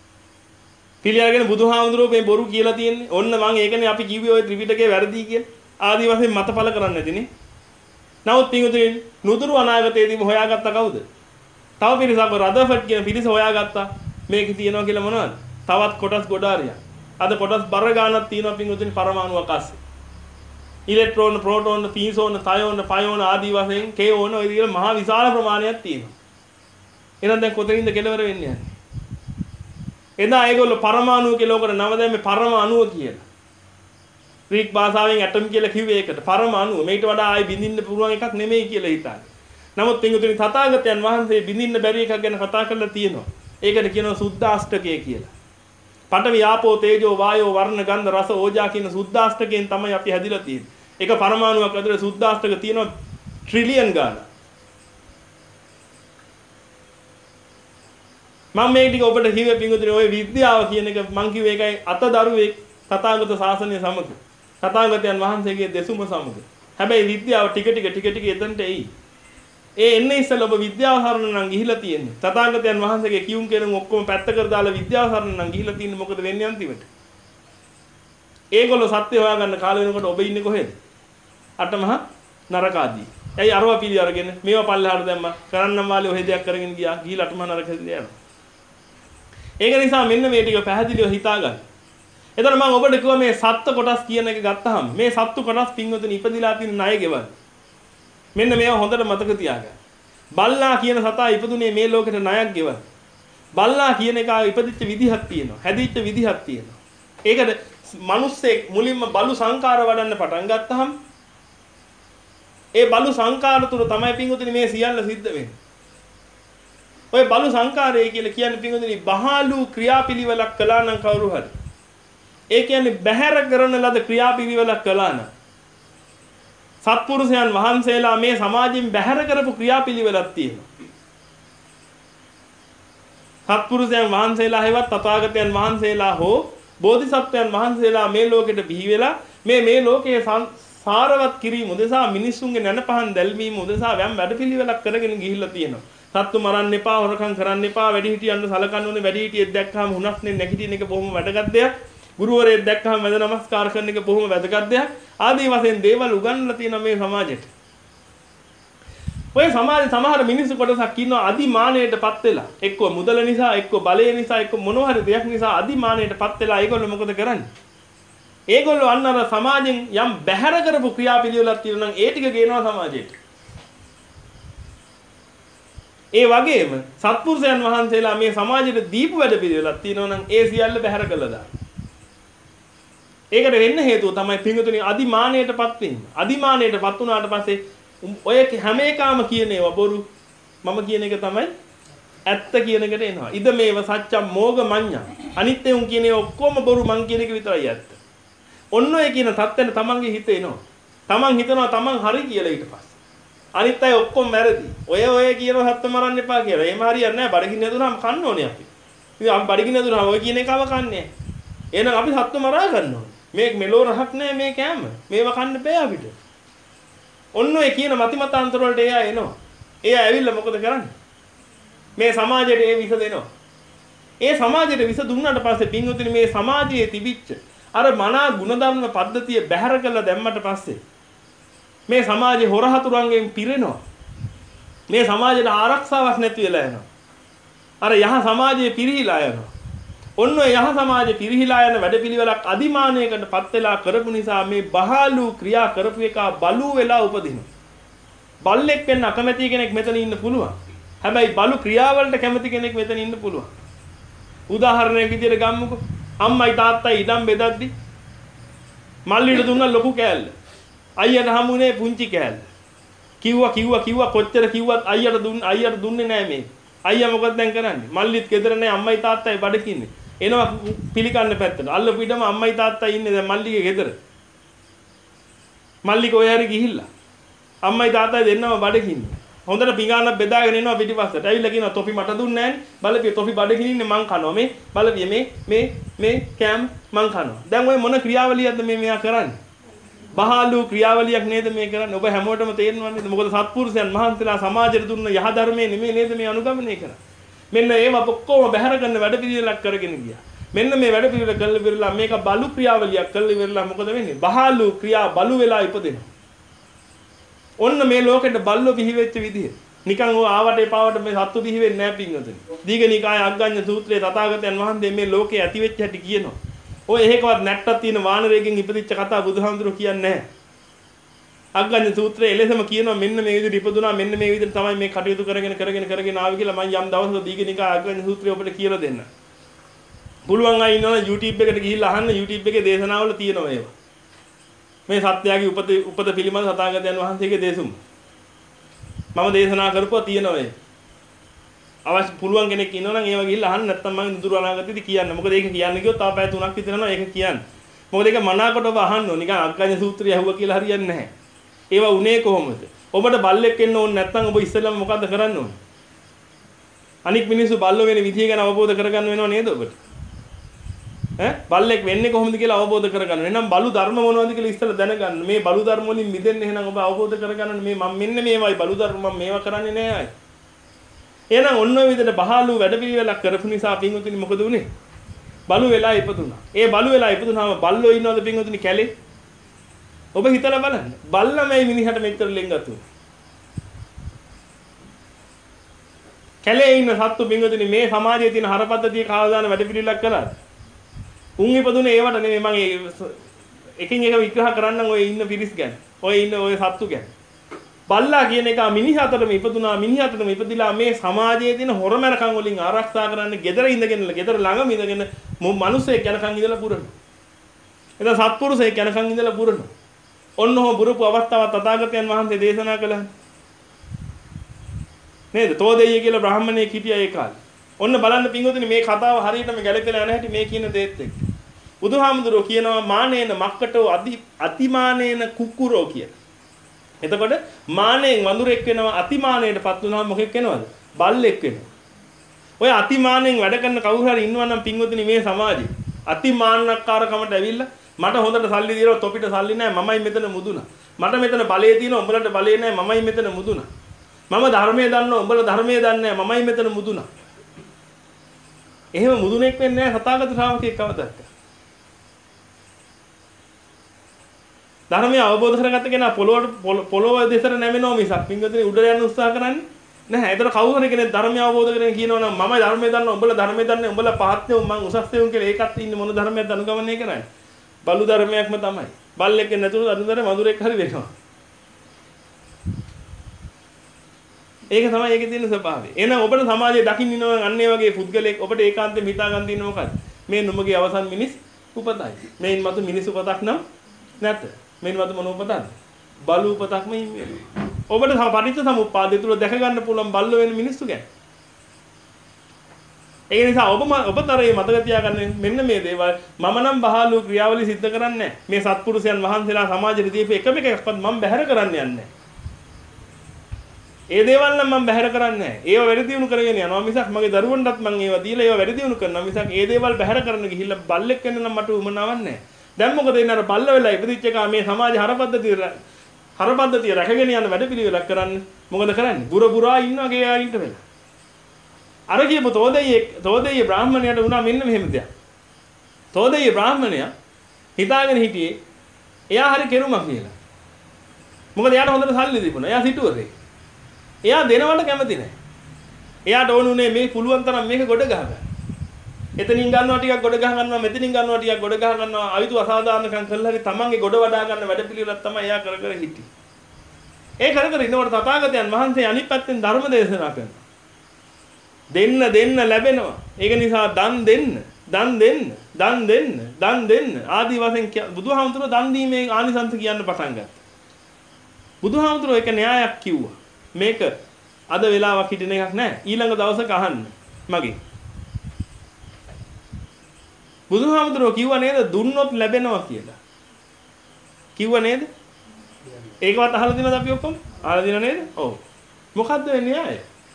පිළි අරගෙන බුදුහාමුදුරුවෝ මේ බොරු කියලා තියෙන්නේ. ඔන්න මං ඒකනේ අපි කිව්වේ ඔය ත්‍රිපිටකේ වැරදි කියලා. ආදි වශයෙන් මතපල කරන්නේ නැතිනේ. නමුත් පිටුතුනි නුදුරු අනාගතයේදීම හොයාගත්ත කවුද? තව පිරිසක් රදර්ෆර්ඩ් කියන පිරිස හොයාගත්තා. මේකේ තියෙනවා කියලා මොනවද? තවත් කොටස් ගොඩාරියක්. අද කොටස් බර ගානක් තියෙනවා පිටුතුනි පරමාණුවක් අස්සේ. ඉලෙක්ට්‍රෝන, ප්‍රෝටෝන, පීසෝන, තයෝන, පයෝන ආදී වශයෙන් කේෝන ඔය විදිහට මහා විශාල ප්‍රමාණයක් තියෙනවා. එහෙනම් දැන් කොතනින්ද කෙලවර වෙන්නේ යන්නේ? එදා ඒගොල්ලෝ පරමාණු කියලා උකට නම දැම්මේ පරමාණුව කියලා. ග්‍රීක භාෂාවෙන් ඇටම් කියලා කිව්වේ ඒකට. පරමාණුව. මේකට වඩා ආයි බින්දින්න පුළුවන් එකක් නෙමෙයි කියලා හිතාගෙන. නමුත් පින්වතුනි තථාගතයන් වහන්සේ බින්දින්න බැරි එකක් ගැන කතා කරලා තියෙනවා. ඒකට කියනවා සුද්ධාෂ්ටකය කියලා. පඨවි ආපෝ තේජෝ වායෝ වර්ණ ගන්ධ රස ඕජා කියන සුද්ධාෂ්ටකයෙන් තමයි අපි හැදිලා තියෙන්නේ. ඒක පරමාණුවක් ඇතුලේ සුද්ධාෂ්ටක තියෙනවා ට්‍රිලියන් ගාණක්. මම මේ ටික ඔබට කිව්වේ පින්වතුනි ඔය විද්‍යාව කියන එක මම කිව්වේ ඒකයි අතදරුවේ තථාගත ශාසනය සමග. තථාගතයන් වහන්සේගේ දෙසුම සමග. හැබැයි විද්‍යාව ටික ටික ටික ටික එතනට එයි. ඒ එන්නේ ඉස්සෙල්ලා ඔබ විද්‍යාව සරණ නම් ගිහිලා තියෙන්නේ. තථාගතයන් වහන්සේගේ කියුම් කෙරුම් ඔක්කොම පැත්තකට දාලා විද්‍යාව සරණ නම් ගිහිලා තියෙන්නේ මොකද වෙන්නේ අන්තිමට? ඒගොල්ලෝ සත්‍ය හොයාගන්න කාල වෙනකොට ඔබ ඉන්නේ කොහෙද? අටමහා නරකාදී. ඇයි අරවා පිළි අරගෙන මේවා පල්ලෙහාට දැම්මා. කරන්නම් වාලේ ඔහෙ දෙයක් කරගෙන ගියා. ගිහිලා අටමහා නරකෙදී යනවා. ඒක නිසා මෙන්න මේ ටික පැහැදිලිව හිතා ගන්න. එතන මම ඔබට කිව්වා මේ සත්ත්ව කොටස් කියන එක ගත්තාම මේ සත්තු කොටස් පින්වතුනි ඉපදිලා තියෙන ණය ගෙවල්. මෙන්න මේවා හොඳට මතක තියාගන්න. බල්ලා කියන සතා ඉපදුනේ මේ ලෝකෙට ණයක් ගෙවල්. බල්ලා කියන එක ඉපදිච්ච විදිහක් තියෙනවා. හැදිච්ච විදිහක් තියෙනවා. ඒකට මිනිස්සෙක් මුලින්ම බලු සංකාර වඩන්න පටන් ගත්තාම ඒ බලු සංකාර තුල තමයි පින්වතුනි මේ සියල්ල සිද්ධ වෙන්නේ. ඔය බලු සංකාරය කියලා කියන්නේ පින්වතුනි බහාලු ක්‍රියාපිළිවෙලක් කළා නම් කවුරු හරි. ඒ කියන්නේ බැහැර කරන ලද ක්‍රියාපිළිවෙලක් කළා නම් සත්පුරුෂයන් වහන්සේලා මේ සමාජයෙන් බැහැර කරපු ක්‍රියාපිළිවෙලක් තියෙනවා. සත්පුරුෂයන් වහන්සේලා හැවත් තථාගතයන් වහන්සේලා හෝ බෝධිසත්වයන් වහන්සේලා මේ ලෝකෙට බිහි වෙලා මේ මේ ලෝකයේ සාරවත් කිරීම උදෙසා මිනිස්සුන්ගේ නැන පහන් දැල්වීම උදෙසා යම් වැඩපිළිවෙලක් කරගෙන ගිහිල්ලා තියෙනවා. සත්තු මරන්න එපා, හොරකම් කරන්න එපා, වැඩිහිටියන්ට සලකන්න ඕනේ, වැඩිහිටියෙක් දැක්කම හුනස්නේ නැගිටින එක බොහොම වැදගත් දෙයක්. ගුරුවරයෙක් දැක්කම වැඳ නමස්කාර කරන එක බොහොම වැදගත් දෙයක්. ආදී වශයෙන් දේවල් උගන්වලා තියෙනවා මේ සමාජෙට. ඔය සමාජයේ සමහර මිනිස්සු කොටසක් ඉන්නවා අදිමානයටපත් වෙලා. එක්ක මුදල නිසා, එක්ක බලය නිසා, එක්ක මොන හරි දෙයක් නිසා අදිමානයටපත් වෙලා ඒගොල්ලෝ මොකද කරන්නේ? ඒගොල්ලෝ අන්න අර සමාජෙන් යම් බැහැර කරපු ක්‍රියාපිළිවෙලක් තියෙනවා නම් ඒ ටික ගේනවා සමාජයට. ඒ වගේම සත්පුරුෂයන් වහන්සේලා මේ සමාජයට දීපු වැඩපිළිවෙලක් තියෙනවා නම් ඒ සියල්ල බැහැර කළා දාන්න. ඒකට වෙන්න හේතුව තමයි පින්වතුනි අදිමානයටපත් වෙන්නේ. අදිමානයටපත් වුණාට පස්සේ ඔය හැම එකම කියන ඒවා බොරු මම කියන එක තමයි ඇත්ත කියන එකට එනවා. ඉද මේව සත්‍යම් මෝග මඤ්ඤා. අනිත් ඒවා කියන ඒවා ඔක්කොම බොරු මං කියන එක විතරයි ඇත්ත. ඔන්න ඔය කියන තත්ත්වෙන් තමන්ගේ හිත එනවා. තමන් හිතනවා තමන් හරි කියලා ඊට පස්සේ. අනිත් අය ඔක්කොම වැරදි. ඔය ඔය කියන සත්ත්ව මරන්න එපා කියලා. එහෙම හරියන්නේ නැහැ. බඩගින්න ඇදුනම කන්න ඕනේ අපි. ඉතින් අපි බඩගින්න ඇදුනම ඔය කියන එකව කන්නේ. එහෙනම් අපි සත්ත්ව මරා ගන්න ඕනේ. මේ මෙලෝ රහක් නැහැ මේ කෑම. මේව කන්න බෑ අපිට. ඔන්න ඔය කියන මතිමතාන්තර වලට එයා එනවා. එයා ඇවිල්ලා මොකද කරන්නේ? මේ සමාජයට ඒ විස දෙනවා. ඒ සමාජයට විස දුන්නාට පස්සේ පින්වතුනි මේ සමාජයේ තිබිච්ච අර මනා ගුණධර්ම පද්ධතිය බැහැර කළා දැම්මට පස්සේ මේ සමාජේ හොරහතුරුන්ගෙන් පිරෙනවා. මේ සමාජයට ආරක්ෂාවක් නැති වෙලා යනවා. අර යහ සමාජයේ පිරිහිලා යනවා. ඔන්න ඔය යහ සමාජයේ පිරිහිලා යන වැඩපිළිවෙලක් අදිමානයකටපත් වෙලා කරපු නිසා මේ බහාලු ක්‍රියා කරපු එක බලු වෙලා උපදිනවා. බල්ලෙක් වෙන්න අකමැති කෙනෙක් මෙතන ඉන්න පුළුවන්. හැබැයි බලු ක්‍රියාවලට කැමති කෙනෙක් මෙතන ඉන්න පුළුවන්. උදාහරණයක් විදිහට ගමුකෝ. අම්මයි තාත්තයි ඉඩම් බෙදද්දි මල්ලිට දුන්න ලොකු කෑල්ල. අයියට හමුනේ පුංචි කෑල්ල. කිව්වා කිව්වා කිව්වා කොච්චර කිව්වත් අයියට දුන්න අයියට දුන්නේ නැහැ මේ. අයියා මොකද දැන් කරන්නේ? මල්ලිත් ගෙදර නැහැ අම්මයි තාත්තයි බඩකින්නේ. එනවා පිළිකන්න පැත්තට. අල්ලපු ඉඩම අම්මයි තාත්තයි ඉන්නේ දැන් මල්ලිගේ ගෙදර. මල්ලික ඔය හැරි ගිහිල්ලා. අම්මයි තාත්තයි දෙන්නම බඩකින්නේ. හොඳට පිඟානක් බෙදාගෙන එනවා පිටිපස්සට. ඇවිල්ලා කියනවා තොපි මට දුන්නේ නැහැ නේ. බලපිය තොපි බඩගිනින්නේ මං කනවා. මේ බලපිය මේ මේ මේ කෑම මං කනවා. දැන් ඔය මොන ක්‍රියාවලියක්ද මේ මෙයා කරන්නේ? බහාලු ක්‍රියාවලියක් නේද මේ කරන්නේ? ඔබ හැමෝටම තේරෙනවා නේද? මොකද සත්පුරුෂයන් මහන්සියලා සමාජයට දුන්න යහ ධර්මයේ නෙමෙයි නේද මේ අනුගමනය කරන්නේ. මෙන්න ඒව ඔක්කොම බැහැර කරන වැඩ පිළිවෙලක් කරගෙන ගියා. මෙන්න මේ වැඩ පිළිවෙල කළ ඉවරලා මේක බලු ක්‍රියාවලියක් කළ ඉවරලා මොකද වෙන්නේ? බහලු ක්‍රියා බලු වෙලා ඉපදෙනවා. ඔන්න මේ ලෝකෙට බල්ලෝ බිහි වෙච්ච විදිය. නිකන් ඔය ආවට එපාවට මේ සත්තු බිහි වෙන්නේ නැහැ පින්වතුනි. දීඝනිකාය අග්ගඤ්ඤ සූත්‍රයේ තථාගතයන් වහන්සේ මේ ලෝකේ ඇති වෙච්ච හැටි කියනවා. ඔය එහෙකවත් නැට්ටක් තියෙන වානරයෙක්ගෙන් ඉපදිච්ච කතාව බුදුහාමුදුරුවෝ කියන්නේ නැහැ. අග්ගඤ්ඤ සූත්‍රයේ එලෙසම කියනවා මෙන්න මේ විදිහට ඉපදුනා මෙන්න මේ විදිහට තමයි මේ කටයුතු කරගෙන කරගෙන කරගෙන ආවේ කියලා මම යම් දවසක දීඝනිකාය අග්ගඤ්ඤ සූත්‍රය ඔබට කියලා දෙන්න. පුළුවන් අය ඉන්නවනේ YouTube එකට ගිහිල්ලා අහන්න YouTube එකේ දේශනාවල තියෙනවා ඒවා. මේ සත්‍යයේ උපත උපත පිළිබඳ තථාගතයන් වහන්සේගේ දේශුම්. මම දේශනා කරපුවා තියෙනවා ඒ. අවශ්‍ය පුළුවන් කෙනෙක් ඉන්නවනම් ඒවා ගිහිල්ලා අහන්න නැත්නම් මම දුරු අනාගතයේදී කියන්න. මොකද ඒක කියන්න ගියොත් තාපය තුනක් විතර යනවා ඒක කියන්න. මොකද ඒක මනාකොට ඔබ අහන්න ඕන. නිකන් අග්ගඤ්ඤ සූත්‍රය ඇහුවා කියලා හරියන්නේ නැහැ. ඒවා උනේ කොහොමද? ඔබට බල්ලෙක් එන්න ඕනේ නැත්නම් ඔබ ඉස්සෙල්ලාම මොකද්ද කරන්න ඕනේ? අනික් මිනිස්සු බල්ලෝ වෙන විදිය ගැන අවබෝධ කරගන්න වෙනව නේද ඔබට? ඈ බල්ලෙක් වෙන්නේ කොහොමද කියලා අවබෝධ කරගන්න. එහෙනම් බලු ධර්ම මොනවද කියලා ඉස්සෙල්ලා දැනගන්න. මේ බලු ධර්ම වලින් මිදෙන්න එහෙනම් ඔබ අවබෝධ කරගන්න මේ මම මෙන්න මේවයි බලු ධර්ම මම මේවා කරන්නේ නෑ අය. එහෙනම් ඔන්න ඔය විදිහට බහලු වැඩපිළිවෙලක් කරපු නිසා පින්වතුනි මොකද උනේ? බලු වෙලා ඉපදුනා. ඒ බලු වෙලා ඉපදුනාම බල්ලෝ ඉන්නවද පින්වතුනි කැලේ? ඔබ හිතලා බලන්න. බල්ලමයි මිනිහට මෙච්චර ලෙන්ගතු. කැලේ ඉන්න සත්තු පින්වතුනි මේ සමාජයේ තියෙන හරපද්ධතිය කාදාන වැඩපිළිවෙලක් කළාද? උන් ඉපදුනේ ඒවට නෙමෙයි මම එකින් එක විග්‍රහ කරන්නම් ඔය ඉන්න පිරිස් ගැන. ඔය ඉන්න ඔය සත්තු ගැන. බල්ලා කියන එක මිනිහාටම ඉපදුනා මිනිහාටම ඉපදිලා මේ සමාජයේ තියෙන හොරමරකම් වලින් ආරක්ෂා කරන්න ගෙදර ඉඳගෙන ගෙදර ළඟම ඉඳගෙන මිනිස්සෙක් යනකම් ඉඳලා පුරන. එතන සත්පුරුෂයෙක් යනකම් ඉඳලා පුරන. ඔන්න ඔහොම පුරපු අවස්ථාවක් තථාගතයන් වහන්සේ දේශනා කළා. නේද? තෝදෙය කියලා බ්‍රාහමණයෙක් හිටියා ඒ කාලේ. ඔන්න බලන්න පින්වතුනි මේ කතාව හරියටම ගැලපෙලා යන හැටි මේ කියන දේත් එක්ක. බුදුහාමුදුරුවෝ කියනවා මානේන මක්කටෝ අති අතිමානේන කුක්කුරෝ කියලා. එතකොට මානෙන් වඳුරෙක් වෙනවා අතිමානයටපත් වුණාම මොකෙක් වෙනවද? බල්ලෙක් වෙනවා. ඔය අතිමානෙන් වැඩ කරන කවුරු හරි ඉන්නවා නම් පින්වතුනි මේ සමාජේ අතිමාන්නක්කාරකමට ඇවිල්ලා මට හොඳට සල්ලි දීලා තොපිට සල්ලි නැහැ මමයි මෙතන මුදුනා. මට මෙතන බලය තියෙනවා උඹලට බලය නැහැ මමයි මෙතන මුදුනා. මම ධර්මයේ දන්නවා උඹලා ධර්මයේ දන්නේ නැහැ මමයි මෙතන මුදුනා. එහෙම මුදුනෙක් වෙන්නේ නැහැ සතාගත ශ්‍රාවකයෙක් කවදාවත්. ධර්මය අවබෝධ කරගත්ත කෙනා පොළොවට පොළොව දෙසට නැමෙනවා මිසක් පින්වතුනි උඩට යන්න උත්සාහ කරන්නේ නැහැ. ඒතර කවුරු හරි කෙනෙක් ධර්මය අවබෝධ කරගෙන කියනවා නම් මම ධර්මයේ දන්නවා උඹලා ධර්මයේ දන්නේ උඹලා පහත් නේ මම උසස් නේ කියලා ඒකත් ඉන්නේ මොන ධර්මයක්ද අනුගමනය කරන්නේ. බලු ධර්මයක්ම තමයි. බල්ලෙක් නැතුව අනුදර මధుරෙක් හරි වෙනවා. ඒක තමයි ඒකේ තියෙන ස්වභාවය. එහෙනම් ඔබට සමාජයේ දකින්න ඉන්නවා අන්න ඒ වගේ පුද්ගලෙක් ඔබට ඒකාන්තයෙන් හිතා ගන්න තියෙන මොකක්ද? මේ නුඹගේ අවසන් මිනිස් උපතයි. මේන් මතු මිනිස් උපතක් නම් නැත. මේන් මතු මොන උපතක්ද? බලු උපතක්ම හිමි වෙනවා. ඔබට පටිච්ච සමුප්පාදය තුල දැක ගන්න පුළුවන් බල්ල වෙන මිනිස්සු ගැන. ඒ නිසා ඔබ ඔබතරේ මතක තියාගන්න මෙන්න මේ දේවල් මම නම් බහලු ක්‍රියාවලිය සිද්ධ කරන්නේ නැහැ. මේ සත්පුරුෂයන් වහන්සේලා සමාජෙට දීපු එකම එකක්වත් මම බැහැර කරන්න යන්නේ නැහැ. ඒ දේවල් නම් මම බැහැර කරන්නේ නැහැ. ඒව වැඩි දියුණු කරගෙන යනවා මිසක් මගේ දරුවන්ටත් මම ඒවා දීලා ඒවා වැඩි දියුණු කරනවා මිසක් ඒ දේවල් බැහැර කරන්න ගිහිල්ලා බල්ලෙක් වෙන්න නම් මට උමනාවක් නැහැ. දැන් මොකද එන්න අර බල්ල වෙලා ඉපදිච්ච එක මේ සමාජ හරපද්ධතිය හරපද්ධතිය රැකගෙන යන වැඩ පිළිවෙලක් කරන්න මොකද කරන්නේ? බුර බුරා ඉන්නවා ගේ ආයින්ට වෙලා. අර කියපු තෝදෙය තෝදෙය බ්‍රාහ්මණයට වුණා මෙන්න මෙහෙම දෙයක්. තෝදෙය බ්‍රාහ්මණයා හිතාගෙන හිටියේ එයා හරි කෙරුමක් කියලා. මොකද එයාට හොඳට සල්ලි තිබුණා. එයා සිටුවරේ. එයා දෙනවට කැමති නැහැ. එයාට ඕන උනේ මේ පුළුවන් තරම් මේක ගොඩ ගහගන්න. එතනින් ගන්නවා ටිකක් ගොඩ ගහ ගන්නවා මෙතනින් ගන්නවා ටිකක් ගොඩ ගහ ගන්නවා අවිතු අසාධාරණකම් කරලා හරි තමන්ගේ ගොඩ වඩා ගන්න වැඩ පිළිවෙලක් තමයි එයා කර කර හිටියේ. ඒ කර කර ඉන්නකොට තථාගතයන් වහන්සේ අනිත් පැත්තෙන් ධර්ම දේශනා කරනවා. දෙන්න දෙන්න ලැබෙනවා. ඒක නිසා දන් දෙන්න, දන් දෙන්න, දන් දෙන්න, දන් දෙන්න ආදී වශයෙන් බුදුහාමුදුරුවෝ දන් දීමේ ආනිසංස කියන්න පටන් ගත්තා. බුදුහාමුදුරුවෝ එක න්‍යායක් කිව්වා. මේක අද වෙලාවක් හිටින එකක් නෑ. ඊළඟ දවසක අහන්න මගේ. බුදුහාමුදුරුවෝ කිව්වා නේද දුන්නොත් ලැබෙනවා කියලා. කිව්වා නේද? ඒකවත් අහලා දිනවද අපි ඔක්කොම? අහලා දිනව නේද? ඔව්. මොකද්ද වෙන්නේ න්‍යාය?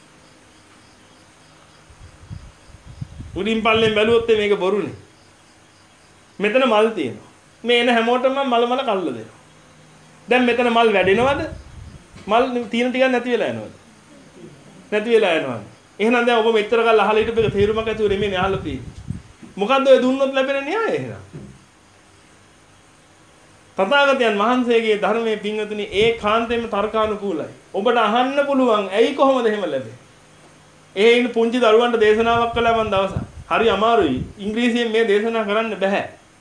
උඩින් පල්ලෙන් බැලුවොත් මේක බොරුනේ. මෙතන මල් තියෙනවා. මේ එන හැමෝටම මල මල කල්ල දෙනවා. දැන් මෙතන මල් වැඩෙනවද? මල් තියෙන ටිකක් නැති වෙලා යනවද? නැති වෙලා යනවා. එහෙනම් දැන් ඔබ මෙච්චර කල් අහලා හිටපු එක තේරුමක් ඇතුව නෙමෙයි අහලා තියෙන්නේ. මොකද්ද ඔය දුන්නොත් ලැබෙන න්‍යාය එහෙනම්? තථාගතයන් වහන්සේගේ ධර්මයේ පින්වතුනි ඒ කාන්තේම තර්කානුකූලයි. ඔබට අහන්න පුළුවන් ඇයි කොහොමද එහෙම ලැබෙන්නේ? ඒ ඉන්න පුංචි දරුවන්ට දේශනාවක් කළා මම දවසක්. හරි අමාරුයි. ඉංග්‍රීසියෙන් මේ දේශනා කරන්න බෑ.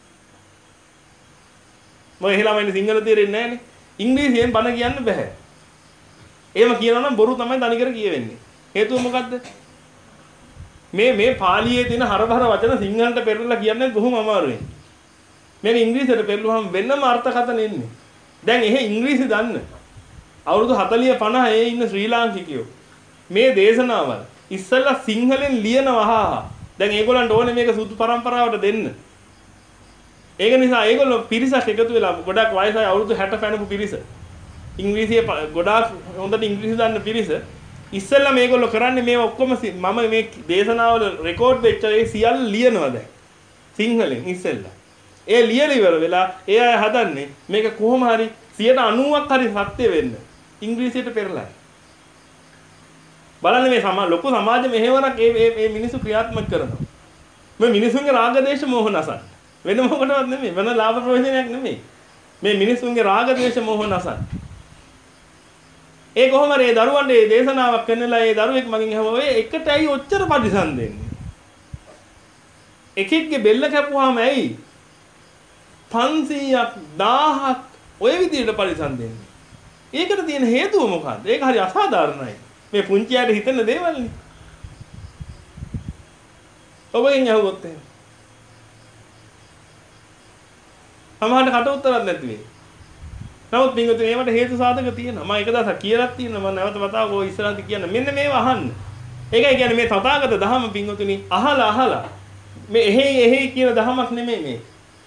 මම එහෙලම ඉන්නේ සිංහල තේරෙන්නේ නැහනේ. ඉංග්‍රීසියෙන් බණ කියන්න බෑ. එහෙම කියනවා නම් බොරු තමයි තනිකර කියවෙන්නේ. හේතුව මොකද්ද? මේ මේ පාලියේ තියෙන හරබර වචන සිංහලට පෙරලා කියන්නේ බොහොම අමාරුයි. මේක ඉංග්‍රීසියට පෙරළුවම වෙනම අර්ථකථන එන්නේ. දැන් එහෙ ඉංග්‍රීසි දන්න අවුරුදු හතලිය පනහ ඒ ඉන්න ශ්‍රී ලාංකිකයෝ මේ දේශනාවල් ඉස්සෙල්ලා සිංහලෙන් ලියනවා. දැන් ඒගොල්ලන්ට ඕනේ මේක සුදු පරම්පරාවට දෙන්න. ඒක නිසා ඒගොල්ලෝ පිරිසක් එකතු වෙලා ගොඩක් වයසයි අවුරුදු හැට පැනපු පිරිස. ඉංග්‍රීසිය ගොඩාක් හොඳට ඉංග්‍රීසි දන්න පිරිස. ඉස්සෙල්ලා මේගොල්ලෝ කරන්නේ මේ ඔක්කොම මම මේ දේශනාවල රෙකෝඩ් වෙච්ච ඒ සියල්ල ලියනවා දැන්. සිංහලෙන් ඉස්සෙල්ලා. ඒ ලියලා ඉවර වෙලා ඒ අය හදන්නේ මේක කොහොම හරි සියයට අනූවක් හරි සත්‍ය වෙන්න. ඉංග්‍රීසියට පෙරලා. බලන්න මේ සමා ලොකු සමාජ මෙහෙවරක් මේ මේ මිනිස්සු ක්‍රියාත්මක කරනවා. මේ මිනිසුන්ගේ රාග දේශ මොහ නසන්න. වෙන මොකටවත් නෙමෙයි. වෙන ලාභ ප්‍රයෝජනයක් නෙමෙයි. මේ මිනිසුන්ගේ රාග දේශ මොහ නසන්න. ඒ කොහොම හරි ඒ දරුවන්ට මේ දේශනාවක් කරනලා ඒ දරුවෙක් මගෙන් අහුවා ඔය එකට ඇයි ඔච්චර පරිසම් දෙන්නේ? එකෙක්ගේ බෙල්ල කැපුවාම ඇයි පන්සීයක් දහයක් ඔය විදිහට පරිසම් දෙන්නේ? ඒකට තියෙන හේතුව මොකක්ද? ඒක හරි අසාධාරණයි. මේ පුංචි අයට හිතෙන දේවල්නේ. ඔබගෙන් අහුවොත් එහෙම. සමහරට කට උත්තරයක් නැති වෙයි. නමුත් පින්වතුනි ඒවට හේතු සාධක තියෙනවා. මම එක දවසක් කියලාත් තියෙනවා. මම නැවත වතාවක් ඔය ඉස්සරහට කියන්න. මෙන්න මේව අහන්න. ඒකයි කියන්නේ මේ තථාගත දහම පින්වතුනි අහලා අහලා මේ එහෙයි එහෙයි කියන දහමක් නෙමෙයි මේ.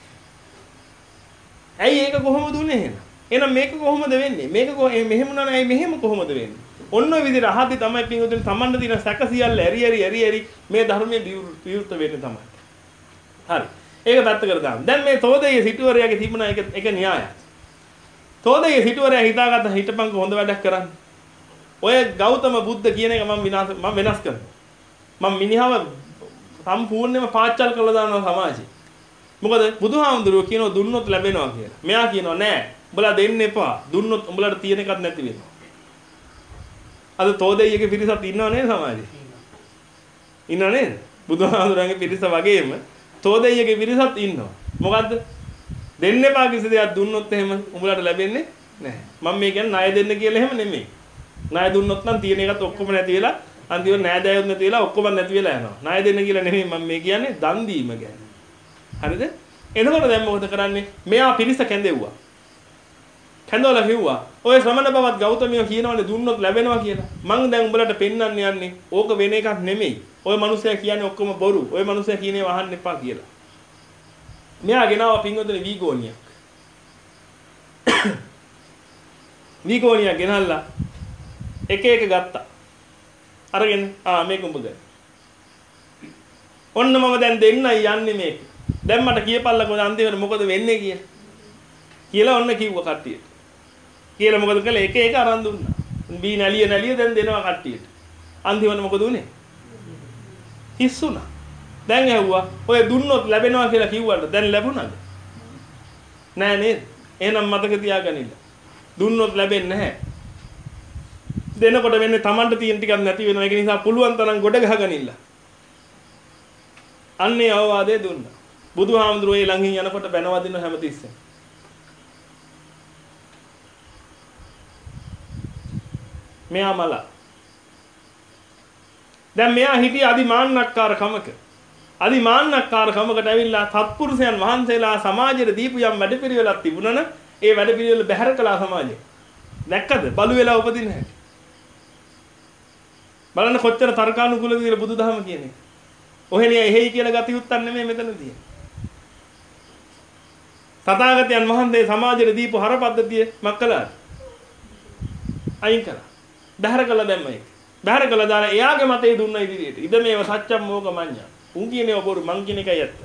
ඇයි ඒක කොහොමද උනේ එහෙනම්? එහෙනම් මේක කොහොමද වෙන්නේ? මේක මෙහෙම නෑ ඇයි මෙහෙම කොහොමද වෙන්නේ? ඔන්න ඔය විදිහට අහද්දි තමයි පින්වතුනි තමන්ට තියෙන සැක සියල්ල ඇරි ඇරි ඇරි ඇරි මේ ධර්මයේ විවෘත වෙන්නේ තමයි. හරි. ඒක පැත්තකට දාන්න. දැන් මේ තෝදේ සිටුවරයාගේ තිබුණා එක එක න්‍යායක්. තෝදේ සිටුවරයා හිතාගත්ත හිටපන්ක හොඳ වැඩක් කරන්න. ඔය ගෞතම බුද්ධ කියන එක මම විනාශ මම වෙනස් කරනවා. මම මිනිහව සම්පූර්ණයෙන්ම පාච්චල් කරලා දානවා සමාජේ. මොකද බුදුහාමුදුරුවෝ කියනවා දුන්නොත් ලැබෙනවා කියලා. මෙයා කියනවා නෑ. උඹලා දෙන්න එපා. දුන්නොත් උඹලට තියෙන එකක් නැති වෙනවා. අද තෝදෙයිගේ පිරිසක් ඉන්නව නේද සමාජේ? ඉන්නව නේද? බුදුහාමුදුරන්ගේ පිරිස වගේම තෝදෙයිගේ පිරිසක් ඉන්නවා. මොකද්ද? දෙන්න එපා කිසි දෙයක් දුන්නොත් එහෙම උඹලට ලැබෙන්නේ නැහැ. මම මේ කියන්නේ ණය දෙන්න කියලා එහෙම නෙමෙයි. ණය දුන්නොත් නම් තියෙන එකත් ඔක්කොම නැති වෙලා අන්තිමට නෑදෑයොත් නැති වෙලා ඔක්කොම නැති වෙලා යනවා. ණය දෙන්න කියලා නෙමෙයි මම මේ කියන්නේ දන් දීම ගැන. හරිද? එතකොට දැන් මොකද කරන්නේ? මෙයා පිරිස කැඳෙව්වා. කැඳවලා කිව්වා ඔය ශ්‍රමණ බවත් ගෞතමිය කියනවනේ දුන්නොත් ලැබෙනවා කියලා. මං දැන් උඹලට පෙන්වන්න යන්නේ ඕක වෙන එකක් නෙමෙයි. ඔය මිනිස්සයා කියන්නේ ඔක්කොම බොරු. ඔය මිනිස්සයා කියන ඒවා අහන්න එපා කියලා. මෙයා ගෙනාවා පින්වතුනි වීගෝනියක්. වීගෝනියක් ගෙනල්ලා එක එක ගත්තා. අරගෙන ආ මේක උඹ ගන්න. ඔන්න මම දැන් දෙන්නයි යන්නේ මේක. දැන් මට කියපල්ලකෝ අන්තිමට මොකද වෙන්නේ කියලා. කියලා ඔන්න කිව්වා කට්ටියට. කියලා මොකද කළේ? එක එක අරන් දුන්නා. බී නැලිය නැලිය දැන් දෙනවා කට්ටියට. අන්තිමට මොකද උනේ? හිස්සුණා. දැන් ඇහුවා ඔය දුන්නොත් ලැබෙනවා කියලා කිව්වට දැන් ලැබුණාද? නෑ නේද? එහෙනම් මතක තියාගනින්න. දුන්නොත් ලැබෙන්නේ නැහැ. දෙනකොට වෙන්නේ Tamanට තියෙන ටිකක් නැති වෙනවා. ඒක නිසා පුළුවන් තරම් ගොඩ ගහගනින්න. අන්නේ අවවාදේ දුන්නා. බුදුහාමුදුරුවෝ ඒ ළඟින් යනකොට බැනවදින හැමතිස්සෙම. මෙයා මල. දැන් මෙයා හිටිය අදිමාන්නක්කාර කමක. අදිමාන්නක්කාර කමකට ඇවිල්ලා සත්පුරුෂයන් වහන්සේලා සමාජයට දීපු යම් වැඩපිළිවෙලක් තිබුණන ඒ වැඩපිළිවෙල බැහැර කළා සමාජය. දැක්කද? බලු වෙලා උපදින හැටි. බලන්න කොච්චර තර්කානුකූලද කියලා බුදුදහම කියන්නේ. ඔහෙනිය එහෙයි කියලා ගතියුත්තක් නෙමෙයි මෙතන තියෙන්නේ. තථාගතයන් වහන්සේ සමාජයට දීපු හර පද්ධතිය මක් කළාද? අයින් කළා. බැහැර කළා දැම්ම ඒක. බැහැර කළා දාලා එයාගේ මතේ දුන්න ඉදිරියට. ඉද මේව සත්‍යම් මෝක මඤ්ඤා. උන් කියන්නේ බොරු මං කියන එකයි ඇත්ත.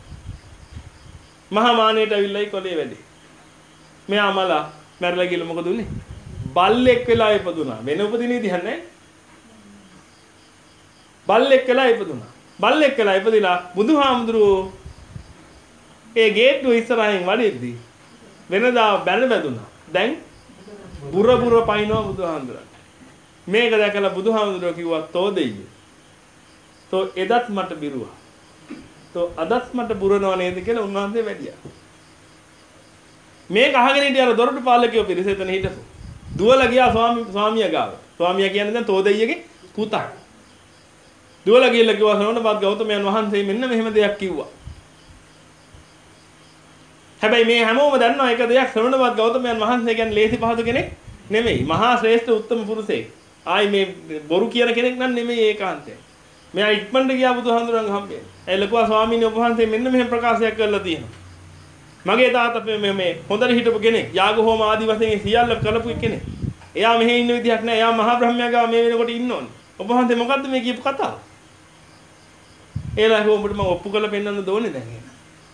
මහා මානෙට අවිල්ලයි කොලේ වැඩි. මෙයා මලා මැරලා ගිහලා මොකද උනේ? බල්ලෙක් වෙලා ඉපදුනා. වෙන උපදින විදිහක් නැහැ. බල්ලෙක් වෙලා ඉපදුනා. බල්ලෙක් කියලා ඉපදිලා බුදුහාමුදුරුවෝ ඒ ගේට්ටුව ඉස්සරහින් වඩිද්දී වෙනදා බැල බැදුනා. දැන් බුර බුර පයින්නවා බුදුහාමුදුරන්. මේක දැකලා බුදුහාමුදුරුවෝ කිව්වා තෝ දෙයියෝ. තෝ එදත් මට බිරුවා. තෝ අදත් මට බුරනවා නේද කියලා උන්වහන්සේ වැඩියා. මේක අහගෙන හිටිය අර දොරටු පාලකයෝ පිරිස එතන හිටපු. දුවලා ගියා ස්වාමි ස්වාමියා ගාව. ස්වාමියා කියන්නේ දැන් තෝ දෙයියගේ පුතා. දුවලා ගිහලා කිව්වා ශ්‍රවණපත් ගෞතමයන් වහන්සේ මෙන්න මෙහෙම දෙයක් කිව්වා. හැබැයි මේ හැමෝම දන්නවා එක දෙයක් ශ්‍රවණපත් ගෞතමයන් වහන්සේ කියන්නේ ලේසි පහසු කෙනෙක් නෙමෙයි. මහා ශ්‍රේෂ්ඨ උත්තම පුරුෂයෙක්. ආයි මේ බොරු කියන කෙනෙක් නම් නෙමෙයි ඒකාන්තයෙන්. මෙයා ඉක්මනට ගියා බුදුහාමුදුරන් හම්බෙන්න. ඒ ලකුවා ස්වාමීන් වහන්සේ මෙන්න මෙහෙම ප්‍රකාශයක් කරලා තියෙනවා. මගේ තාත්තා මේ මේ හොඳට හිටපු කෙනෙක්. යාග හෝම ආදී වශයෙන් සියල්ල කළපු කෙනෙක්. එයා මෙහෙ ඉන්න විදිහක් නෑ. එයා මහා බ්‍රහ්මයා ගාව මේ වෙනකොට ඉන්න ඕනේ. ඔබ වහන්සේ මොකද්ද මේ කියපු කතාව? ඒලා හොඹට මම ඔප්පු කරලා පෙන්නන්න දෝනේ දැන් ඒක.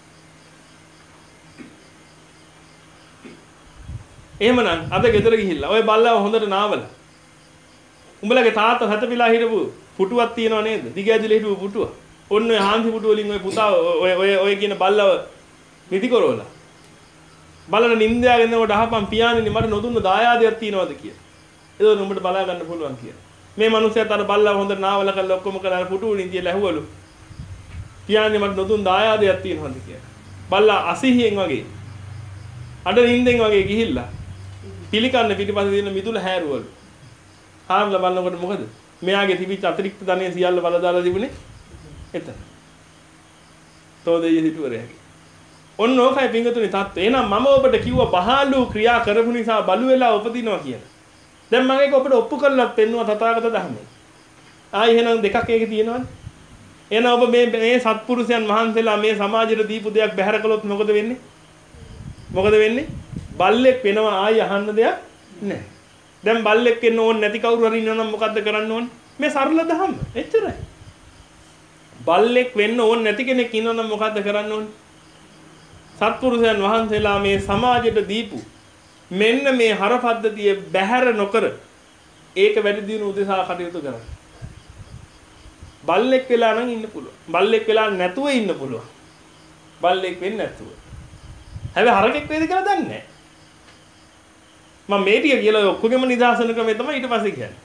එහෙමනම් අද ගෙදර ගිහිල්ලා ඔය බල්ලව හොඳට නාවලා. උඹලගේ තාත්තා හතපිලා හිටපු පුටුවක් තියනව නේද? දිග ඇදලා හිටපු පුටුව. ඔන්න ඔය හාන්සි පුටුව වලින් ඔය පුතා ඔය ඔය ඔය කියන බල්ලව නිදි කරවලා. බලන නින්දයාගෙන එනකොට අහපන් පියාණෙනි මට නොදුන්න දායාදයක් තියනවද කියලා. ඒක උඹට බලා ගන්න පුළුවන් කියලා. මේ මිනිස්සයාට අර බල්ලව හොඳට නාවලා කරලා ඔක්කොම කරලා පුටුව වලින් තියලා ඇහුවලු. පියාණෙනි මට නොදුන්න දායාදයක් තියනවද කියලා. බල්ලා අසීහියෙන් වගේ අඩ නින්දෙන් වගේ ගිහිල්ලා පිළිකන්න පිටිපස්සේ තියෙන මිදුල හැරුවලු. ආම්ල බලනකොට මොකද? මෙයාගේ තිබිච්ච අතිරික්ත ධනෙ සියල්ල බල දාලා තිබුණේ එතන. තෝදෙය හිටුවරයගේ. ඔන්න ඕකයි පිංගතුනි තත්ත්වය. එහෙනම් මම ඔබට කිව්වා බහාලු ක්‍රියා කරපු නිසා බලු වෙලා උපදිනවා කියලා. දැන් මම ඒක ඔබට ඔප්පු කරලා පෙන්නුවා තථාගත ධර්මයේ. ආයි එහෙනම් දෙකක් ඒකේ තියෙනවනේ. එහෙනම් ඔබ මේ මේ සත්පුරුෂයන් වහන්සේලා මේ සමාජයට දීපු දෙයක් බැහැර කළොත් මොකද වෙන්නේ? මොකද වෙන්නේ? බල්ලෙක් වෙනවා ආයි අහන්න දෙයක් නැහැ. දැන් බල්ලෙක් වෙන්න ඕනේ නැති කවුරු හරි ඉන්නවනම් මොකද්ද කරන්න ඕනේ? මේ සරල දහම. එච්චරයි. බල්ලෙක් වෙන්න ඕනේ නැති කෙනෙක් ඉන්නවනම් මොකද්ද කරන්න ඕනේ? සත්පුරුෂයන් වහන්සේලා මේ සමාජයට දීපු මෙන්න මේ හර පද්ධතිය බැහැර නොකර ඒක වැඩි දියුණු උදෙසා කටයුතු කරන්න. බල්ලෙක් වෙලා නම් ඉන්න පුළුවන්. බල්ලෙක් වෙලා නැතුව ඉන්න පුළුවන්. බල්ලෙක් වෙන්නේ නැතුව. හැබැයි හරකෙක් වේද කියලා දන්නේ නැහැ. මම මේ ටික කියලා ඔක්කොගෙම නිදාසන ක්‍රමය තමයි ඊට පස්සේ කියන්නේ.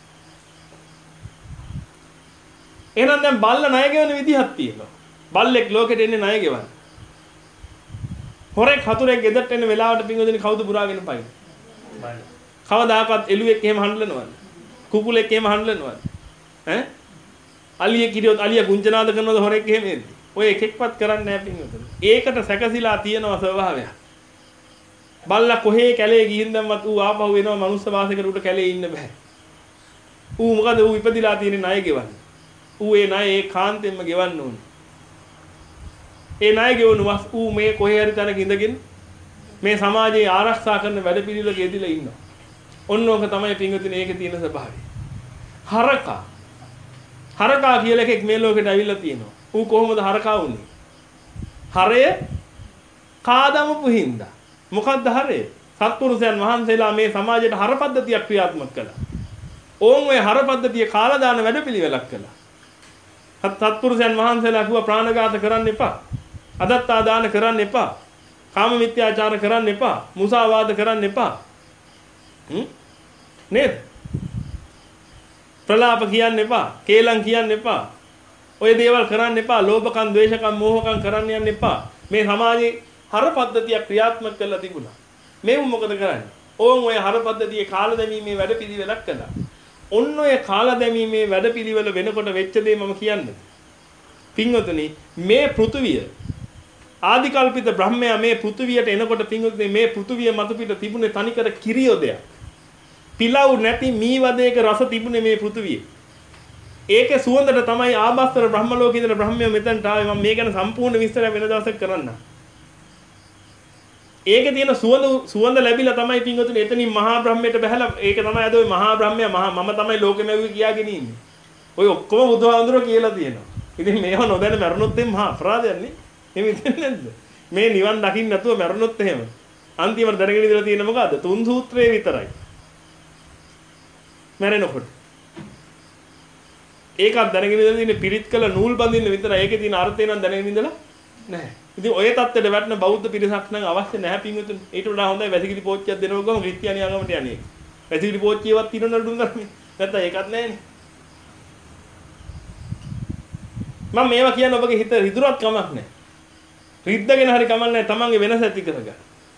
එහෙනම් දැන් බල්ල ණය ගෙවන විදිහක් තියෙනවා. බල්ලෙක් ලෝකෙට එන්නේ ණය ගෙවන්න. හොරෙක් හතුරෙක් ගෙදරට එන වෙලාවට පින්වදින කවුද පුරාගෙන පයින්? බල්ල. කවදාකවත් එළුවෙක් එහෙම හඬලනවද? කුකුලෙක් එහෙම හඬලනවද? ඈ? අලියෙක් හිටියොත් අලියා ගුංජනාද කරනවද හොරෙක් එහෙම එද්දි? ඔය එකෙක්වත් කරන්නේ නැහැ පින්වදින. ඒකට සැකසීලා තියෙනවා ස්වභාවයක්. බල්ලා කොහේ කැලේ ගිහින් දැම්මත් ඌ ආපහු එනවා මනුස්ස වාසයකට උඩ කැලේ ඉන්න බෑ. ඌ මොකද ඌ ඉපදිලා තියෙන ණය ගෙවන්න. ඌ ඒ ණය ඒ කාන්තෙන්ම ගෙවන්න ඕනේ. ඒ ණය ගෙවනුවස් ඌ මේ කොහේ හරි තැනක ඉඳගෙන මේ සමාජයේ ආරක්ෂා කරන වැඩපිළිවෙලක යෙදিলা ඉන්නවා. ඔන්න ඕක තමයි පින්වතුනි ඒකේ තියෙන ස්වභාවය. හරකා හරකා කියලා එකෙක් මේ ලෝකෙට ඇවිල්ලා තියෙනවා. ඌ කොහොමද හරකා වුනේ? හරය කාදමපු හින්දා. මොකක්ද හරය? සත්පුරුෂයන් වහන්සේලා මේ සමාජයට හර පද්ධතියක් ක්‍රියාත්මක කළා. ඕන් ඔය හර පද්ධතිය කාලා දාන වැඩපිළිවෙලක් කළා. සත්පුරුෂයන් වහන්සේලා කිව්වා ප්‍රාණඝාත කරන්න එපා. අදත්තා දාන කරන්න එපා. කාම මිත්‍යාචාර කරන්න එපා. මුසාවාද කරන්න එපා. හ්ම්? නේද? ප්‍රලාප කියන්න එපා. කේලම් කියන්න එපා. ඔය දේවල් කරන්න එපා. ලෝභකම්, ද්වේෂකම්, මෝහකම් කරන්න යන්න එපා. මේ සමාජයේ හර පද්ධතිය ක්‍රියාත්මක කරලා තිබුණා. මේව මොකද කරන්නේ? ඕන් ඔය හර පද්ධතියේ කාල දැමීමේ වැඩපිළිවෙලක් කළා. ඔන්න ඔය කාල දැමීමේ වැඩපිළිවෙල වෙනකොට වෙච්ච දේ මම කියන්නේ. පින්වතුනි මේ පෘථුවිය ආදිකල්පිත බ්‍රහ්මයා මේ පෘථුවියට එනකොට පින්වතුනි මේ පෘථුවිය මත පිට තිබුණේ තනිකර කිරියොදයක්. පිලව් නැති මී වදයක රස තිබුණේ මේ පෘථුවියේ. ඒකේ සුවඳට තමයි ආභාස්තර බ්‍රහ්ම ලෝකේ ඉඳලා බ්‍රහ්මයා මෙතනට ආවේ. මම මේ ගැන සම්පූර්ණ විස්තරය වෙන දවසක් කරන්නම්. ඒකේ තියෙන සුවඳ සුවඳ ලැබිලා තමයි පින්වතුනි එතනින් මහා බ්‍රහ්මයට බහැලා ඒක තමයි අද ওই මහා බ්‍රහ්මයා මහා මම තමයි ලෝකෙම ඇව්වේ කියාගෙන ඉන්නේ. ඔය ඔක්කොම බුදුහාමුදුරුවෝ කියලා තියෙනවා. ඉතින් මේව නොදැන මැරුණොත් එම් මහා අපරාධයක් නේ. එහෙම හිතන්නේ නැද්ද? මේ නිවන් දකින්න නැතුව මැරුණොත් එහෙම. අන්තිමට දැනගෙන ඉඳලා තියෙන මොකද්ද? තුන් සූත්‍රයේ විතරයි. මැරෙනකොට. ඒකත් දැනගෙන ඉඳලා ඉන්නේ පිරිත් කළ නූල් බඳින්න විතරයි. ඒකේ තියෙන අර්ථය නම් දැනගෙන ඉඳලා නැහැ. ඉතින් ඔය தත්ත්වයට වැටෙන බෞද්ධ පිරිසක් නම් අවශ්‍ය නැහැ පින්වතුනි. ඊට වඩා හොඳයි වැසිකිලි පෝච්චියක් දෙනව ගම ක්‍රිස්තියානි ආගමට යන්නේ. වැසිකිලි පෝච්චියවත් තිරනවලු දුන්නත් නැත්නම් ඒකත් නැහැනේ. මම මේවා කියන්නේ ඔබගේ හිත රිදුරක් කමක් නැහැ. රිද්දගෙන හරි කමක් නැහැ. තමන්ගේ වෙනස ඇති කරගන්න.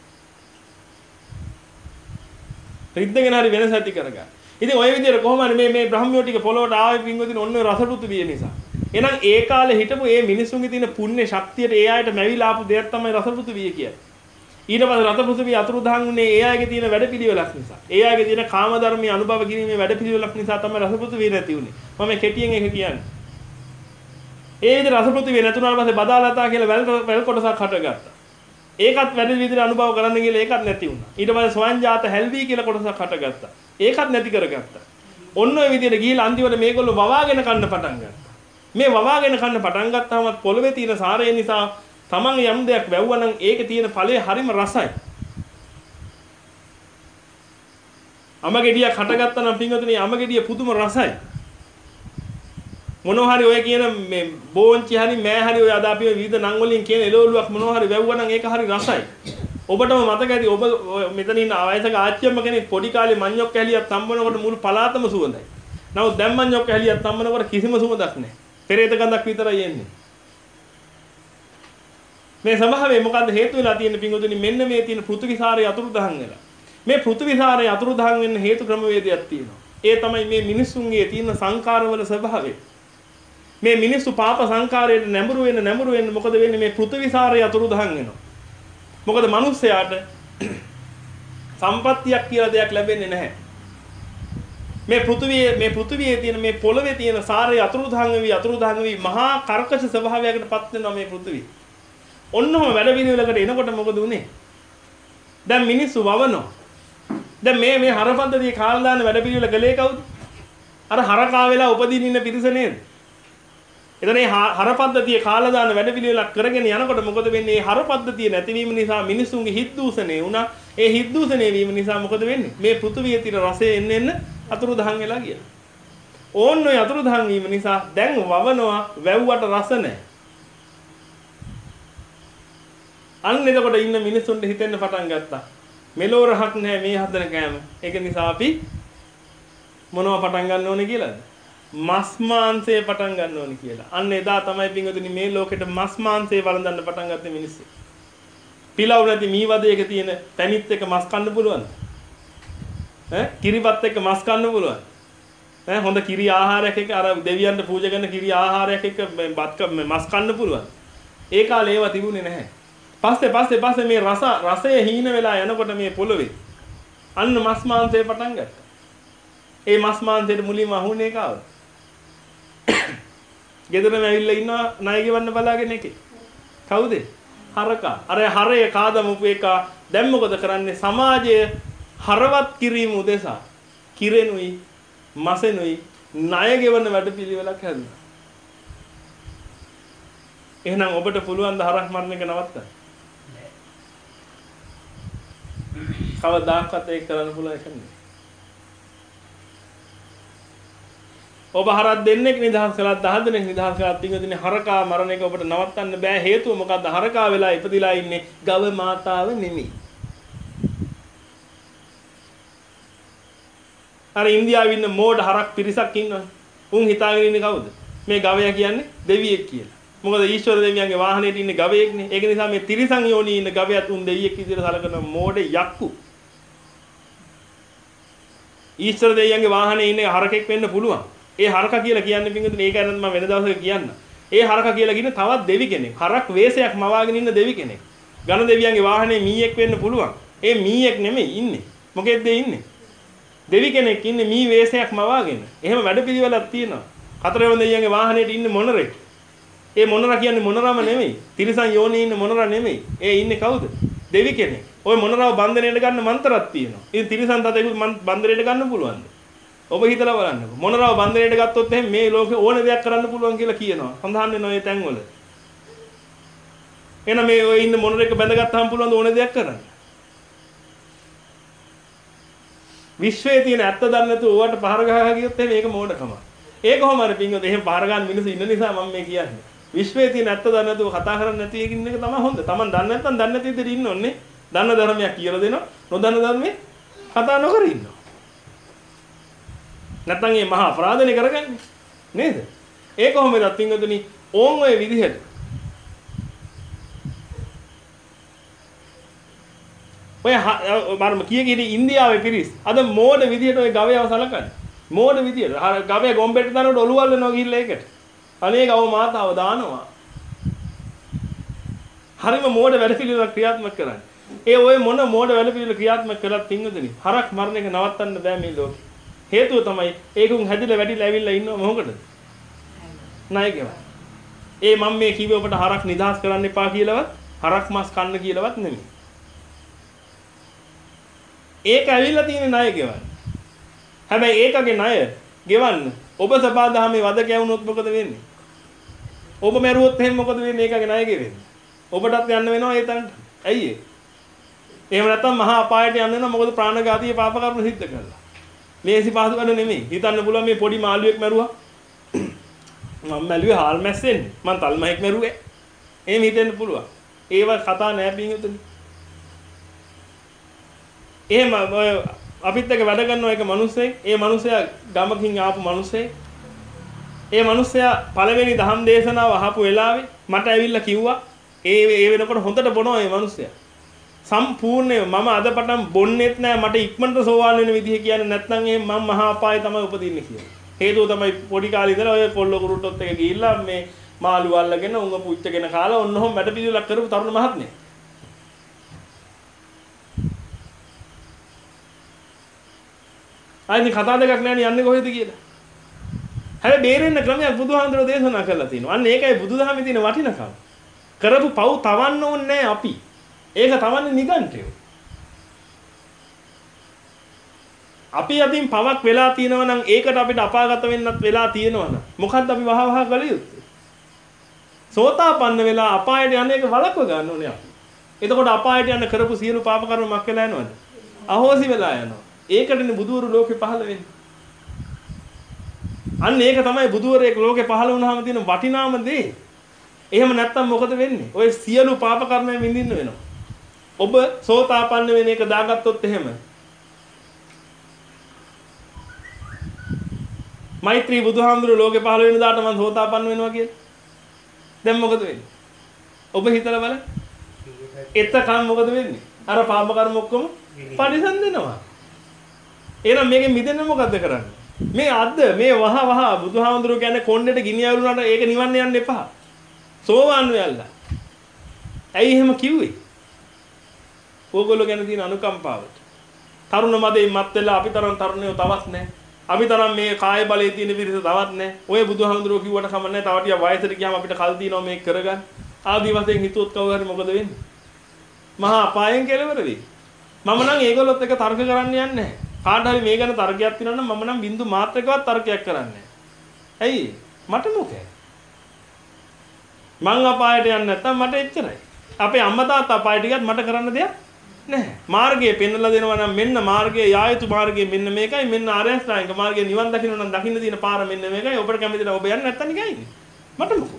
රිද්දගෙන හරි වෙනස ඇති කරගන්න. ඉතින් ওই විදිහට කොහොම හරි මේ මේ බ්‍රහ්මියෝ ටික පොළොවට ආවේ පින්වතුනි ඔන්න රසපෘතු විය නිසා. එහෙනම් ඒ කාලේ හිටපු ඒ මිනිසුන්ගේ තියෙන පුණ්‍ය ශක්තියට ඒ ආයත මැවිලා ආපු දෙයක් තමයි රසපෘතු විය කියන්නේ. ඊට පස්සේ රසපෘතු විය අතුරුදහන් වුණේ ඒ ආයගේ තියෙන වැඩපිළිවෙලක් නිසා. ඒ ආයගේ තියෙන කාම ධර්මයේ අනුභව කිරීමේ වැඩපිළිවෙලක් නිසා තමයි රසපෘතු විය නැති වුණේ. මම කෙටියෙන් ඒක කියන්නේ. ඒ විදිහට රසපෘතු විය නැතුණාට පස්සේ බදාලතා කියලා වැල් වැල් කොටසක් හටගත්තා. ඒකත් වැඩි විදිහට අනුභව කරන්න ගිහලා ඒකත් නැති වුණා. ඊට පස්සේ ස්වංජාත හැල්වි කියලා කොටසක් හටගත්තා. ඒකත් නැති කරගත්තා. ඔන්න ඔය විදිහට ගිහලා අන්තිමට මේගොල්ලෝ වවාගෙන කන්න පටන් ගත්තා. මේ වවාගෙන කන්න පටන් ගත්තාම පොළවේ තියෙන සාරය නිසා තමන් යම් දෙයක් වැව්වනම් ඒකේ තියෙන ඵලය හරිම රසයි. අමගෙඩිය කටගත්තා නම් පින්වතුනි අමගෙඩිය පුදුම රසයි. මොනවා හරි ඔය කියන මේ බෝංචි හරි මෑ හරි ඔය අද අපි විවිධ නම් වලින් කියන එළවලුවක් මොනවා හරි වැව්වනම් ඒක හරි රසයි. ඔබටම මතක ඇති ඔබ මෙතන ඉන්න වයසක ආච්චියම්ම කෙනෙක් පොඩි කාලේ මඤ්ඤොක් කැලියක් තම්බනකොට මුළු පළාතම සුවඳයි. නමුත් දැන් මඤ්ඤොක් කැලියක් තම්බනකොට කිසිම සුවඳක් නැහැ. පෙරේත ගඳක් විතරයි එන්නේ. මේ ස්වභාවය මොකද්ද හේතු වෙලා තියෙන පිංගුතුනි මෙන්න මේ තියෙන පෘථිවිසාරය අතුරුදහන් වෙලා. මේ පෘථිවිසාරය අතුරුදහන් වෙන්න හේතු ක්‍රමවේදයක් තියෙනවා. ඒ තමයි මේ මිනිස්සුන්ගේ තියෙන සංකාරවල ස්වභාවය. මේ මිනිස්සු පාප සංකාරයට නැඹුරු වෙන නැඹුරු වෙන මොකද වෙන්නේ මේ පෘථිවිසාරය අතුරුදහන් වෙනවා. මොකද මිනිස්සයාට සම්පත්තියක් කියලා දෙයක් ලැබෙන්නේ නැහැ. මේ පෘථිවියේ මේ පෘථිවියේ තියෙන මේ පොළවේ තියෙන සාරය අතුරුදහන් වෙවි අතුරුදහන් වෙවි මහා කර්කශ ස්වභාවයකට පත් වෙනවා මේ පෘථිවිය. ඔන්නම වැඩ පිළිවෙලකට එනකොට මොකද උනේ? දැන් මිනිස්සු වවනවා. දැන් මේ මේ හරපද්ධතිය කාලා දාන වැඩ පිළිවෙල කළේ කවුද? අර හරකා වෙලා උපදින්න ඉන්න පිරිස නේද? එතන මේ හරපද්ධතිය කාලා දාන වැඩ පිළිවෙලක් කරගෙන යනකොට මොකද වෙන්නේ? මේ හරපද්ධතිය නැතිවීම නිසා මිනිසුන්ගේ හිත් දූෂණය වුණා. ඒ හිත් දූෂණය වීම නිසා මොකද වෙන්නේ? මේ පෘථිවියේ තියෙන රසය එන්න එන්න අතුරුදහන් වෙලා ගියා. ඕන්න ඔය අතුරුදහන් වීම නිසා දැන් වවනවා වැව්වට රස නැහැ. අන්න එතකොට ඉන්න මිනිස්සුන්ට හිතෙන්න පටන් ගත්තා. මෙලෝ රහක් නැහැ මේ හදන කෑම. ඒක නිසා අපි මොනව පටන් ගන්න ඕනේ කියලාද? මස් මාංශය පටන් ගන්න ඕනේ කියලා. අන්න එදා තමයි පින්වතුනි මේ ලෝකෙට මස් මාංශය වළඳන්න පටන් ගත්තේ මිනිස්සු. පිලව් නැති මීවදයක තියෙන පැණිත් එක මස් කන්න පුළුවන්ද? ඈ කිරිපත් එක්ක මස් කන්න පුළුවන්. ඈ හොඳ කිරි ආහාරයක් එක්ක අර දෙවියන්ට පූජා කරන කිරි ආහාරයක් එක්ක මස් කන්න පුළුවන්. ඒ කාලේ ඒවා තිබුණේ නැහැ. පස්සේ පස්සේ පස්සේ මේ රස රසය හීන වෙලා යනකොට මේ පොළවේ අන්න මස් මාංශය පටන් ගත්තා. ඒ මස් මාංශයට මුලින්ම අහුනේ කාවද? ගෙදරම ඇවිල්ලා ඉන්නවා ණය ගෙවන්න බලාගෙන එකේ. කවුද? හරකා. අර හරය කාදමපු එක දැන් මොකද කරන්නේ? සමාජය හරවත් කිරීම උදෙසා කිරෙනුයි මසෙනුයි ණය ගෙවන වැඩපිළිවෙලක් හැදුවා. එහෙනම් ඔබට පුළුවන් ද හරක් මරණ එක නවත්තන්න? කවදාකවත් ඒක කරන්න පුළුවන් එකක් නෙවෙයි. ඔබ හරක් දෙන්නෙක් නිදහස් කළා දහ දෙනෙක් නිදහස් කළා පින්වතුනි හරකා මරණ එක ඔබට නවත්තන්න බෑ. හේතුව මොකද්ද? හරකා වෙලා ඉපදිලා ඉන්නේ ගව මාතාව නෙමෙයි. අර ඉන්දියාවේ ඉන්න මෝඩ හරක් පිරිසක් ඉන්නවා. උන් හිතාගෙන ඉන්නේ කවුද? මේ ගවයා කියන්නේ දෙවියෙක් කියලා. මොකද ඊශ්වර දෙවියන්ගේ වාහනේට ඉන්නේ ගවයෙක්නේ. ඒක නිසා මේ තිරිසන් යෝනි ඉන්න ගවයාත් උන් දෙවියෙක් විදිහට සලකන මෝඩ යක්කු. ඊශ්වර දෙවියන්ගේ වාහනේ ඉන්නේ හරකෙක් වෙන්න පුළුවන්. ඒ හරක කියලා කියන්නේ පින්වතුනි ඒක අරන් මම වෙන දවසක කියන්න. ඒ හරක කියලා කියන්නේ තවත් දෙවි කෙනෙක්. හරක් වේශයක් මවාගෙන ඉන්න දෙවි කෙනෙක්. ඝන දෙවියන්ගේ වාහනේ මීයක් වෙන්න පුළුවන්. ඒ මීයක් නෙමෙයි ඉන්නේ. මොකෙද්ද ඉන්නේ? දෙවි කෙනෙක් ඉන්නේ මී වේශයක් මවාගෙන. එහෙම වැඩපිළිවෙලක් තියෙනවා. හතරවෙනි දෙවියන්ගේ වාහනේට ඉන්නේ මොනරෙක්. ඒ මොනරා කියන්නේ මොනරාම නෙමෙයි. තිරිසන් යෝනියේ ඉන්න මොනරා නෙමෙයි. ඒ ඉන්නේ කවුද? දෙවි කෙනෙක්. ওই මොනරාව බන්ධනයට ගන්න මන්තරක් තියෙනවා. ඉතින් තිරිසන් තතෙකුත් බන්ධනයට ගන්න පුළුවන්ද? ඔබ හිතලා බලන්නකෝ. මොනරාව බන්ධනයට ගත්තොත් එහෙනම් මේ ලෝකේ ඕන දෙයක් කරන්න පුළුවන් කියලා කියනවා. සඳහන් වෙනවා මේ තැන්වල. එහෙනම් මේ ඔය ඉන්න මොනරෙක් බැඳගත්තාම පුළුවන් ඕන දෙයක් කරන්න. විශ්වයේ තියෙන ඇත්ත දන්නේ නැතුව ඕවට පහර ගහලා ගියොත් එහෙනම් මේක මෝඩකමක්. ඒ කොහොම හරි පින්වතුනි එහෙම පාර ගන්න මිනිස්සු ඉන්න නිසා මම මේ කියන්නේ. විශ්වයේ තියෙන ඇත්ත දන්නේ නැතුව කතා කරන්නේ නැති එකින් එක තමයි හොඳ. Taman දන්නේ නැත්නම් දන්නේ නැති විදිහට ඉන්න ඕනේ. දන්න ධර්මයක් කියලා දෙනවා. නොදන්න ධර්මයේ කතා නොකර ඉන්නවා. නැත්නම් මේ මහා අපරාධනේ කරගන්නේ. නේද? ඒ කොහොමද පින්වතුනි ඕන් ඔය විදිහට ඔය මම කිය කිය ඉන්දියාවේ පිරිස් අද මෝඩ විදිහට ඔය ගවයව සලකන්නේ. මෝඩ විදිහට. ගවය ගොම්බෙට දානකොට ඔලුවල් වෙනවා ගිහිල්ලා ඒකට. අනේ ගව මාතාව දානවා. හරිම මෝඩ වැඩ පිළිවෙලක් ක්‍රියාත්මක කරන්නේ. ඒ ඔය මොන මෝඩ වැඩ පිළිවෙල ක්‍රියාත්මක කළත් පින්වතුනි හරක් මරණ එක නවත්තන්න බෑ මේ ලෝකේ. හේතුව තමයි ඒකුන් හැදිලා වැඩිලා ඇවිල්ලා ඉන්නව මොකටද? ණය ගෙවන්න. ඒ මම මේ කිව්වේ ඔබට හරක් නිදහස් කරන්න එපා කියලාවත් හරක් මස් කන්න කියලාවත් නෙමෙයි. ඒක ඇවිල්ලා තියෙන ණය ගෙවන්න. හැබැයි ඒකගේ ණය ගෙවන්න ඔබ සබාදහමේ වද කැවුනොත් මොකද වෙන්නේ? ඔබ මැරුවොත් එහෙනම් මොකද වෙන්නේ? ඒකගේ ණය ගෙවෙන්නේ. ඔබටත් යන්න වෙනවා ඒ තැනට. ඇයි ඒ? එහෙම නැත්නම් මහා අපායට යන්න වෙනවා මොකද ප්‍රාණඝාතීය පාප කර්ම සිද්ධ කරලා. මේසි පහසු වැඩ නෙමෙයි. හිතන්න පුළුවන් මේ පොඩි මාළුවෙක් මැරුවා. මම මැළුවේ හාල් මැස්සෙන්නේ. මං තල්මහෙක් මැරුවේ. එහෙම හිතෙන්න පුළුවන්. ඒව කතා නෑ පින්වතුනි. එහෙම අපිත් එක්ක වැඩ කරන එක මිනිස්සෙක්. ඒ මිනිසයා ගමකින් ආපු මිනිසෙක්. ඒ මිනිසයා පළවෙනි දහම් දේශනාව අහපු වෙලාවේ මට ඇවිල්ලා කිව්වා ඒ ඒ වෙනකොට හොඳට බොනවා මේ මිනිසයා. සම්පූර්ණයෙන් මම අද පටන් බොන්නෙත් නෑ මට ඉක්මනට සෝවාන් වෙන විදිහ කියන්නේ නැත්නම් එහෙනම් මම මහා අපායේ තමයි උපදින්නේ කියලා. හේතුව තමයි පොඩි කාලේ ඉඳලා ඔය කොල්ල කුරුට්ටොත් එක ගිහිල්ලා මේ මාළු අල්ලගෙන උංග පුච්චගෙන කාලා ඔන්නෝම වැඩ පිළිවෙලක් කරපු තරුණ මහත්මයෙක්. ආයිත් කතා දෙකක් නෑනේ යන්නේ කොහෙද කියලා. හැබැයි බේරෙන්න ක්‍රමයක් බුදුහාමුදුරෝ දේශනා කරලා තියෙනවා. අන්න ඒකයි බුදුදහමේ තියෙන වටිනකම. කරපු පව් තවන්න ඕනේ නෑ අපි. ඒක තවන්නේ නිගන්ඨයෝ. අපි අදින් පවක් වෙලා තියෙනවා නම් ඒකට අපිට අපාගත වෙන්නත් වෙලා තියෙනවා නම් මොකද්ද අපි වහ වහ කළ යුත්තේ? සෝතාපන්න වෙලා අපායට යන එක වළක්ව ගන්න ඕනේ අපි. එතකොට අපායට යන කරපු සියලු පාප කර්ම මක් වෙලා යනවද? අහෝසි වෙලා යනවා. ඒකටනේ බුදුවරු ලෝකේ පහළ වෙන්නේ. අන්න ඒක තමයි බුදුවරයෙක් ලෝකේ පහළ වුණාම තියෙන වටිනාම දේ. එහෙම නැත්තම් මොකද වෙන්නේ? ඔය සියලු පාප කර්ම විඳින්න වෙනවා. ඔබ සෝතාපන්න වෙන එක දාගත්තොත් එහෙම මෛත්‍රී බුදුහාමුදුරුවෝ ලෝකේ පහළ වෙන දාට මම සෝතාපන්න වෙනවා කියලා. දැන් මොකද වෙන්නේ? ඔබ හිතලා බලන්න. එතකන් මොකද වෙන්නේ? අර පාප කර්ම ඔක්කොම පරිසම් දෙනවා. එහෙනම් මේකෙන් මිදෙන්න මොකද්ද කරන්නේ? මේ අද්ද මේ වහ වහ බුදුහාමුදුරුවෝ කියන්නේ කොණ්ඩේට ගිනි ඇවිලුණාට ඒක නිවන්න යන්න එපා. සෝවාන් වෙයල්ලා. ඇයි එහෙම කිව්වේ? ඕගොල්ලෝ ගැන තියෙන අනුකම්පාවට. තරුණ මදේ මත් වෙලා අපි තරම් තරුණයෝ තවත් නැහැ. අපි තරම් මේ කාය බලයේ තියෙන පිරිස තවත් නැහැ. ඔය බුදුහාමුදුරුවෝ කිව්වට කම නැහැ. තව ටික වයසට ගියාම අපිට කල් තියෙනවා මේක කරගන්න. ආදි වශයෙන් හිතුවොත් කවුරු හරි මොකද වෙන්නේ? මහා අපායෙන් කෙලවර වෙයි. මම නම් ඒගොල්ලොත් එක තර්ක කරන්න යන්නේ නැහැ. කාට හරි මේ ගැන තර්කයක් තියෙනවා නම් මම නම් බින්දු මාත්‍රකවත් තර්කයක් කරන්නේ නැහැ. ඇයි? මට මොකද? මං අපායට යන්නේ නැත්තම් මට එච්චරයි. අපේ අම්මා තාත්තා අපායට ගියත් මට කරන්න දෙයක් නැහැ. මාර්ගය පෙන්වලා දෙනවා නම් මෙන්න මාර්ගයේ යායුතු මාර්ගය මෙන්න මේකයි මෙන්න ආර්ය අෂ්ටාංගික මාර්ගය නිවන් දකින්න නම් දකින්න තියෙන පාර මෙන්න මේකයි. ඔබට කැමති නම් ඔබ යන්නේ නැත්තම් නිකයි. මට මොකෝ?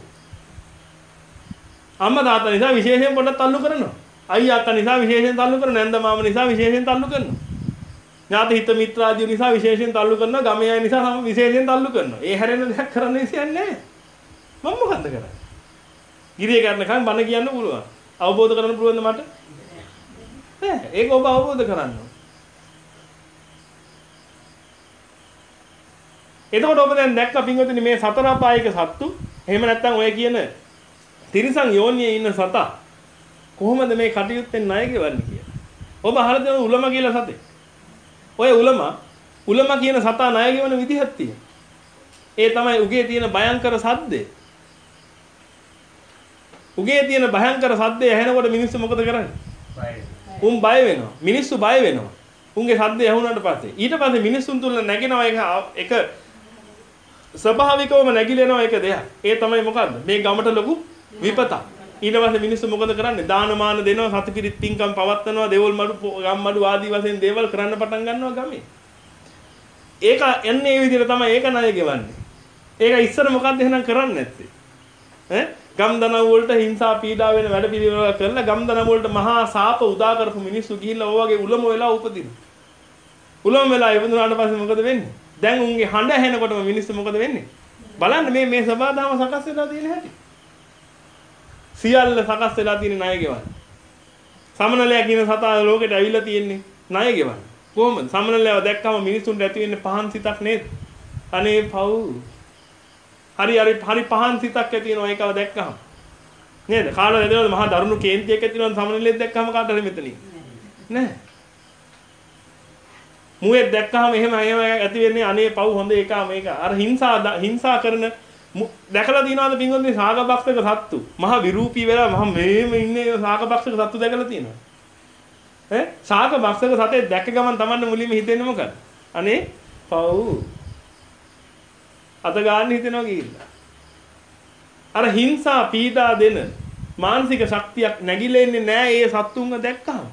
අම්මා තාත්තා නිසා විශේෂයෙන් පොඩ්ඩක් තල්ලු කරනවා. අයියා අක්කා නිසා විශේෂයෙන් තල්ලු කරනවා. නැන්ද මාමා නිසා විශේෂයෙන් තල්ලු කරනවා. ඥාති හිත මිත්‍රාදියෝ නිසා විශේෂයෙන් තල්ලු කරනවා. ගමේ අය නිසා සම විශේෂයෙන් තල්ලු කරනවා. ඒ හැරෙන දෙයක් කරන්න විශ්යන්නේ නැහැ. මම මොකන්ද කරන්නේ? ගිරිය ගන්නකම් බණ කියන්න පුළුවන්. අවබෝධ කරගන්න පුළුවන්ද මට? නෑ. ඒක ඔබ අවබෝධ කරගන්න ඕන. එතකොට ඔබ දැන් දැක්ක පින්වතුනි මේ සතර අපායික සත්තු එහෙම නැත්නම් ඔය කියන තිරිසන් යෝනියේ ඉන්න සතා කොහොමද මේ කටයුත්තෙන් ණය ගෙවන්නේ කියලා. ඔබ අහලා තියෙන උලම කියලා සතේ. ඔය උලම උලම කියන සතා ණය ගෙවන විදිහක් තියෙනවා. ඒ තමයි උගේ තියෙන භයංකර සද්දේ. උගේ තියෙන භයංකර සද්දය ඇහෙනකොට මිනිස්සු මොකද කරන්නේ? බය වෙනවා. උන් බය වෙනවා. මිනිස්සු බය වෙනවා. උන්ගේ සද්දය ඇහුණාට පස්සේ ඊට පස්සේ මිනිස්සුන් තුල නැගෙනවා එක එක ස්වභාවිකවම නැగిලෙනවා එක දෙයක්. ඒ තමයි මොකද්ද? මේ ගමට ලොකු විපතක්. ඊට පස්සේ මිනිස්සු මොකද කරන්නේ? දානමාන දෙනවා, සතිපිරිත් පින්කම් පවත්වනවා, දේවල් මඩු ගම්මඩු ආදී වශයෙන් දේවල් කරන්න පටන් ගන්නවා ගමේ. ඒක එන්නේ මේ විදිහට තමයි ඒක ණය ගෙවන්නේ. ඒක ඉස්සර මොකද්ද එහෙනම් කරන්නේ නැත්තේ? ඈ ගම්දනව් වලට හිංසා පීඩා වෙන වැඩ පිළිවෙල කරලා ගම්දනව් වලට මහා සාප උදා කරපු මිනිස්සු ගිහිල්ලා ඔය වගේ උලම වෙලා උපදිනවා. උලම වෙලා ඉවදුනාට පස්සේ මොකද වෙන්නේ? දැන් උන්ගේ හඬ ඇහෙනකොටම මිනිස්සු මොකද වෙන්නේ? බලන්න මේ මේ සබාදාම සකස් වෙලා තියෙන හැටි. සියල්ල සකස් වෙලා තියෙන ණය ගෙවන්න. සමනලයා කියන සතා ලෝකෙට ඇවිල්ලා තියෙන්නේ ණය ගෙවන්න. කොහොමද? සමනලයාව දැක්කම මිනිස්සුන්ට ඇති වෙන්නේ පහන් සිතක් නේද? අනේ පව්. හරි හරි හරි පහන් සිතක් ඇති වෙනවා ඒකව දැක්කම. නේද? කාලවල ඇදලා මහා දරුණු කේන්තියක් ඇති වෙනවා සමනලෙක් දැක්කම කාට හරි මෙතනින්. නෑ. මුවේ දැක්කම එහෙම එහෙම ඇති වෙන්නේ අනේ පව් හොඳ එක මේක. අර හිංසා හිංසා කරන දැකලා තියනවාද පින්වත්නි සාගබක්ෂක සත්තු මහා විරූපී වෙලා මහා මේම ඉන්නේ සාගබක්ෂක සත්තු දැකලා තියෙනවා ඈ සාගබක්ෂක සතේ දැක්ක ගමන් Tamanne මුලින්ම හිතෙන්නේ මොකද අනේ පව් අත ගන්න හිතෙනවා කියලා අර හිංසා පීඩා දෙන මානසික ශක්තියක් නැగిලෙන්නේ නැහැ ඒ සත්තුන්ව දැක්කම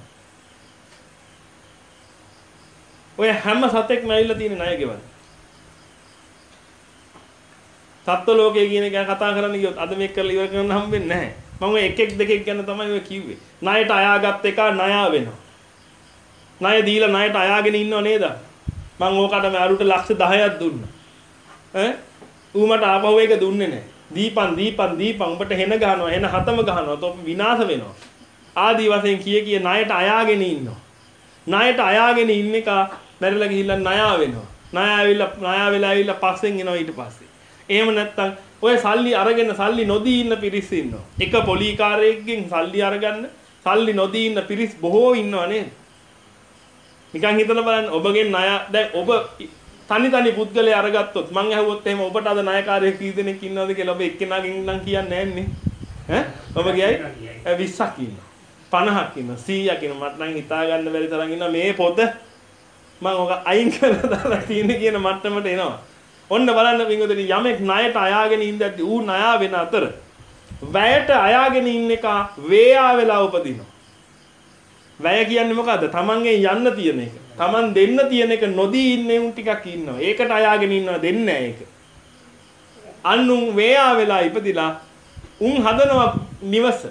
ඔය හැම සතෙක්ම ඇවිල්ලා තියෙන ණය ගෙවන්න සත්ත්ව ලෝකයේ කියන එක කතා කරන්න ගියොත් අද මේක කරලා ඉවර කරන්න හම්බෙන්නේ නැහැ. මම ඔය එක එක දෙකක් ගැන තමයි ඔය කිව්වේ. ණයට අයාගත් එක ණය වෙනවා. ණය දීලා ණයට අයාගෙන ඉන්නව නේද? මම ඕකට මේ අරුට ලක්ෂ දහයක් දුන්නා. ඈ ඌ මට ආපහු ඒක දුන්නේ නැහැ. දීපන් දීපන් දීපන් උඹට හෙන ගහනවා හෙන හතම ගහනවා තොප විනාශ වෙනවා. ආදී වශයෙන් කිය කිය ණයට අයාගෙන ඉන්නවා. ණයට අයාගෙන ඉන්න එක මැරිලා ගිහිල්ලා ණය වෙනවා. ණය ආවිල්ලා ණය වෙලා ආවිල්ලා පස්සෙන් එනවා ඊට පස්සේ. එහෙම නැත්නම් ඔය සල්ලි අරගෙන සල්ලි නොදී ඉන්න පිරිස් ඉන්නවා. එක පොලිකාරයෙක්ගෙන් සල්ලි අරගන්න සල්ලි නොදී ඉන්න පිරිස් බොහෝ ඉන්නවා නේද? නිකන් හිතලා බලන්න ඔබගේ ණය දැන් ඔබ තනි තනි පුද්ගලයා අරගත්තොත් මං ඇහුවොත් එහෙම ඔබට අද ණයකාරයෙක් කී දෙනෙක් ඉන්නවද කියලා ඔබ එක්කෙනාගෙන් නම් කියන්නේ නැන්නේ. ඈ ඔබ කියයි විස්සක් ඉන්නවා. පනහක් ඉන්නවා. සීයක් ඉන්නවා. මට නම් හිතා ගන්න බැරි තරම් ඉන්නවා මේ පොත මම ඔක අයින් කරලා දාලා තියෙන කියන මට්ටමට එනවා. ඔන්න බලන්න පින්වතුනි යමෙක් ණයට අයාගෙන ඉඳද්දි ඌ ණය වෙන අතර වැයට අයාගෙන ඉන්න එක වේයා වෙලා උපදිනවා. වැය කියන්නේ මොකද්ද? Tamange යන්න තියෙන එක. Taman දෙන්න තියෙන එක නොදී ඉන්නේ උන් ටිකක් ඉන්නවා. ඒකට අයාගෙන ඉන්නවා දෙන්නේ නැහැ ඒක. අන්නුන් වේයා වෙලා ඉපදිලා උන් හදනවා නිවස.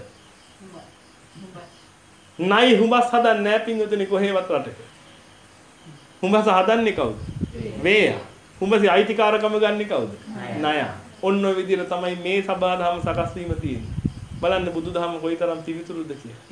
නයි හුඹස් හදන්නේ නැහැ පින්වතුනි කොහෙවත් රටක. හුඹස් හදන්නේ කවුද? වේයා. හුඹසේ අයිතිකාරකම ගන්නේ කවුද? ණය. ඔන්න ඔය විදිහට තමයි මේ සබාධම සකස් වීම තියෙන්නේ. බලන්න බුදුදහම කොයිතරම් පිවිතුරුද කියලා.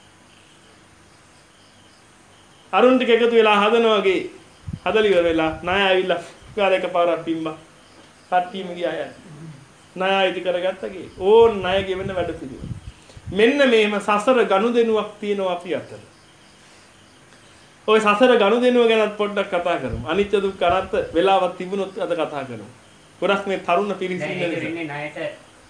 අරුන් ටික එකතු වෙලා හදනවා වගේ හදලි ඉවර වෙලා ණය ඇවිල්ලා ගාල එකපාරක් පිම්බා. කට්ටියම ගියා යන්න. ණය අයිති කරගත්තගේ. ඕන් ණය ගෙවෙන වැඩ පිළිවෙල. මෙන්න මේම සසර ගනුදෙනුවක් තියෙනවා අපි අතර. ඔය සසර ගනුදෙනුව ගැනත් පොඩ්ඩක් කතා කරමු. අනිත්‍ය දුක්ඛ අනාත්ම වෙලාවක් තිබුණොත් අද කතා කරමු. ගොඩක් මේ තරුණ පිරිස ඉන්න නිසා.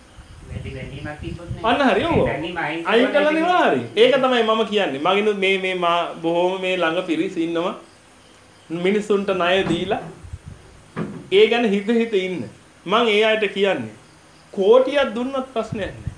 අන්න හරි ඔව්. අයින් කළා නෙවෙයි හරි. ඒක තමයි මම කියන්නේ. මගින් මේ මේ මා බොහොම මේ ළඟ පිරිස ඉන්නවා. මිනිසුන්ට ණය දීලා ඒ ගැන හිත හිත ඉන්න. මම ඒ අයට කියන්නේ කෝටියක් දුන්නත් ප්‍රශ්නයක් නැහැ.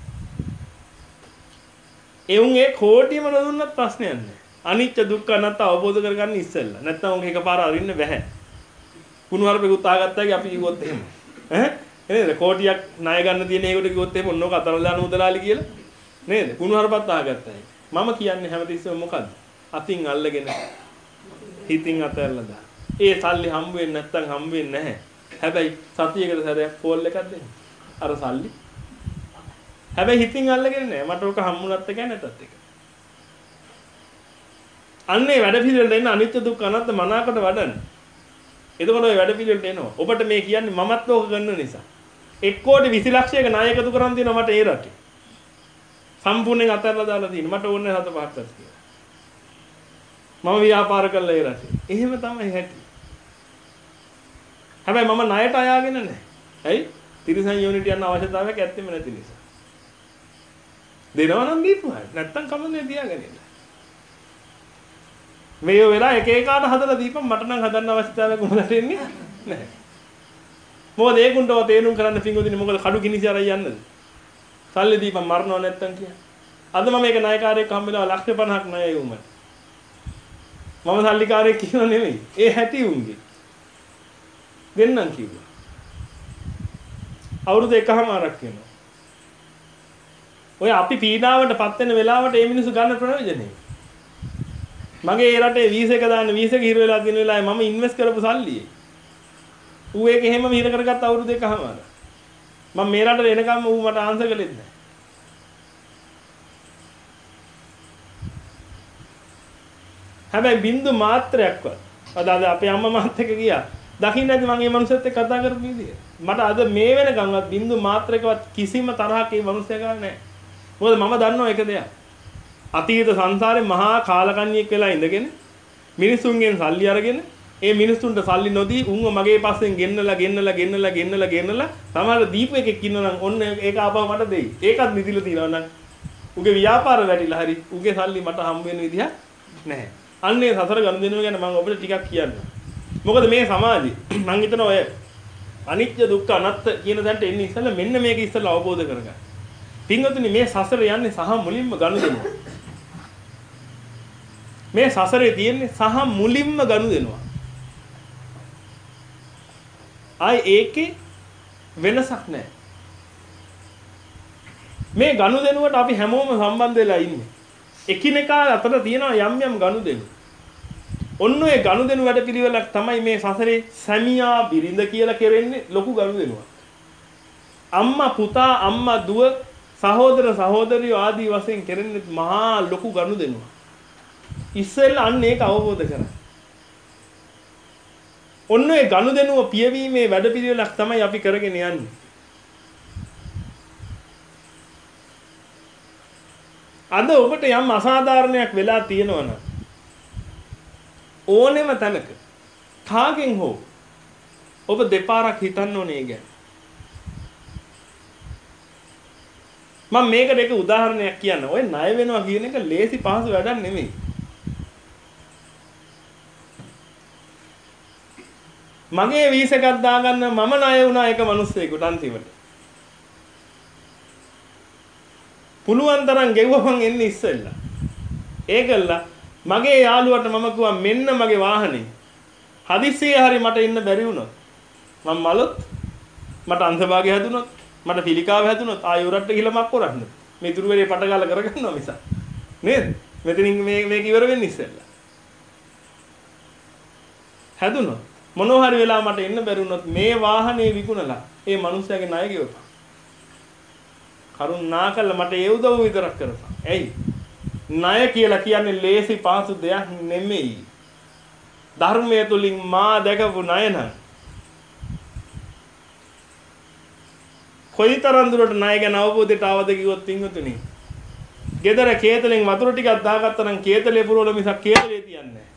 ඒ උන් ඒ කොටියම නොදුන්නත් ප්‍රශ්නයක් නැහැ. අනිත්‍ය දුක්ඛ අනාත්ම අවබෝධ කරගන්න ඉස්සෙල්ලා. නැත්නම් උන් එකපාර අරින්න බෑ. කුණුහරුපෙක උත්සාහගත්තා අපි කිව්වොත් එහෙම. ඈ නේද? කෝටියක් ණය ගන්න තියෙන ඒකට කිව්වොත් එහෙම ඔන්නෝක අතර දාන මුදලාලි කියලා. නේද? කුණුහරුපත් ආගත්තා. මම කියන්නේ හැමතිස්සෙම මොකද්ද? අතින් අල්ලගෙන හිතින් අතහැරලා දාන්න. ඒ සල්ලි හම්බ වෙන්නේ නැත්නම් හම්බ වෙන්නේ නැහැ. හැබැයි සතියකට සැරයක් කෝල් එකක් දෙන්න. අර සල්ලි. හැබැයි හිතින් අල්ලගෙන නෑ. මට ඕක හම්බුනත් එකයි නැතත් එකයි. අන්නේ වැඩ පිළිවෙලට එන්න අනිත්‍ය දුක්ඛ අනාත්ම මනාකට වඩන්න. එතකොට ඔය වැඩ පිළිවෙලට එනවා. ඔබට මේ කියන්නේ මමත් ඕක කරන නිසා. එක් කෝටි විසි ලක්ෂයක ණය එකතු කරන් තියෙනවා මට ඒ රටේ. සම්පූර්ණයෙන් අතහැරලා දාලා තියෙනවා. මට ඕනේ හත පහක් තත් කියලා. මම ව්‍යාපාර කළා ඒ රටේ. එහෙම තමයි හැටි. හැබැයි මම ණයට අයාගෙන නැහැ. ඇයි? තිරිසන් යුනිට් යන අවශ්‍යතාවයක් ඇත්තෙම නැති නිසා. දෙනවා නම් දීපුවා. නැත්තම් කමන්නේ තියාගෙන ඉන්න. මේ වෙලා එක එකාට හදලා දීපන් මට නම් හදන්න අවශ්‍යතාවයක් උඹලට එන්නේ නැහැ. මොකද ඒකුන්ටව තේරුම් කරන්න පිංගුදිනේ මොකද කඩු කිනිසි අරයි යන්නද? සල්ලි දීපන් මරනව නැත්තම් කියලා. අද මම මේක ණයකාරයෙක් හම්බෙලා ලක්ෂ පනහක් ණයයි උඹට. මම සල්ලිකාරයෙක් කියනව නෙමෙයි. ඒ හැටි උන්ගේ. දෙන්නම් කිව්වා. අවුරුදු එකමාරක් වෙනවා. ඔය අපි පීඩාවටපත් වෙන වෙලාවට මේ මිනිස්සු ගන්න ප්‍රයෝජනේ. මගේ ඒ රටේ වීසා එක දාන්න වීසා එක හිර වෙලා තියෙන වෙලාවේ මම ඉන්වෙස්ට් කරපු සල්ලි. ඌ ඒක එහෙමම හිර කරගත්ත අවුරුදු එකමාර. මම මේ රටට එනකම් ඌ මට ආන්සර් කළෙත් නැහැ. හැබැයි බින්දු මාත්‍රයක්වත් අද අද අපේ අම්මා මාත් එක්ක ගියා. දකින්න ඇති මම මේ මනුස්සයත් එක්ක කතා කරපු විදිය. මට අද මේ වෙනකන්වත් බින්දු මාත්‍රයකවත් කිසිම තරහක් මේ මනුස්සයා ගන්න නැහැ. මොකද මම දන්නවා එක දෙයක්. අතීත සංසාරේ මහා කාලකන්ණියෙක් වෙලා ඉඳගෙන මිනිසුන්ගෙන් සල්ලි අරගෙන ඒ මිනිසුන්ට සල්ලි නොදී උන්ව මගේ පස්සෙන් ගෙන්නලා ගෙන්නලා ගෙන්නලා ගෙන්නලා ගෙන්නලා සමහර දීපු එකෙක් ඉන්නවා නම් ඔන්න ඒක ආපහු මට දෙයි. ඒකත් නිදිලා තියනවා නම් උගේ ව්‍යාපාර වැඩිලා හරි උගේ සල්ලි මට හම්බ වෙන විදිහක් නැහැ. අන්නේ සතර ගනුදෙනුව ගැන මම ඔබට ටිකක් කියන්න. මොකද මේ සමාජي මම හිතනවා ඔය අනිත්‍ය දුක්ඛ අනාත්ම කියන දන්ට එන්නේ ඉස්සෙල්ලා මෙන්න මේක ඉස්සෙල්ලා අවබෝධ කරගන්න. පින්වතුනි මේ සසර යන්නේ සහ මුලින්ම ගනුදෙනුව. මේ සසරේ තියෙන්නේ සහ මුලින්ම ගනුදෙනුව. ආයි ඒකේ වෙනසක් නැහැ. මේ ගනුදෙනුවට අපි හැමෝම සම්බන්ධ වෙලා ඉන්නේ. එකිනෙකා අතර තියෙනවා යම් යම් ගනුදෙනු. ඔන්න ඔය ගනුදෙනු වැඩ පිළිවෙලක් තමයි මේ සසරේ සැමියා බිරිඳ කියලා කෙරෙන්නේ ලොකු ගනුදෙනුවක්. අම්මා පුතා අම්මා දුව සහෝදර සහෝදරියෝ ආදී වශයෙන් කෙරෙන්නේ මහා ලොකු ගනුදෙනුවක්. ඉස්සෙල්ලා අන්න ඒක අවබෝධ කරගන්න. ඔන්න ඔය ගනුදෙනුව පියවීමේ වැඩ පිළිවෙලක් තමයි අපි කරගෙන යන්නේ. අද ඔබට යම් අසාධාරණයක් වෙලා තියෙනවනම් ඕනෙම තැනක කාගෙන් හෝ ඔබ දෙපාරක් හිතන්න ඕනේ ගැන. මම මේකට එක උදාහරණයක් කියන්න. ඔය ණය වෙනවා කියන එක ලේසි පහසු වැඩක් නෙමෙයි. මගේ වීසා එකක් දාගන්න මම ණය වුණා එක මිනිස්සෙකුට අන්තිමට. පුළුවන් තරම් ගෙවුවමන් එන්නේ ඉස්සෙල්ලා. ඒකල්ලා මගේ යාළුවට මම කිව්වා මෙන්න මගේ වාහනේ. හදිස්සියේ හරි මට ඉන්න බැරි වුණොත් මම මලොත් මට අංශභාගය හැදුනොත් මට පිළිකාව හැදුනොත් ආයෙ උරට්ට ගිහලා මක් කරන්නේ. මේ ඉතුරු වෙලේ පටගාලා කරගන්නවා මිස. නේද? මෙතනින් මේ මේක ඉවර වෙන්නේ ඉස්සෙල්ලා. හැදුනොත් මොනවා හරි වෙලා මට එන්න බැරි වුණොත් මේ වාහනේ විකුණලා ඒ මිනිස්යාගේ ණය ගෙවපන්. කරුණාකරලා මට ඒ උදව් විතරක් කරපන්. ඇයි? ණය කියලා කියන්නේ ලේසි පාසු දෙයක් නෙමෙයි. ධර්මයේ තුලින් මා දැකපු ණය නම් කොයිතරම් දුරට ණය ගැන අවබෝධයට ආවද කිව්වොත් පින්වතුනි. ගෙදර කේතලෙන් වතුර ටිකක් දාගත්තා නම් කේතලේ පුරවල මිසක් කේතලේ තියන්නේ නැහැ.